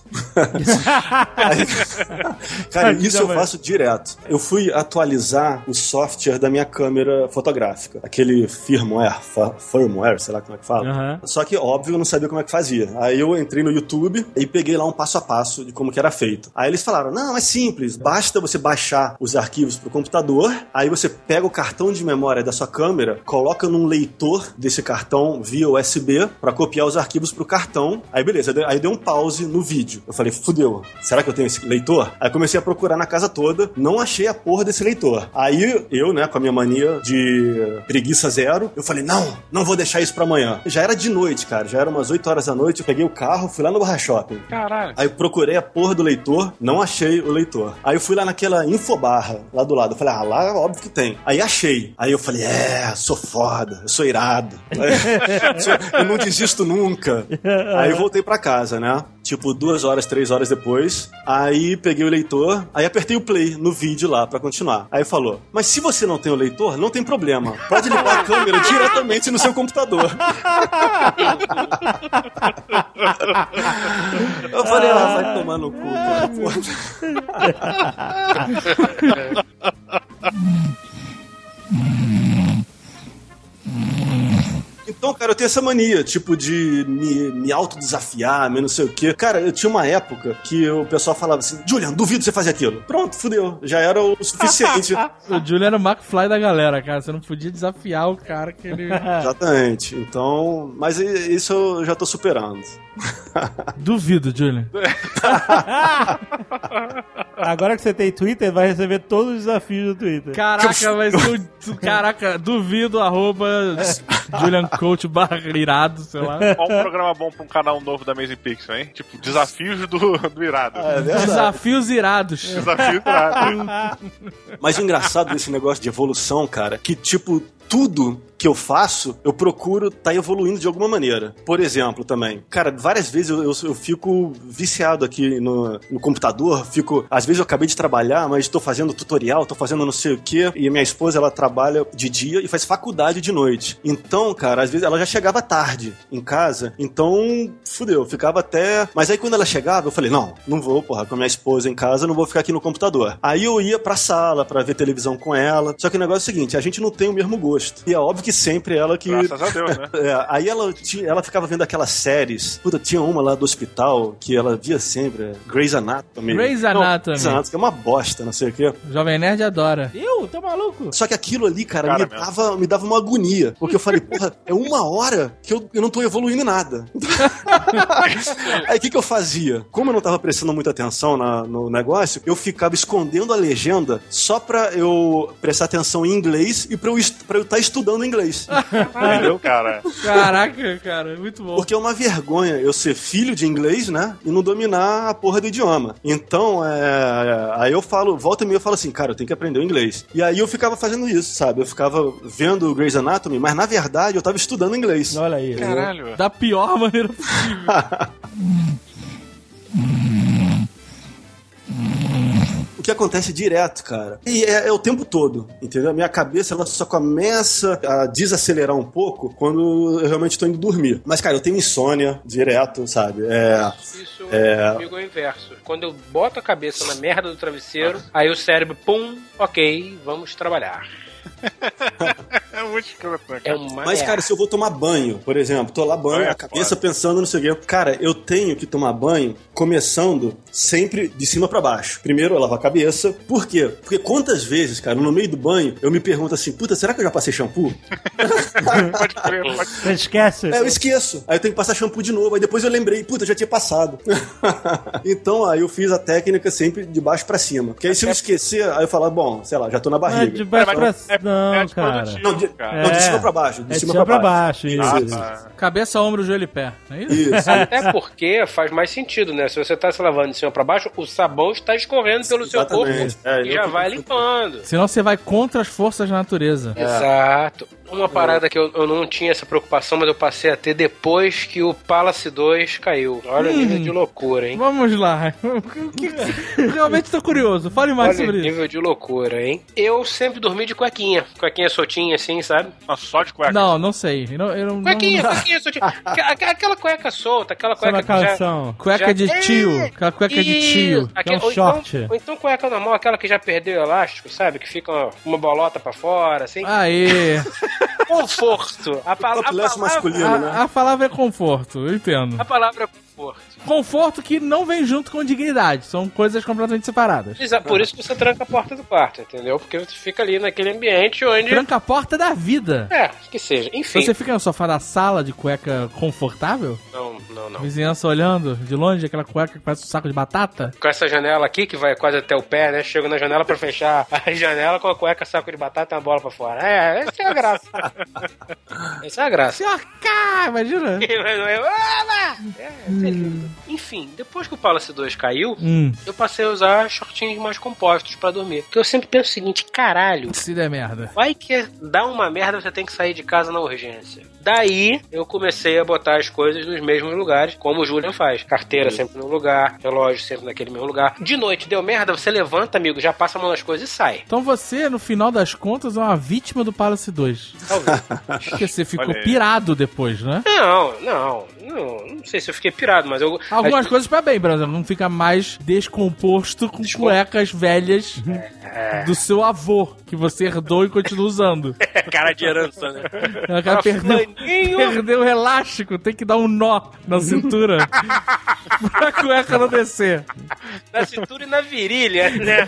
Cara, isso eu faço direto. Eu fui atualizar o software da minha câmera fotográfica. fotográfica. Aquele firmware, sei lá como é que fala. Só que, óbvio, eu não sabia como é que fazia. Aí eu entrei no YouTube e peguei lá um passo a passo de como que era feito. Aí eles falaram, não, é simples, basta você baixar os arquivos pro computador, aí você pega o cartão de memória da sua câmera, coloca num leitor desse cartão via USB pra copiar os arquivos pro cartão. Aí beleza, aí deu um pause no vídeo. Eu falei, fudeu, será que eu tenho esse leitor? Aí comecei a procurar na casa toda, não achei a porra desse leitor. Aí eu, né, com a minha mania de preguiça zero, eu falei, não vou deixar isso pra amanhã. Já era de noite, cara, já era umas 8 horas da noite, eu peguei o carro, fui lá no Barra Shopping. Caralho. Aí eu procurei a porra do leitor, não achei o leitor. Aí eu fui lá naquela Infobarra, lá do lado. Eu falei, lá óbvio que tem. Aí achei. Aí eu falei, sou foda, eu sou irado. Eu não desisto nunca. Aí eu voltei pra casa, né? Tipo, 2 horas, 3 horas depois. Aí peguei o leitor, aí apertei o play no vídeo lá pra continuar. Aí falou, mas se você não tem o leitor, não tem problema. Pode ligar a câmera diretamente no seu computador. Eu falei, vai tomar no cu, cara. Então, cara, eu tenho essa mania, tipo, de me autodesafiar, não sei o quê. Cara, eu tinha uma época que o pessoal falava assim, Julian, duvido você fazer aquilo. Pronto, fudeu. Já era o suficiente. O Julian era o McFly da galera, cara. Você não podia desafiar o cara que ele... Exatamente. Então, mas isso eu já tô superando. Duvido, Julian. Agora que você tem Twitter, vai receber todos os desafios do Twitter. Caraca, mas caraca, duvido, @JulianCoach/irado, sei lá. Qual um programa bom pra um canal novo da Amazing Pixel, hein? Tipo, desafios do irado. Desafios irados. Desafios irados. Mas o engraçado desse negócio de evolução, cara, que tipo, tudo que eu faço, eu procuro tá evoluindo de alguma maneira. Por exemplo, também. Cara, várias vezes eu fico viciado aqui no computador, às vezes eu acabei de trabalhar, mas tô fazendo tutorial, tô fazendo não sei o quê, e minha esposa, ela trabalha de dia e faz faculdade de noite. Então, cara, às vezes ela já chegava tarde em casa, então, fudeu, ficava até... Mas aí quando ela chegava, eu falei, não vou, porra, com a minha esposa em casa, não vou ficar aqui no computador. Aí eu ia pra sala pra ver televisão com ela, só que o negócio é o seguinte, a gente não tem o mesmo gosto. E é óbvio que sempre ela que... Graças a Deus, né? Aí ela ficava vendo aquelas séries. Puta, tinha uma lá do hospital que ela via sempre. Grey's Anatomy. Grey's Anatomy. Que é uma bosta, não sei o quê. Jovem Nerd adora. Tá maluco? Só que aquilo ali, cara me dava uma agonia. Porque eu falei, porra, é 1 hora que eu não tô evoluindo em nada. Aí o que eu fazia? Como eu não tava prestando muita atenção no negócio, eu ficava escondendo a legenda só pra eu prestar atenção em inglês e pra eu estar estudando inglês. Entendeu, cara? Caraca, cara, muito bom. Porque é uma vergonha eu ser filho de inglês, né? E não dominar a porra do idioma. Então, aí eu falo, volta e meia eu falo assim, cara, eu tenho que aprender o inglês. E aí eu ficava fazendo isso, sabe? Eu ficava vendo o Grey's Anatomy, mas na verdade eu tava estudando inglês. Olha aí. Caralho. Da pior maneira possível. O que acontece direto, cara. E é o tempo todo, entendeu? A minha cabeça, ela só começa a desacelerar um pouco quando eu realmente tô indo dormir. Mas, cara, eu tenho insônia direto, sabe? Isso comigo é o inverso. Quando eu boto a cabeça na merda do travesseiro, aí o cérebro, pum, ok, vamos trabalhar. É muito escroto, né, É cara? uma Mas, cara, se eu vou tomar banho, por exemplo, tô lá banho, a cabeça pensando no seguinte, cara, eu tenho que tomar banho começando sempre de cima pra baixo. Primeiro eu lavo a cabeça. Por quê? Porque quantas vezes, cara, no meio do banho, eu me pergunto assim, puta, será que eu já passei shampoo? Pode crer, pode crer. Você esquece? Eu esqueço. Aí eu tenho que passar shampoo de novo. Aí depois eu lembrei, puta, eu já tinha passado. Então, aí eu fiz a técnica sempre de baixo pra cima. Porque aí se eu esquecer, aí eu falo, bom, sei lá, já tô na barriga. De baixo pra cima. Não, cara. Não, de cima pra baixo. De cima pra baixo. Isso. Cabeça, ombro, joelho e pé. É isso? Isso. Até porque faz mais sentido, né? Se você tá se lavando de cima pra baixo, o sabão está escorrendo pelo seu corpo e já vai limpando. Senão você vai contra as forças da natureza. Exato. Uma parada que eu não tinha essa preocupação, mas eu passei a ter depois que o Palace 2 caiu. Olha o nível de loucura, hein? Vamos lá. Realmente tô curioso. Fale mais Olha sobre o nível de loucura, hein? Eu sempre dormi de cuequinha. Cuequinha soltinha assim, sabe? Não, só de cueca. Não sei. Cuequinha soltinha. Aquela cueca solta, aquela Sabe cueca a canção? Cueca de tio. Aquela cueca de tio. Que é um short. Ou então cueca normal, aquela que já perdeu o elástico, sabe? Que fica uma bolota pra fora, assim. Aê. Conforto. Topless masculino, né? A palavra é conforto, eu entendo. A palavra é conforto. Conforto que não vem junto com dignidade. São coisas completamente separadas. Por isso que você tranca a porta do quarto, entendeu? Porque você fica ali naquele ambiente onde... Tranca a porta da vida. Que seja. Enfim. Você fica no sofá da sala de cueca confortável? Não. Vizinhança olhando de longe, aquela cueca que parece um saco de batata? Com essa janela aqui, que vai quase até o pé, né? Chego na janela pra fechar a janela com a cueca, saco de batata e uma bola pra fora. Essa é a graça. Essa é a graça. Senhor K, imagina. Isso é lindo. Enfim, depois que o Palace 2 caiu, eu passei a usar shortinhos mais compostos pra dormir. Porque eu sempre penso o seguinte, caralho, Se der merda. vai que dá uma merda, você tem que sair de casa na urgência. Daí, eu comecei a botar as coisas nos mesmos lugares, como o Julian faz. Carteira sempre no lugar, relógio sempre naquele mesmo lugar. De noite, deu merda, você levanta, amigo, já passa a mão nas coisas e sai. Então você, no final das contas, é uma vítima do Palace 2. Talvez. Porque você ficou Olha aí. pirado depois, né? Não sei se eu fiquei pirado, mas eu... Algumas coisas pra bem, por exemplo, não fica mais descomposto com cuecas velhas do seu avô, que você herdou e continua usando. cara de herança, né? O cara perdeu o elástico, tem que dar um nó na cintura pra cueca não descer. Na cintura e na virilha, né?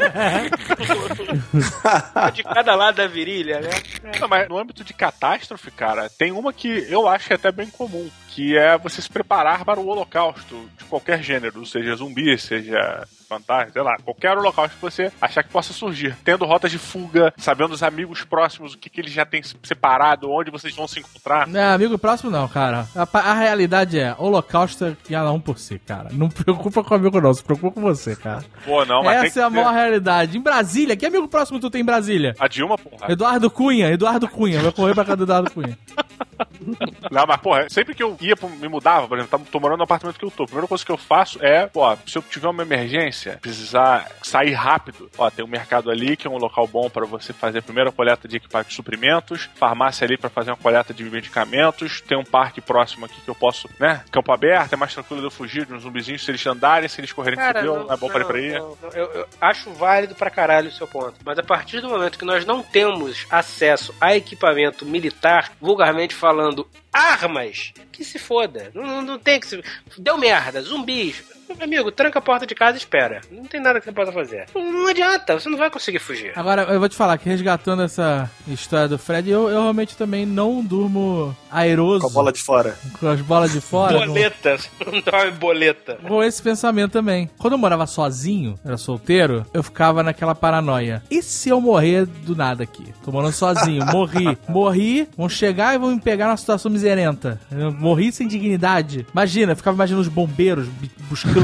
De cada lado da virilha, né? Não, mas no âmbito de catástrofe, cara, tem uma que eu acho que é até bem comum, que é você se preparar para o holocausto de qualquer gênero, seja zumbi, seja fantasma, sei lá, qualquer holocausto que você achar que possa surgir. Tendo rotas de fuga, sabendo os amigos próximos, o que eles já têm separado, onde vocês vão se encontrar. Não, amigo próximo não, cara. A realidade é, holocausto é cada um por si, cara. Não preocupa com o amigo não, se preocupa com você, cara. Pô, não, mas essa é a maior realidade. Em Brasília, que amigo próximo tu tem em Brasília? A Dilma, porra. Eduardo Cunha, vai correr pra casa do Eduardo Cunha. Não, mas, porra, sempre que eu me mudava, por exemplo, tô morando no apartamento que eu tô, a primeira coisa que eu faço é, pô, se eu tiver uma emergência, precisar sair rápido, ó, tem um mercado ali que é um local bom pra você fazer a primeira coleta de equipamentos de suprimentos, farmácia ali pra fazer uma coleta de medicamentos, tem um parque próximo aqui que eu posso, né, campo aberto, é mais tranquilo de eu fugir de uns zumbizinhos, se eles andarem, se eles correrem de fudeu, é bom pra ir pra aí. Eu acho válido pra caralho o seu ponto, mas a partir do momento que nós não temos acesso a equipamento militar, vulgarmente falando, armas, que se foda. Não tem que se... Deu merda, zumbis. Amigo, tranca a porta de casa e espera. Não tem nada que você possa fazer. Não adianta, você não vai conseguir fugir. Agora, eu vou te falar que resgatando essa história do Fred, eu realmente também não durmo airoso. Com a bola de fora. Com as bolas de fora. Boleta, você não dorme boleta. Com esse pensamento também. Quando eu morava sozinho, era solteiro, eu ficava naquela paranoia. E se eu morrer do nada aqui? Tô morando sozinho, morri, vão chegar e vão me pegar numa situação miserenta. Eu morri sem dignidade. Imagina, eu ficava imaginando os bombeiros buscando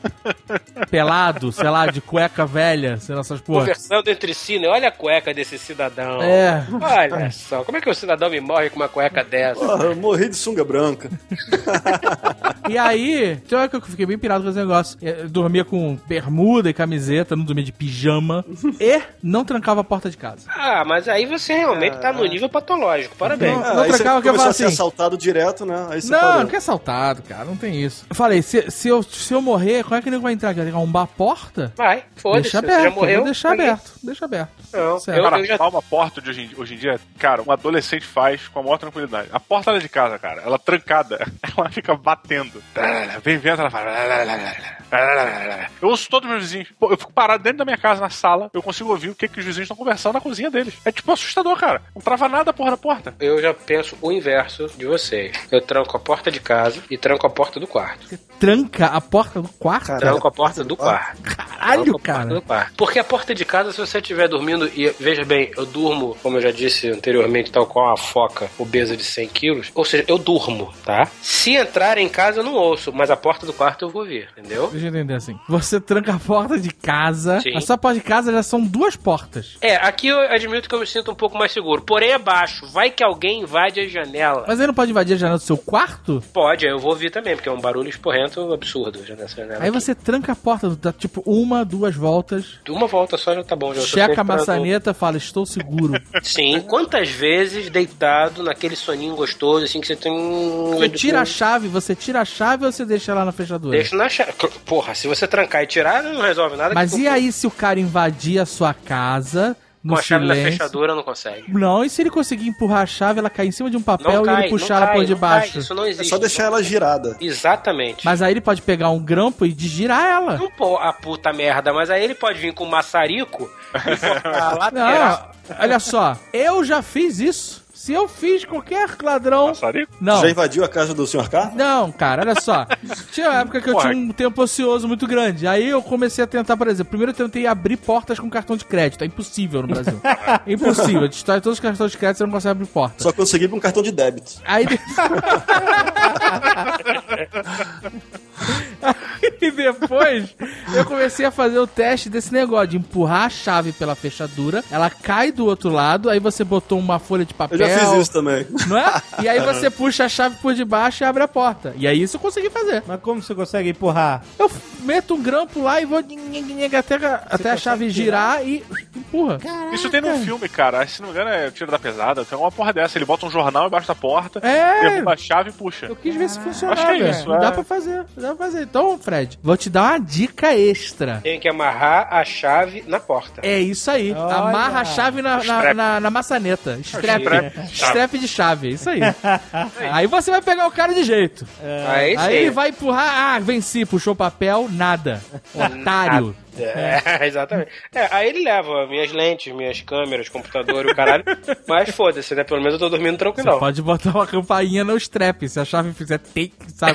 pelado, sei lá, de cueca velha, sei lá, essas porra. Conversando entre si, né? Olha a cueca desse cidadão. É. Olha só, como é que o cidadão me morre com uma cueca dessa? Porra, eu morri de sunga branca. E aí, tem uma hora que eu fiquei bem pirado com esse negócio. Eu dormia com bermuda e camiseta, não dormia de pijama e não trancava a porta de casa. Ah, mas aí você realmente tá no nível patológico. Parabéns. Não Aí você trancava, que eu começou falo a ser assim... assaltado direto, né? Aí você Não, parou. não quer assaltado, cara, não tem isso. Eu falei, se eu morrer, como é que ele vai entrar? Quer arrombar a porta? Vai, foda-se. Deixa Você aberto, já morreu? vou deixar aberto, deixa aberto. Não, Certo. Cara, eu já... uma porta de hoje em dia, cara, um adolescente faz com a maior tranquilidade. A porta lá de casa, cara, ela trancada, ela fica batendo. Vem vento, ela fala... Eu ouço todos os meus vizinhos. Pô, eu fico parado dentro da minha casa, na sala, eu consigo ouvir o que os vizinhos estão conversando na cozinha deles. É tipo assustador, cara. Não trava nada a porra da porta. Eu já penso o inverso de vocês. Eu tranco a porta de casa e tranco a porta do quarto. Tranca a porta do quarto? Tranco a porta do quarto. Caralho, cara. Porque a porta de casa, se você estiver dormindo, e veja bem, eu durmo, como eu já disse anteriormente, tal qual uma foca obesa de 100 quilos, ou seja, eu durmo, tá? Se entrar em casa, eu não ouço, mas a porta do quarto eu vou ver, entendeu? Deixa eu entender assim. Você tranca a porta de casa, Sim. a sua porta de casa já são duas portas. É, aqui eu admito que eu me sinto um pouco mais seguro, porém é baixo, vai que alguém invade a janela. Mas aí não pode invadir a janela do seu quarto? Pode, eu vou ouvir também, porque é um barulho esporrento absurdo já nessa janela. Aí você tranca a porta, tipo, 1 uma, 2 voltas. Uma volta só já tá bom. Já Checa a maçaneta, fala, estou seguro. Sim, quantas vezes deitado naquele soninho gostoso, assim, que você tem Você tira a chave ou você deixa ela na fechadura? Deixa na chave. Porra, se você trancar e tirar, não resolve nada. Mas e aí se o cara invadir a sua casa... Com a chave na fechadura não consegue. Não, e se ele conseguir empurrar a chave, ela cair em cima de um papel e ele puxar ela por debaixo? Isso não existe. É só deixar ela girada. Exatamente. Mas aí ele pode pegar um grampo e girar ela. Não, pô, a puta merda, mas aí ele pode vir com um maçarico e cortar a lateral. Não, olha só, eu já fiz isso. Se eu fiz qualquer ladrão... Maçarico? Não. Já invadiu a casa do Sr. K? Não, cara, olha só. Tinha uma época que eu tinha um tempo ocioso muito grande. Aí eu comecei a tentar, por exemplo, primeiro eu tentei abrir portas com cartão de crédito. É impossível no Brasil. É impossível. Destrói todos os cartões de crédito, você não consegue abrir porta. Só consegui com um cartão de débito. Aí... E depois eu comecei a fazer o teste desse negócio de empurrar a chave pela fechadura, ela cai do outro lado, aí você botou uma folha de papel. Eu já fiz isso também. Não é? E aí você puxa a chave por debaixo e abre a porta. E aí isso eu consegui fazer. Mas como você consegue empurrar? Eu meto um grampo lá e vou até a chave girar e empurra. Caraca. Isso tem num filme, cara. Se não me engano, é Tiro da Pesada. Tem uma porra dessa. Ele bota um jornal embaixo da porta, derruba a chave e puxa. Eu quis ver se funcionava. Acho que é isso, Dá pra fazer. Então, Fred, vou te dar uma dica extra. Tem que amarrar a chave na porta. É isso aí. Olha. Amarra a chave na maçaneta. Strap de chave. É isso aí. Aí você vai pegar o cara de jeito. Aí ele vai empurrar. Venci. Puxou papel. Nada. Otário. Exatamente. Aí ele leva minhas lentes, minhas câmeras, computador e o caralho. Mas foda-se, né? Pelo menos eu tô dormindo tranquilo. Você pode botar uma campainha no strap. Se a chave fizer take, sabe?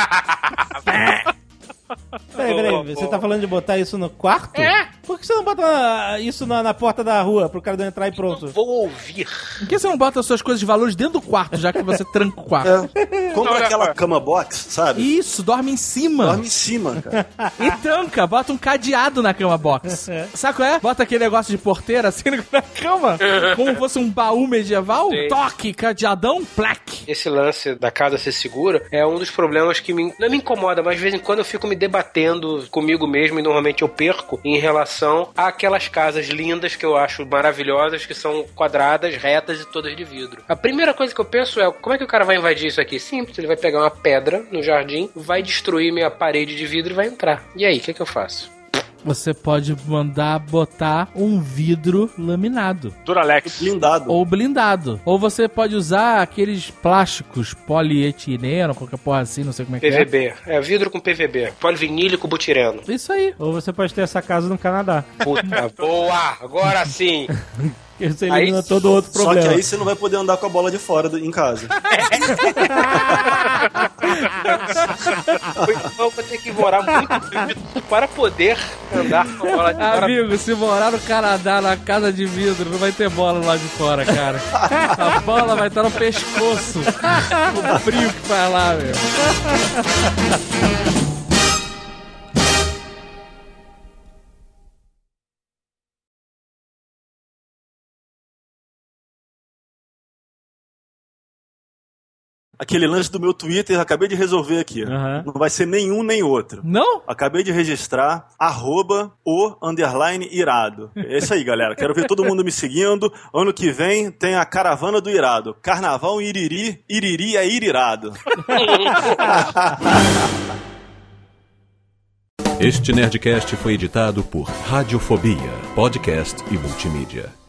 Peraí, você tá falando de botar isso no quarto? Por que você não bota isso na porta da rua pro cara não entrar e pronto? Eu vou ouvir. Por que você não bota as suas coisas de valores dentro do quarto, já que você tranca o quarto? Compra aquela cama box, sabe? Isso, dorme em cima. Dorme em cima, cara. E tranca, bota um cadeado na cama box. Sabe qual é? Bota aquele negócio de porteira assim na cama, como fosse um baú medieval. Sim. Toque, cadeadão, plaque. Esse lance da casa ser segura é um dos problemas que não me incomoda, mas de vez em quando eu fico me debatendo comigo mesmo e normalmente eu perco em relação àquelas casas lindas que eu acho maravilhosas, que são quadradas, retas e todas de vidro. A primeira coisa que eu penso é, como é que o cara vai invadir isso aqui? Simples, ele vai pegar uma pedra no jardim, vai destruir minha parede de vidro e vai entrar. E aí, o que eu faço? Você pode mandar botar um vidro laminado. Duralex. Blindado. Ou blindado. Ou você pode usar aqueles plásticos polietileno, qualquer porra assim, não sei como é que é. PVB. Vidro com PVB. Polivinílico butireno. Isso aí. Ou você pode ter essa casa no Canadá. Puta, boa! Agora sim! Você elimina todo outro Só problema. que aí você não vai poder andar com a bola de fora em casa. Então eu vou ter que morar muito para poder andar com a bola de fora. Amigo, se morar no Canadá, na casa de vidro, não vai ter bola lá de fora, cara. A bola vai estar no pescoço. O frio que faz lá, meu. Aquele lance do meu Twitter, acabei de resolver aqui. Uhum. Não vai ser nenhum nem outro. Não? Acabei de registrar @o_irado. É isso aí, galera. Quero ver todo mundo me seguindo. Ano que vem tem a caravana do irado. Carnaval Iriri, Iriri é irirado. Este Nerdcast foi editado por Radiofobia, podcast e multimídia.